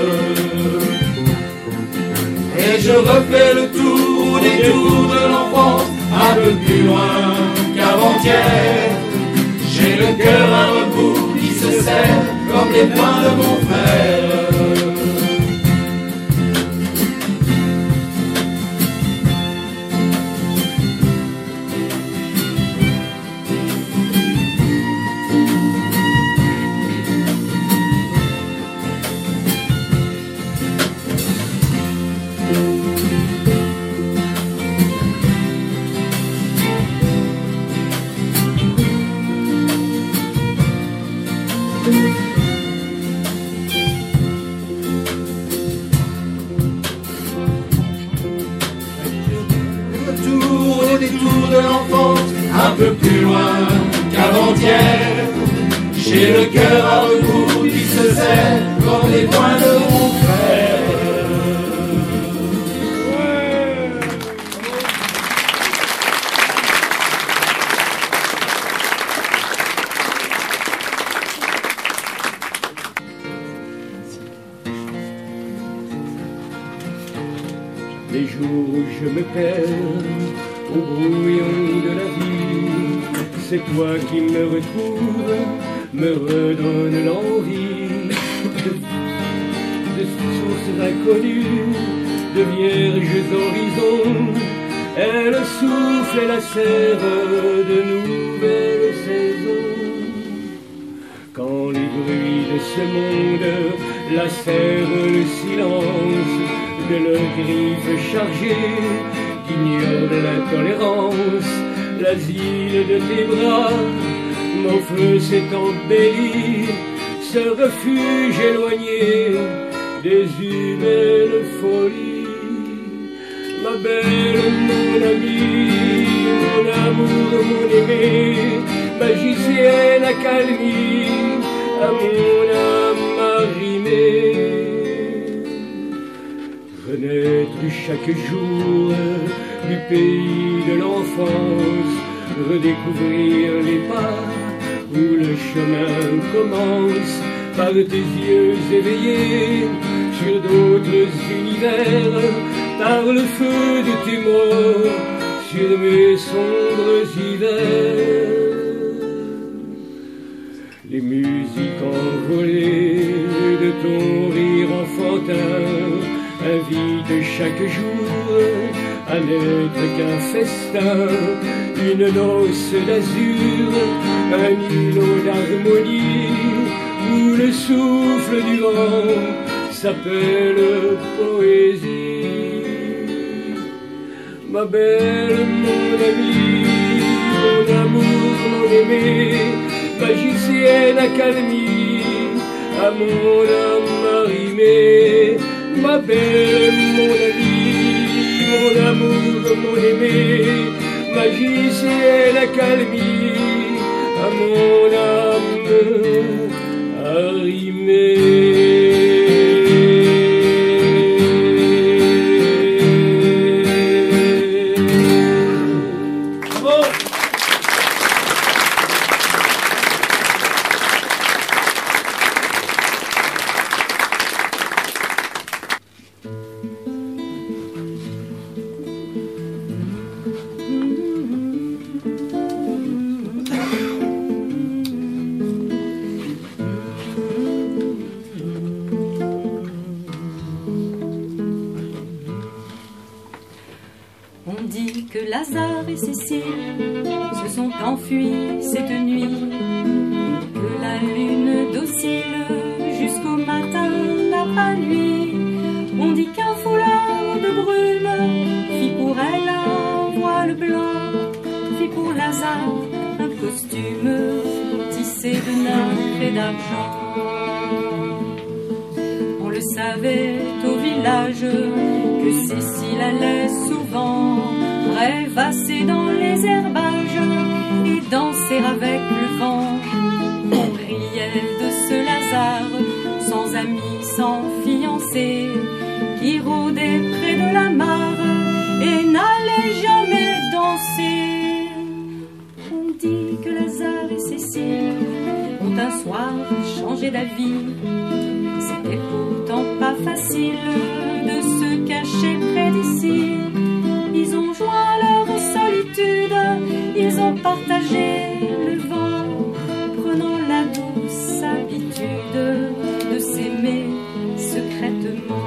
Et je refais le tour, des tours de l'enfance, un peu plus loin qu'avant-hier. J'ai le cœur à rebours qui se serre comme les poings de mon frère. Un peu plus loin qu'avant-hier, j'ai le cœur à rebours qui se serre comme les poings de mon frère. Les jours où je me perds au brouillon de la vie. C'est toi qui me retrouve, me redonne l'envie de sources inconnues, de vierges horizons. Elle souffle et la serre de nouvelles saisons. Quand les bruits de ce monde lacèrent le silence de leurs griffes chargées qu'ignorent l'intolérance, l'asile de tes bras m'offre cet embelli, ce refuge éloigné des humaines folies. Ma belle, mon amie, mon amour, mon aimé, magicienne accalmie, à mon âme arrimée. Renaître chaque jour du pays de l'enfance, redécouvrir les pas où le chemin commence, par tes yeux éveillés sur d'autres univers, par le feu de tes morts sur mes sombres hivers. Les musiques envolées de ton rire enfantin invitent chaque jour à n'être qu'un festin, une noce d'azur, un îlot d'harmonie où le souffle du vent s'appelle poésie. Ma belle, mon amie, mon amour, mon aimé, magicienne accalmie, à mon âme arrimée. Ma belle, mon amie, mon amour, mon aimé, magicienne accalmie, à mon âme arrimée. Lazare et Cécile se sont enfuis cette nuit, que la lune docile jusqu'au matin n'a pas nuit. On dit qu'un foulard de brume fit pour elle un voile blanc, fit pour Lazare un costume tissé de nacre et d'argent. On le savait au village que Cécile allait souvent rêvasser dans les herbages et danser avec le vent. On riait de ce Lazare, sans amis, sans fiancé, qui rôdait près de la mare et n'allait jamais danser. On dit que Lazare et Cécile ont un soir changé d'avis. C'était pourtant pas facile de se cacher près d'ici. Ils ont joint leur solitude, ils ont partagé le vent, prenant la douce habitude de s'aimer secrètement.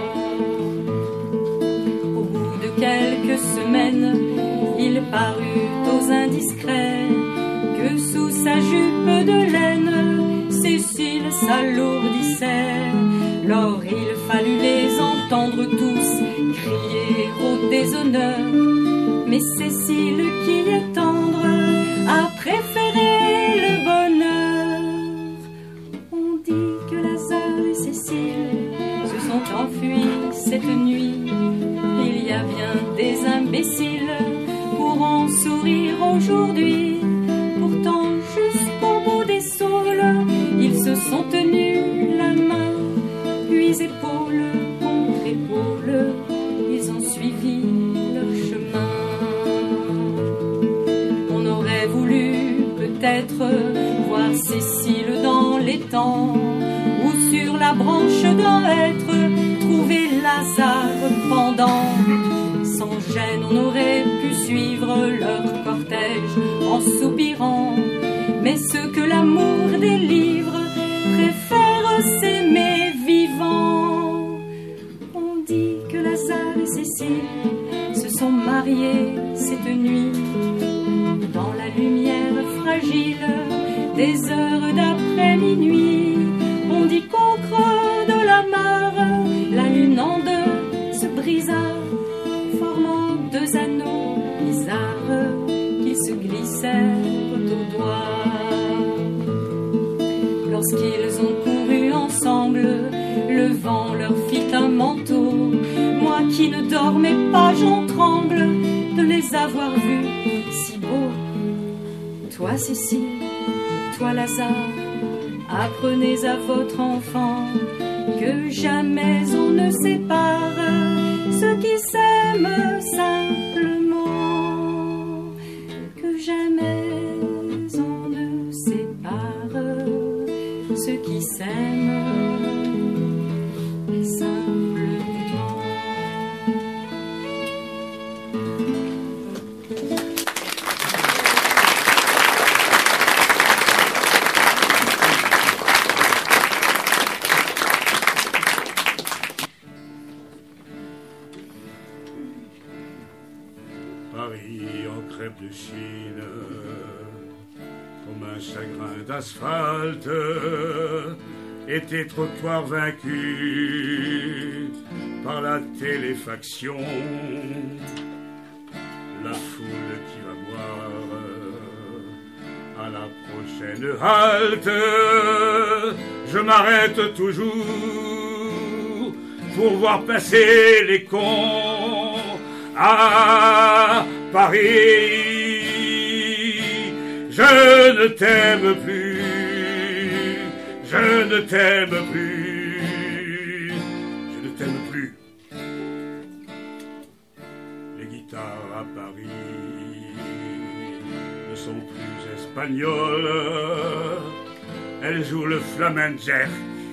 Au bout de quelques semaines, il parut aux indiscrets que sous sa jupe de laine, Cécile s'alourdissait. Lors il fallut les entendre tous crier au déshonneur. Mais Cécile, qui est tendre, a préféré le bonheur. On dit que Lazare et Cécile se sont enfuis cette nuit. Il y a bien des imbéciles pour en sourire aujourd'hui. Pourtant, jusqu'au bout des saules, ils se sont tenus la main, puis épaule contre épaule, ils ont suivi leur chemin. On aurait voulu peut-être voir Cécile dans l'étang, ou sur la branche d'un hêtre trouver Lazare pendant. Sans gêne, on aurait pu suivre leur cortège en soupirant. Mais ceux que l'amour délivre préfèrent s'aimer vivant. On dit que Lazare et Cécile se sont mariés cette nuit dans la lumière fragile des heures d'après minuit. On dit qu'au creux de la mare, la lune en deux se brisa, formant deux anneaux bizarres qui se glissèrent aux doigts. Lorsqu'ils ont couru ensemble, le vent leur fit un manteau. Moi qui ne dormais pas, j'en tremble de les avoir vus si beaux. Toi Cécile, toi Lazare, apprenez à votre enfant que jamais on ne sépare ceux qui s'aiment simplement, que jamais on ne sépare ceux qui s'aiment simplement. Paris en crêpe de Chine, comme un chagrin d'asphalte, et tes trottoirs vaincus par la téléfaction. La foule qui va boire à la prochaine halte, je m'arrête toujours pour voir passer les cons. À Paris, je ne t'aime plus, je ne t'aime plus, je ne t'aime plus. Les guitares à Paris ne sont plus espagnoles, elles jouent le flamenco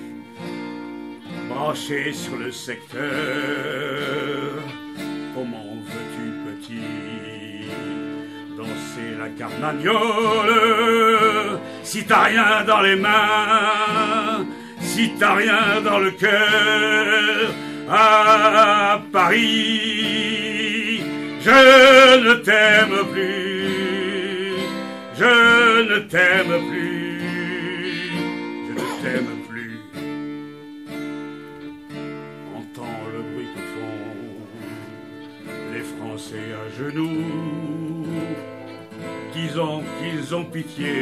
branché sur le secteur. Comment veux-tu, petit, danser la carmagnole si t'as rien dans les mains, si t'as rien dans le cœur? À Paris, je ne t'aime plus, je ne t'aime plus, je ne t'aime plus. Entends le bruit que font les Français à genoux, disant qu'ils ont pitié,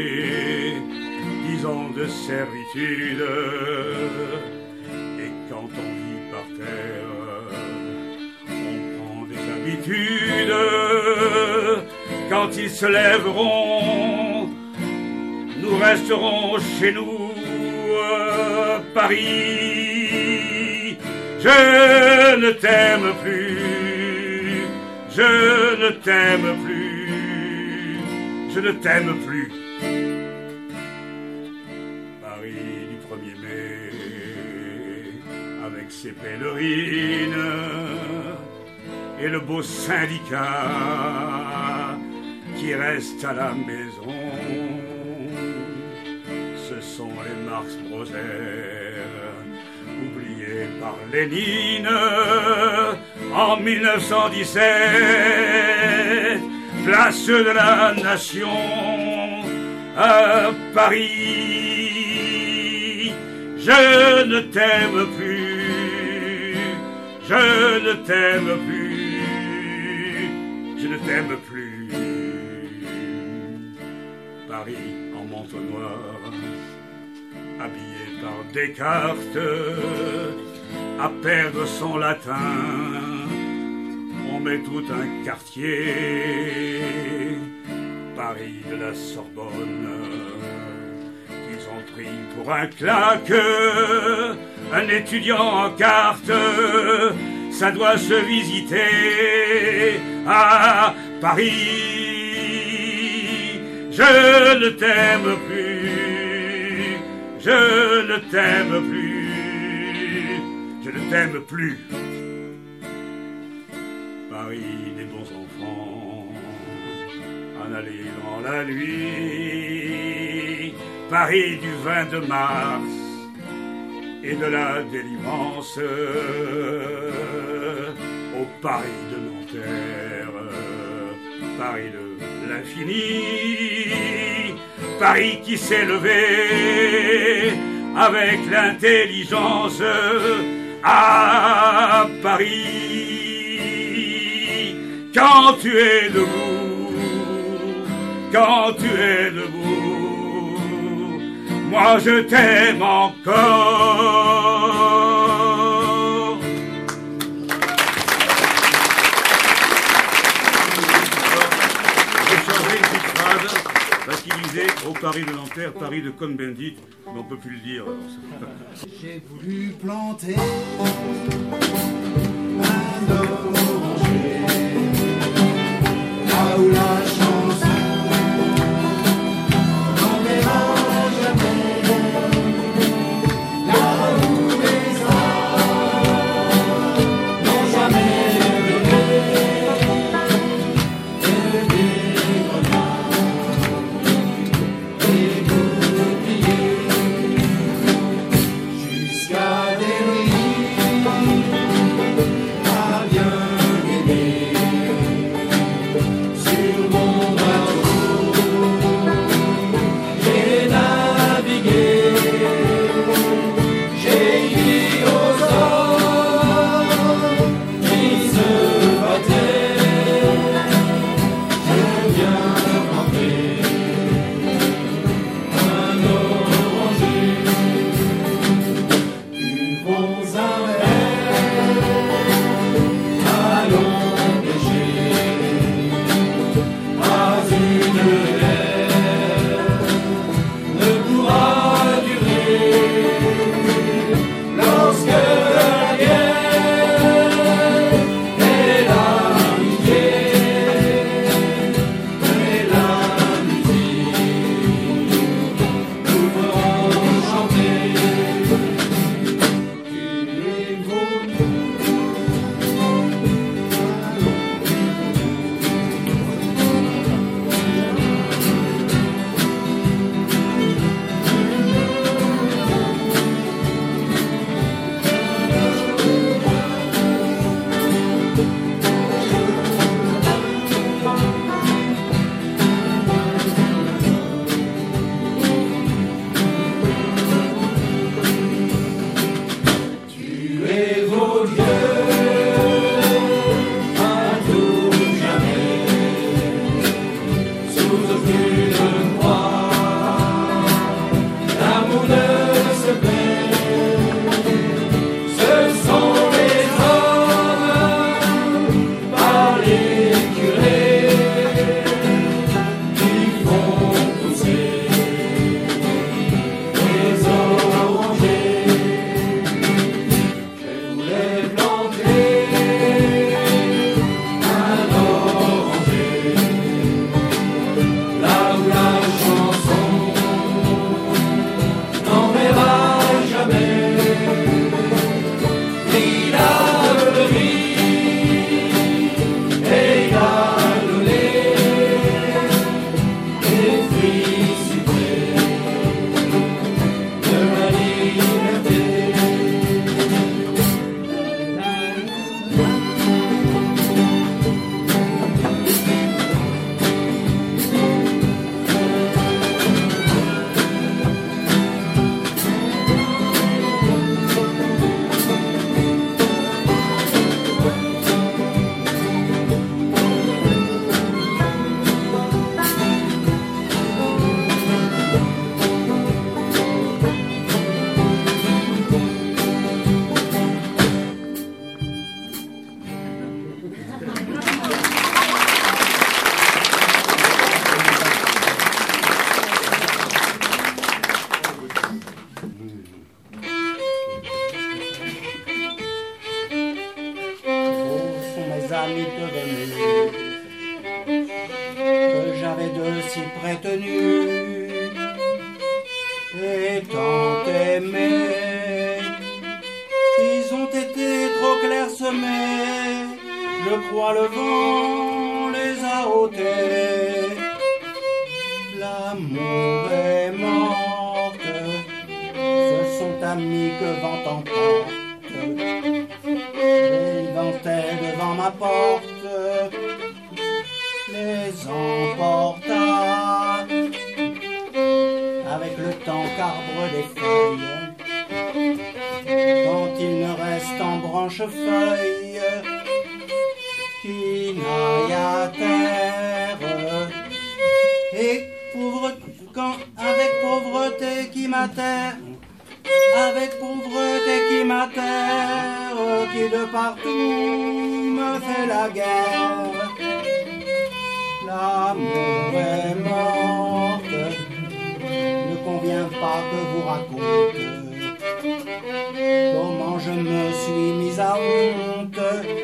disant de servitude. Et quand on vit par terre, on prend des habitudes. Quand ils se lèveront, nous resterons chez nous. Paris, je ne t'aime plus, je ne t'aime plus, je ne t'aime plus. Paris du 1er mai, avec ses pèlerines et le beau syndicat qui reste à la maison. Ce sont les Marx Brothers, oubliés par Lénine en 1917, place de la nation à Paris. Je ne t'aime plus, je ne t'aime plus, je ne t'aime plus. Paris en manteau noir, habillé par Descartes, à perdre son latin, on met tout un quartier. Paris de la Sorbonne, qu'ils ont pris pour un claque, un étudiant en carte, ça doit se visiter à Paris. Je ne t'aime plus, je ne t'aime plus, je ne t'aime plus. Paris Paris des bons enfants, en aller dans la nuit, Paris du 22 mars et de la délivrance, au Paris de Nanterre, Paris de l'infini, Paris qui s'est levé avec l'intelligence à Paris. Quand tu es debout, quand tu es debout, moi je t'aime encore. J'ai changé une petite phrase parce qu'il disait au Paris de Nanterre, Paris de Cohn-Bendit, mais on peut plus le dire. J'ai voulu planter un oranger là où la chanson n'enverra jamais, là où les arts n'ont jamais donné des grenades, des boucliers, jusqu'à des nuits à bien aimer. Sur mon bateau, j'ai navigué, j'ai dit aux hommes qui se battaient, je viens rentrer un oranger. Buvons un verre, allons pêcher, pas une guerre ne pourra durer lorsque la guerre et l'amitié et la musique nous feront chanter. Tu es venu, tu es vos dieux à tout jamais, sous aucune croix, l'amour ne se perd. Ce sont les hommes, pas les curés, qui font pousser les orangers. Je voulais planter un oranger là où la chanson n'enverra jamais ni la vie et la donner les fruits sucrés de ma liberté. amis devenus que j'avais de si près tenus et tant aimés. Ils ont été trop clairsemés je crois le vent les a ôtés. L'amour est morte, ce sont amis que vent emporte. Les vantaient devant ma porte, les emporta avec le temps qu'arbre des feuilles. Quand il ne reste en branche-feuille qui n'aille à terre, et quand avec pauvreté qui m'atterre, avec pauvreté qui m'atterre, qui de partout me fait la guerre. L'amour est morte, ne convient pas que vous raconte comment je me suis mise à honte,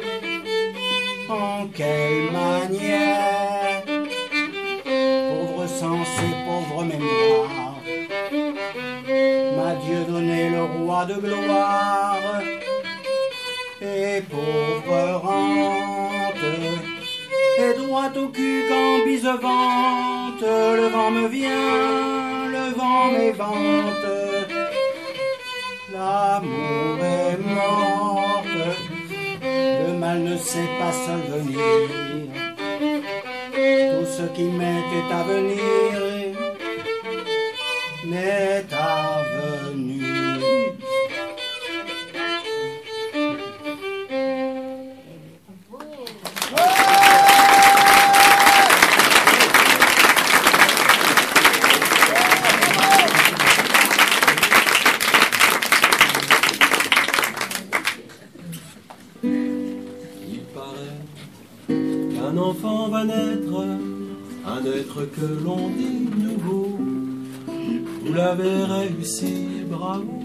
en quelle manière. Pauvre sens et pauvre mémoire, m'a Dieu donné le roi de gloire, et pauvre rente, et droite au cul quand bise vente, le vent me vient, le vent m'évente. L'amour est morte, le mal ne sait pas seul venir, tout ce qui m'était à venir m'est avenu. Un enfant va naître, un être que l'on dit nouveau. Vous l'avez réussi, bravo.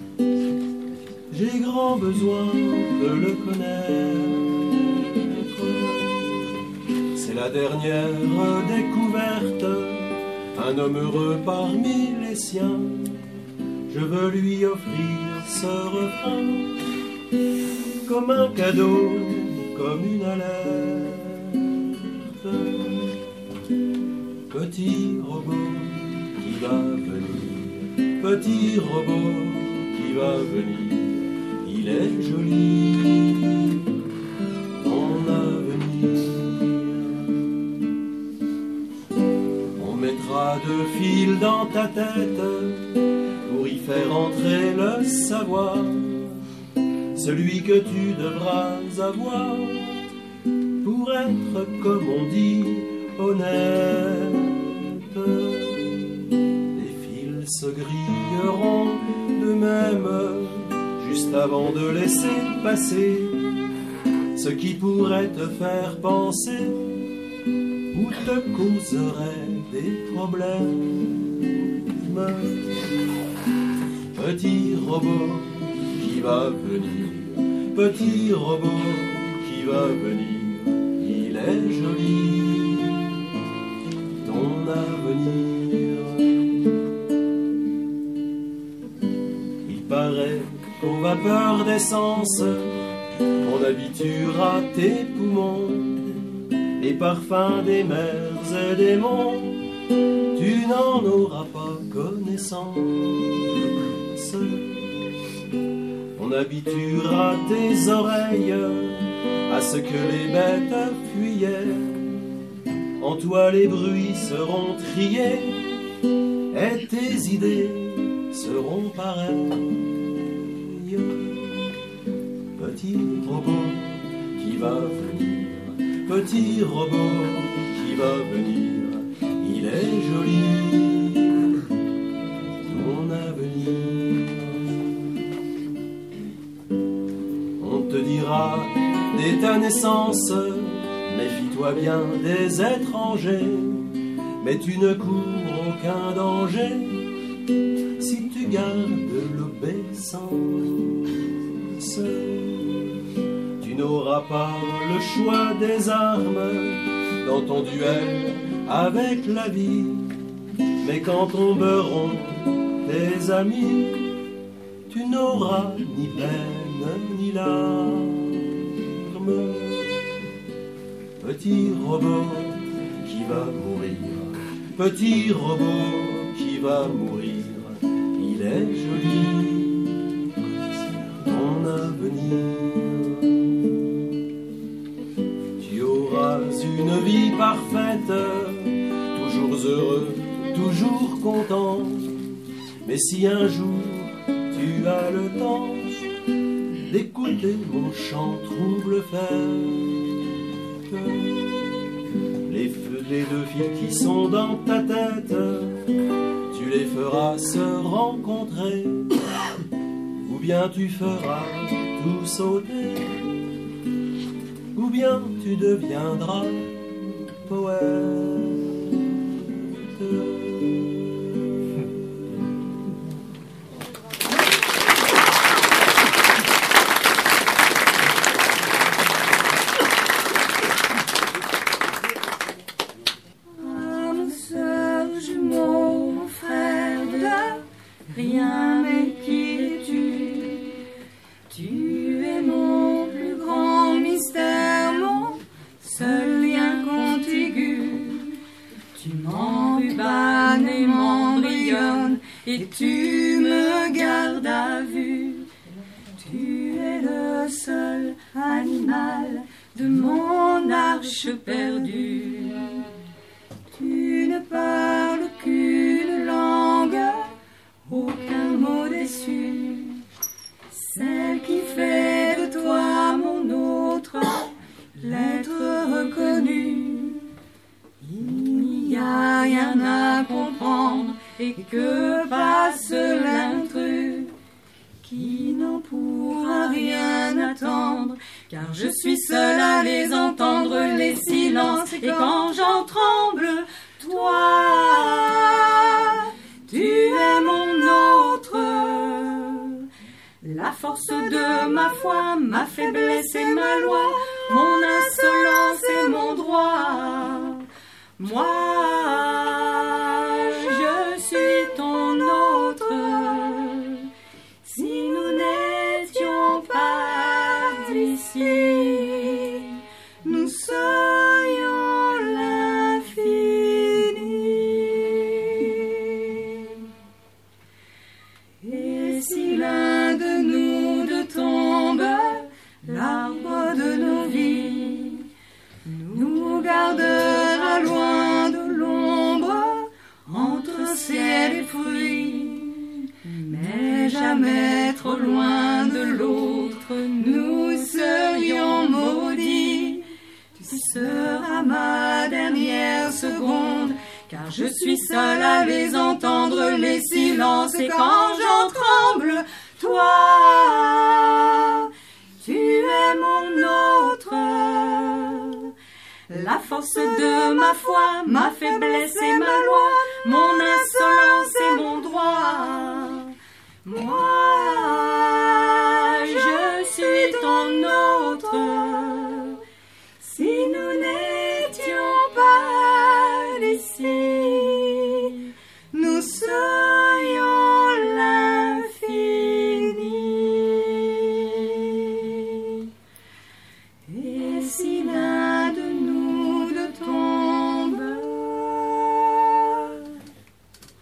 J'ai grand besoin de le connaître. C'est la dernière découverte, un homme heureux parmi les siens. Je veux lui offrir ce refrain, comme un cadeau, comme une alerte. Petit robot qui va venir, petit robot qui va venir, il est joli, ton avenir. On mettra 2 fils dans ta tête pour y faire entrer le savoir, celui que tu devras avoir pour être, comme on dit, honnête. Les fils se grilleront d'eux-mêmes juste avant de laisser passer ce qui pourrait te faire penser ou te causerait des problèmes. Petit robot qui va venir, petit robot qui va venir, il est joli, ton avenir. Il paraît qu'aux vapeurs d'essence, on habituera tes poumons, les parfums des mers et des monts, tu n'en auras pas connaissance. On habituera tes oreilles à ce que les bêtes fuyaient. En toi les bruits seront triés et tes idées seront pareilles. Petit robot qui va venir, petit robot qui va venir, il est joli, ton avenir. On te dira dès ta naissance, méfie-toi bien des étrangers, mais tu ne cours aucun danger si tu gardes l'obéissance. Tu n'auras pas le choix des armes dans ton duel avec la vie, mais quand tomberont tes amis, tu n'auras ni peine ni larmes. Petit robot qui va mourir, petit robot qui va mourir, il est joli, ton avenir. Tu auras une vie parfaite, toujours heureux, toujours content. Mais si un jour tu as le temps d'écouter mon chant trouble-fête, les deux filles qui sont dans ta tête, tu les feras se rencontrer, ou bien tu feras tout sauter, ou bien tu deviendras poète. Rien mais qui es-tu? Tu es mon plus grand mystère, mon seul lien contigu. Tu m'enrubannes et m'embrayonnes et tu me gardes à vue. Tu es le seul animal de mon arche perdue. Tu ne parles qu'une langue, aucun mot déçu, celle qui fait de toi mon autre, l'être reconnu. Il n'y a rien à comprendre et que passe l'intrus, qui n'en pourra rien attendre, car je suis seule à les entendre, les silences, et quand j'en tremble, toi, tu es mon autre. La force de ma foi, ma faiblesse et ma loi, mon insolence et mon droit. Moi, je suis ton autre. Si nous n'étions pas d'ici, nous serions l'infini. Et si l'un de nous deux tombe, l'arbre de nos vies nous gardera loin de l'ombre, entre ciel et fruits, mais jamais trop loin de l'autre, nous serions maudits. Tu seras ma dernière seconde, car je suis seule à les entendre, les silences, et quand j'en tremble, toi, tu es mon autre. La force de ma foi, ma faiblesse et ma loi, mon insolence et mon droit. Moi, je suis ton autre. Si nous n'étions pas d'ici, nous serions l'infini. Et si l'un de nous deux tombe,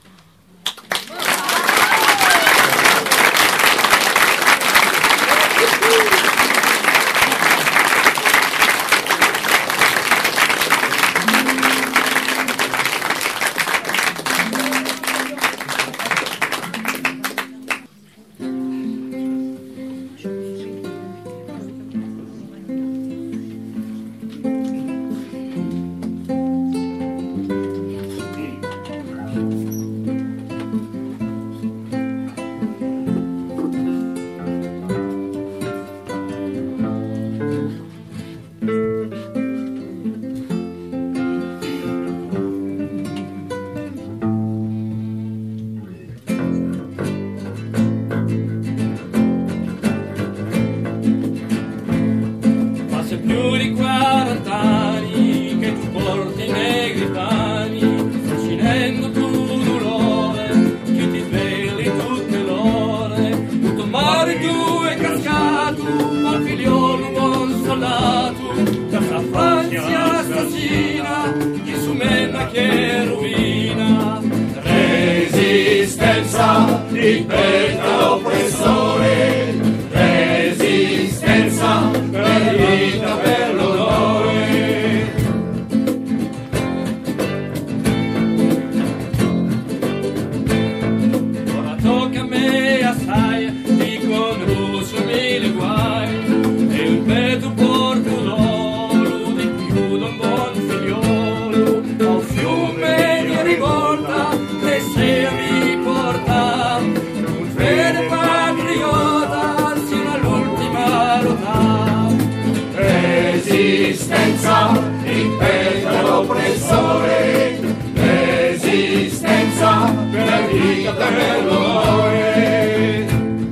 Resistenza per la vita, per l'onore.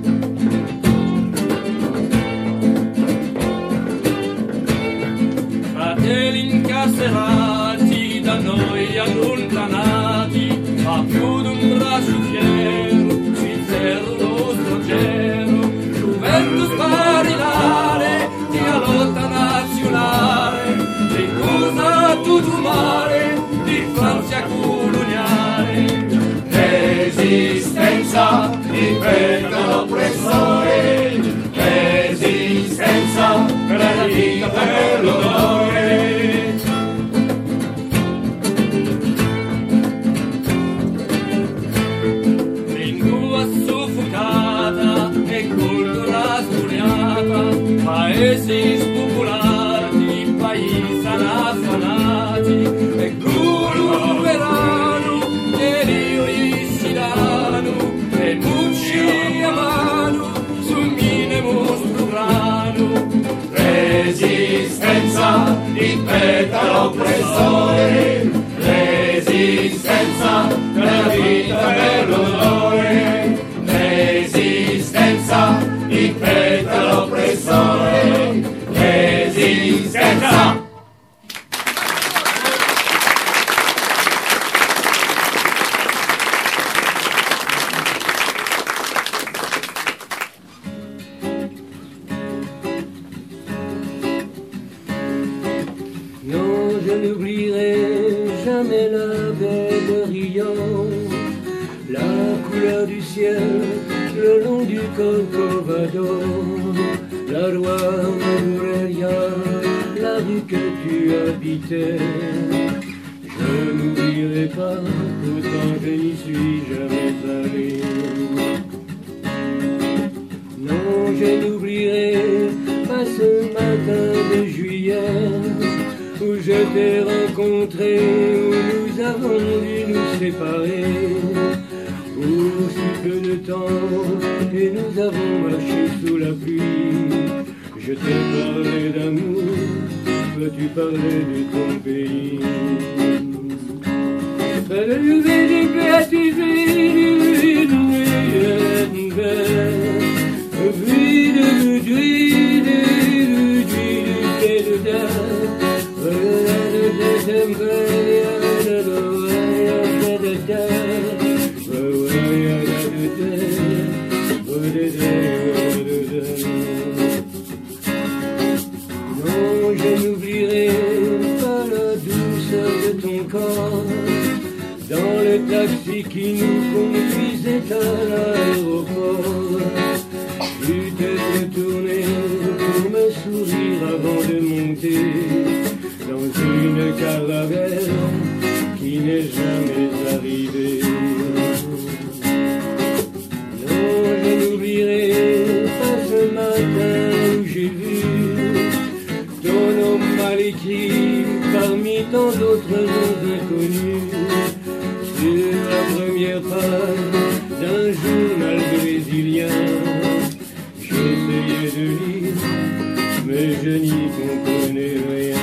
Fratelli incarcerati da noi allontanati, a più d'un braccio fiero si ferro lo stringero. Juventus marinare di la lotta nazionale, ricusa tutto mare di Francia coloniale. Resistenza, difenda l'oppressore. Resistenza per la vita, per l'onore. Lingua soffocata e cultura sfuriata, paesi spopolati, paesani affanati, e guru verano, e rio isidano, e mucci a mano, sul mine mostro grano. Resistenza, difenda l'oppressore. Resistenza per la vita, per l'onore. Resistenza, difenda l'oppressore. Resistenza. Non, je n'oublierai jamais la baie de Rio, la couleur du ciel le long du Corcovado, la roi Madureira, la rue que tu habitais. Je n'oublierai pas, pourtant je n'y suis jamais allé. Non, je n'oublierai pas ce matin de juillet où je t'ai rencontré, où nous avons dû nous séparer, pour si peu de temps, et nous avons marché sous la pluie. Je t'ai parlé d'amour, toi tu parlais de ton pays. Non, je n'oublierai pas la douceur de ton corps dans le taxi qui nous conduisait à l'aéroport. Tu t'es retourné pour me sourire avant de monter dans une caravelle qui n'est jamais arrivée. Non, je n'oublierai pas ce matin où j'ai vu ton nom mal écrit parmi tant d'autres noms inconnus sur la première page d'un journal brésilien. J'essayais de lire, mais je n'y comprenais rien.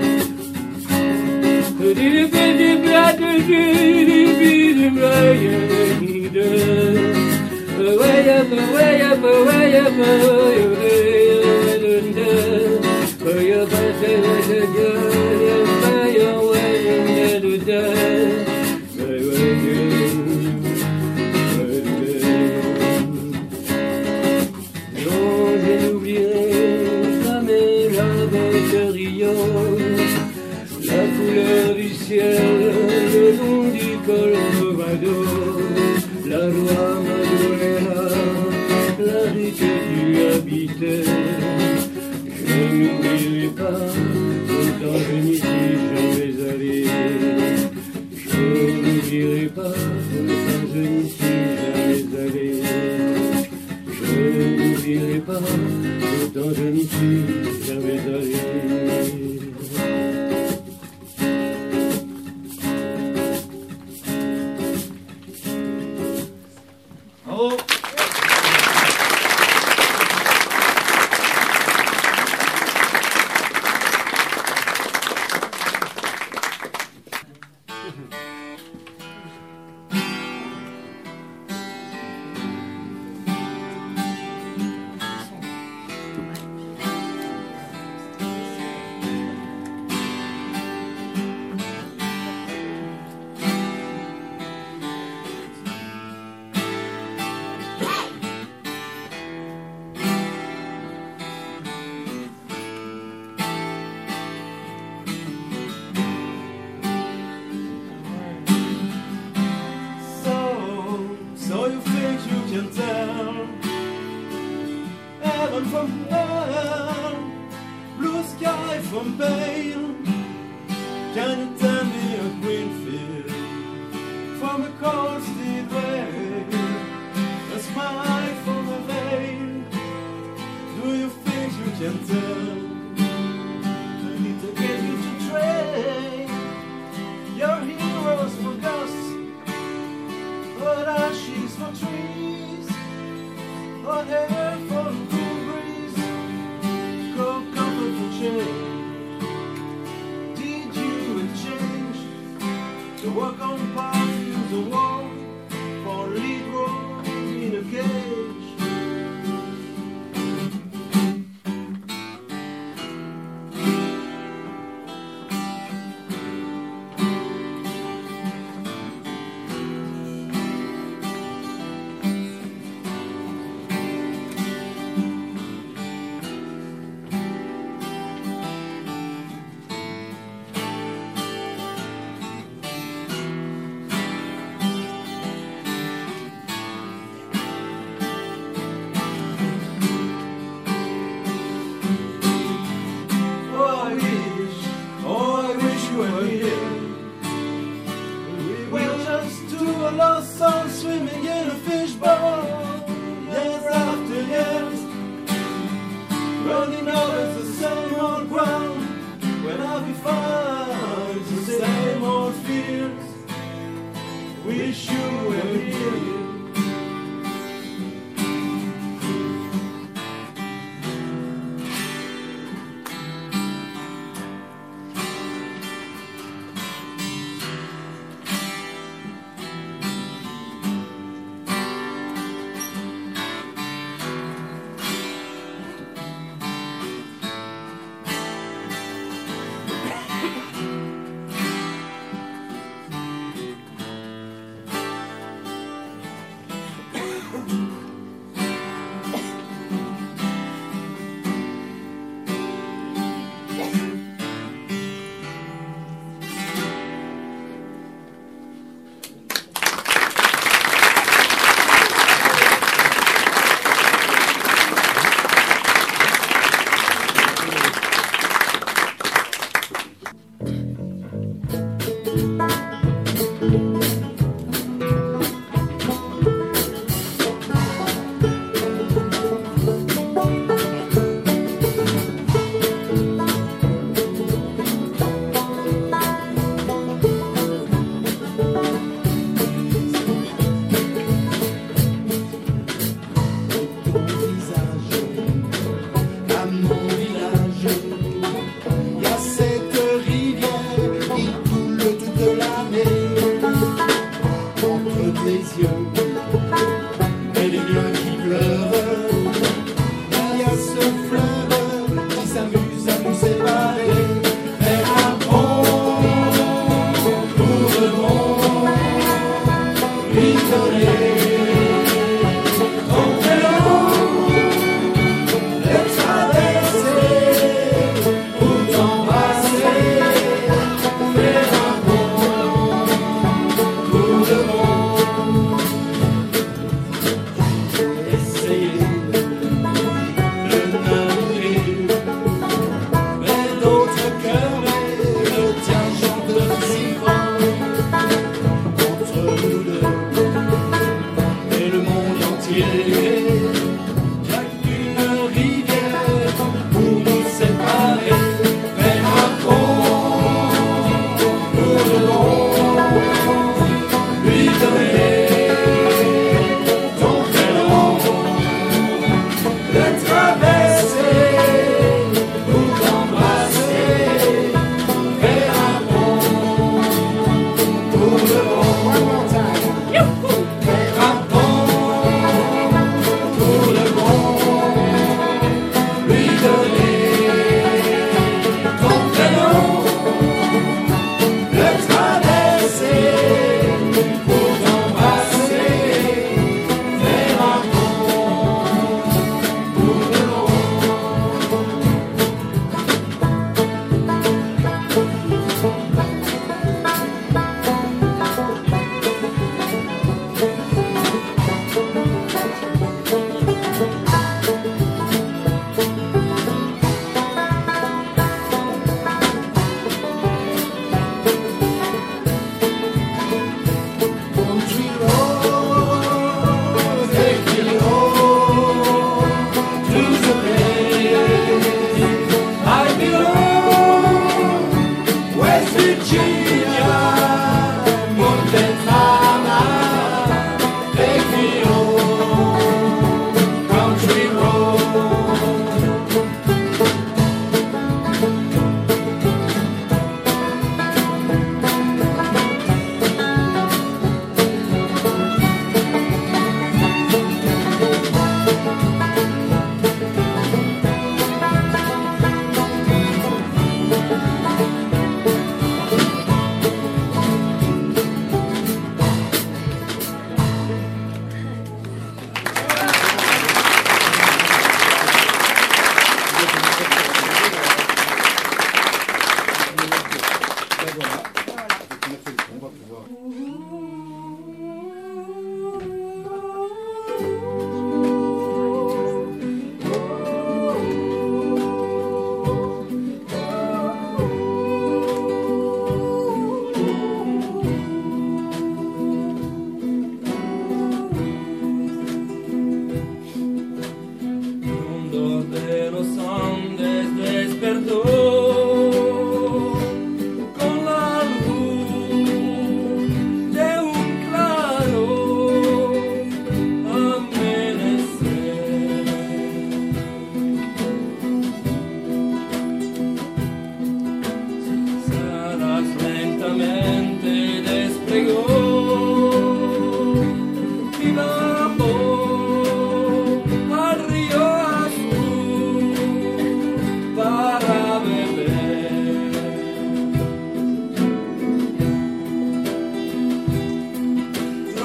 Non, je n'oublierai jamais la baie de Rio, la couleur du ciel le long du Corcovado, la roi Madureira, la rue que tu habitais. Je n'oublierai pas, pourtant je n'y suis jamais allé. Je n'oublierai pas, pourtant je n'y suis jamais allé. Je n'oublierai pas, pourtant je n'y suis jamais allé. Bravo. heaven from hell, blue sky from pain. Can you tell me a green field from a cold steel rain, a smile from a veil? Do you think you can tell? I need to get you to train your heroes for ghosts, but ashes for trees, or hair for the cool breeze, cold comfort for change. Did you exchange to walk on past the wall for a lead role in a cage? Swimming in a fishbowl, years after years, running over the same old ground. When I'll be found, the same old fears. Wish you were here.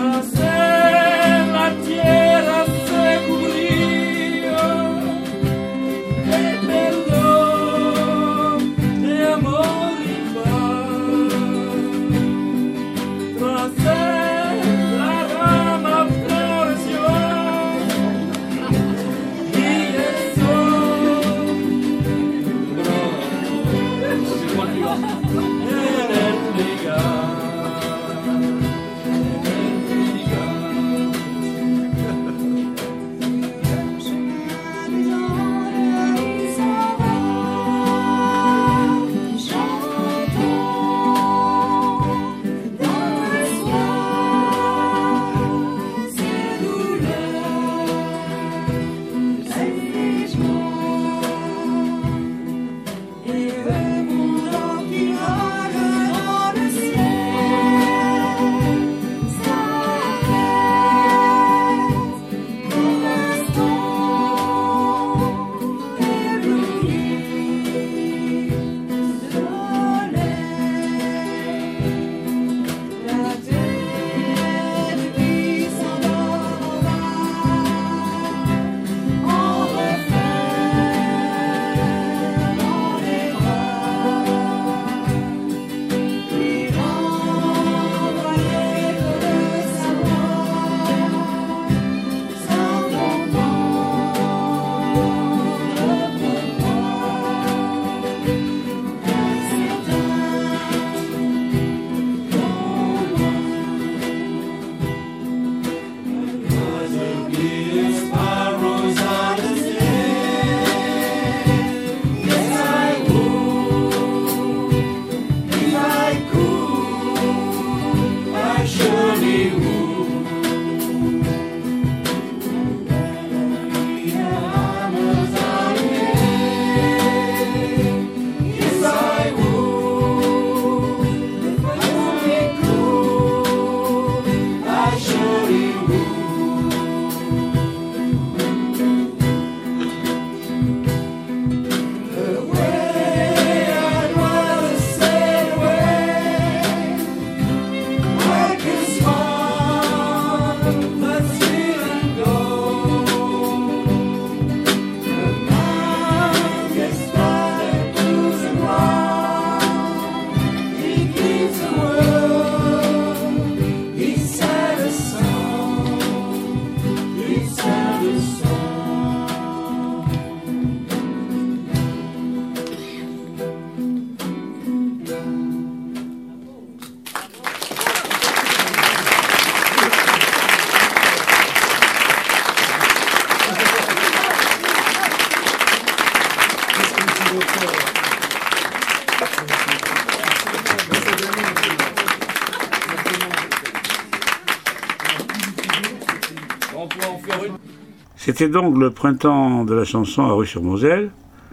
C'était donc le printemps de la chanson à Rue-sur-Moselle.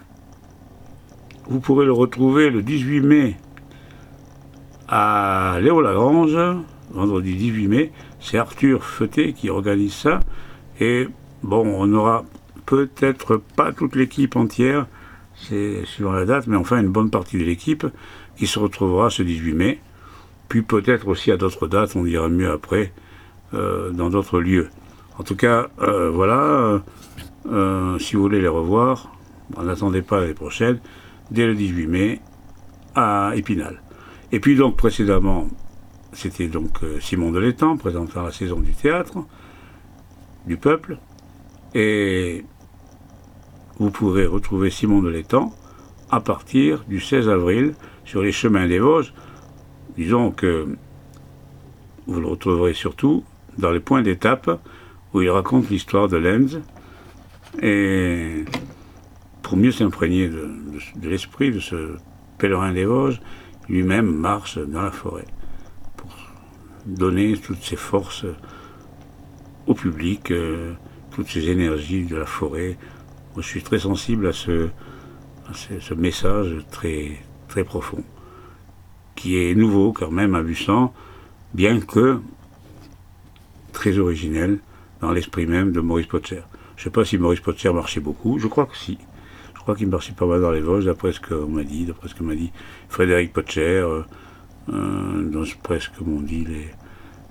Vous pourrez le retrouver le 18 mai à Léo-Lagrange, vendredi 18 mai. C'est Arthur Feuté qui organise ça. Et bon, on n'aura peut-être pas toute l'équipe entière, c'est suivant la date, mais enfin une bonne partie de l'équipe qui se retrouvera ce 18 mai. Puis peut-être aussi à d'autres dates, on dira mieux après, dans d'autres lieux. En tout cas, voilà, si vous voulez les revoir, n'attendez pas l'année prochaine, dès le 18 mai, à Épinal. Et puis donc précédemment, c'était donc Simon Delétang, présentant la saison du théâtre, du peuple, et vous pourrez retrouver Simon Delétang à partir du 16 avril sur les chemins des Vosges. Disons que vous le retrouverez surtout dans les points d'étape où il raconte l'histoire de Lens, et pour mieux s'imprégner de l'esprit de ce pèlerin des Vosges, lui-même marche dans la forêt pour donner toutes ses forces au public, toutes ses énergies de la forêt. Moi, je suis très sensible à ce message très, très profond, qui est nouveau quand même à Busan, bien que très originel dans l'esprit même de Maurice Potcher. Je ne sais pas si Maurice Potcher marchait beaucoup, je crois que si. Je crois qu'il marchait pas mal dans les Vosges, d'après ce qu'on m'a dit, d'après ce que m'a dit Frédéric Potcher, d'après ce que m'ont dit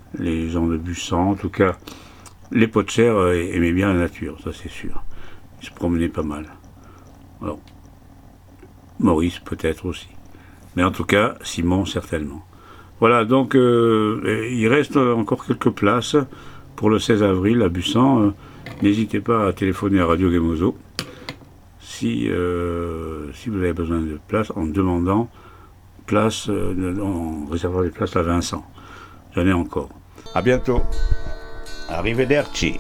les gens de Bussan, en tout cas, les Potchers aimaient bien la nature, ça c'est sûr. Ils se promenaient pas mal. Alors, Maurice peut-être aussi. Mais en tout cas, Simon certainement. Voilà, donc il reste encore quelques places pour le 16 avril à Bussan. N'hésitez pas à téléphoner à Radio Gemozo si vous avez besoin de place en demandant place, en réservant des places à Vincent. J'en ai encore. À bientôt. Arrivederci.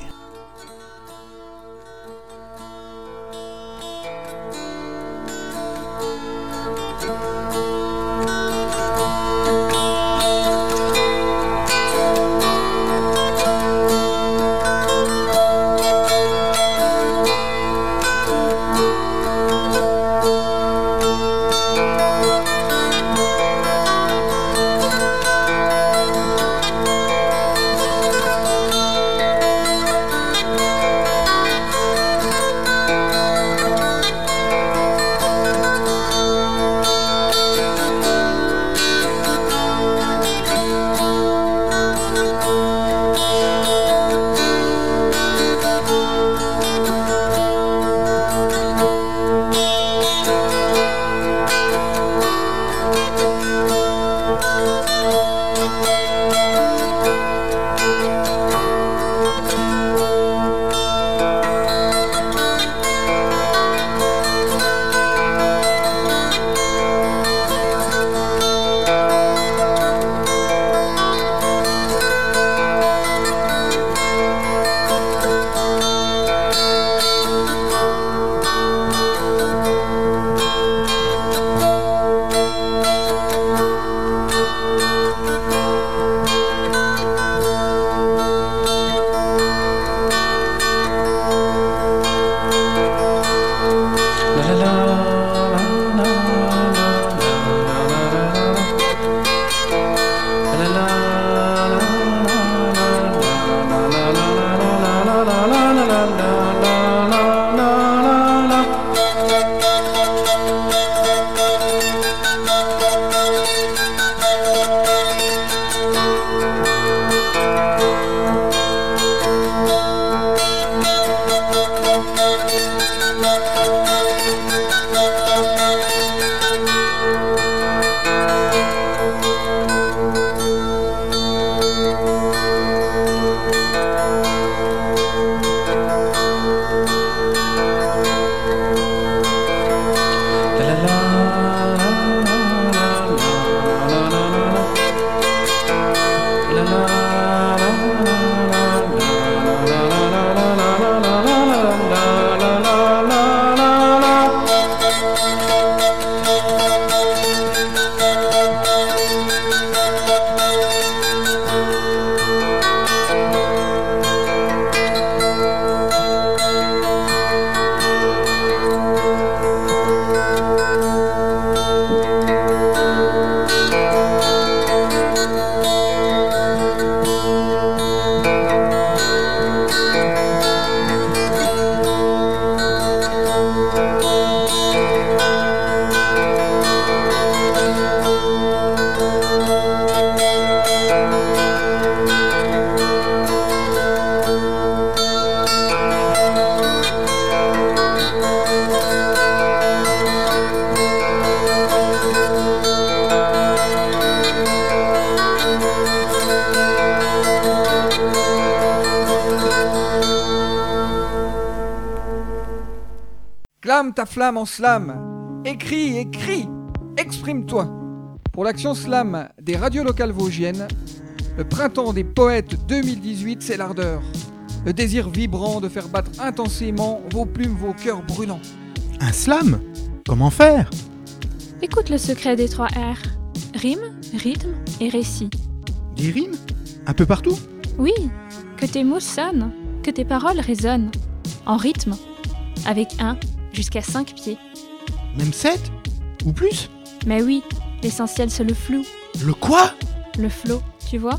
Clame ta flamme en slam. Écris, écris. Exprime-toi. Pour l'action slam des radios locales vosgiennes, le printemps des poètes 2018, c'est l'ardeur. Le désir vibrant de faire battre intensément vos plumes, vos cœurs brûlants. Un slam ? Comment faire ? Écoute le secret des 3 R. Rime, rythme et récit. Des rimes ? Un peu partout ? Oui, que tes mots sonnent, que tes paroles résonnent. En rythme, avec 1 jusqu'à 5 pieds. Même 7 ? Ou plus ? Mais oui, l'essentiel c'est le flou. Le quoi ? Le flow, tu vois ?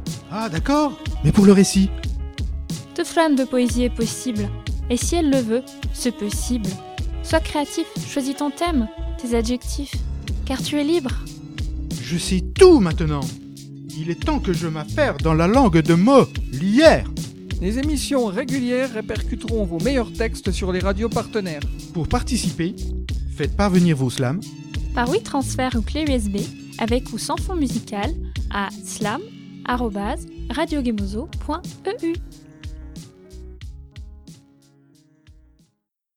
Ah d'accord, mais pour le récit ? Toute flamme de poésie est possible. Et si elle le veut, c'est possible. Sois créatif, choisis ton thème, tes adjectifs, car tu es libre. Je sais tout maintenant. Il est temps que je m'affaire dans la langue de Molière. Les émissions régulières répercuteront vos meilleurs textes sur les radios partenaires. Pour participer, faites parvenir vos slams par WeTransfer ou clé USB, avec ou sans fond musical, à slam@radiogemozo.eu.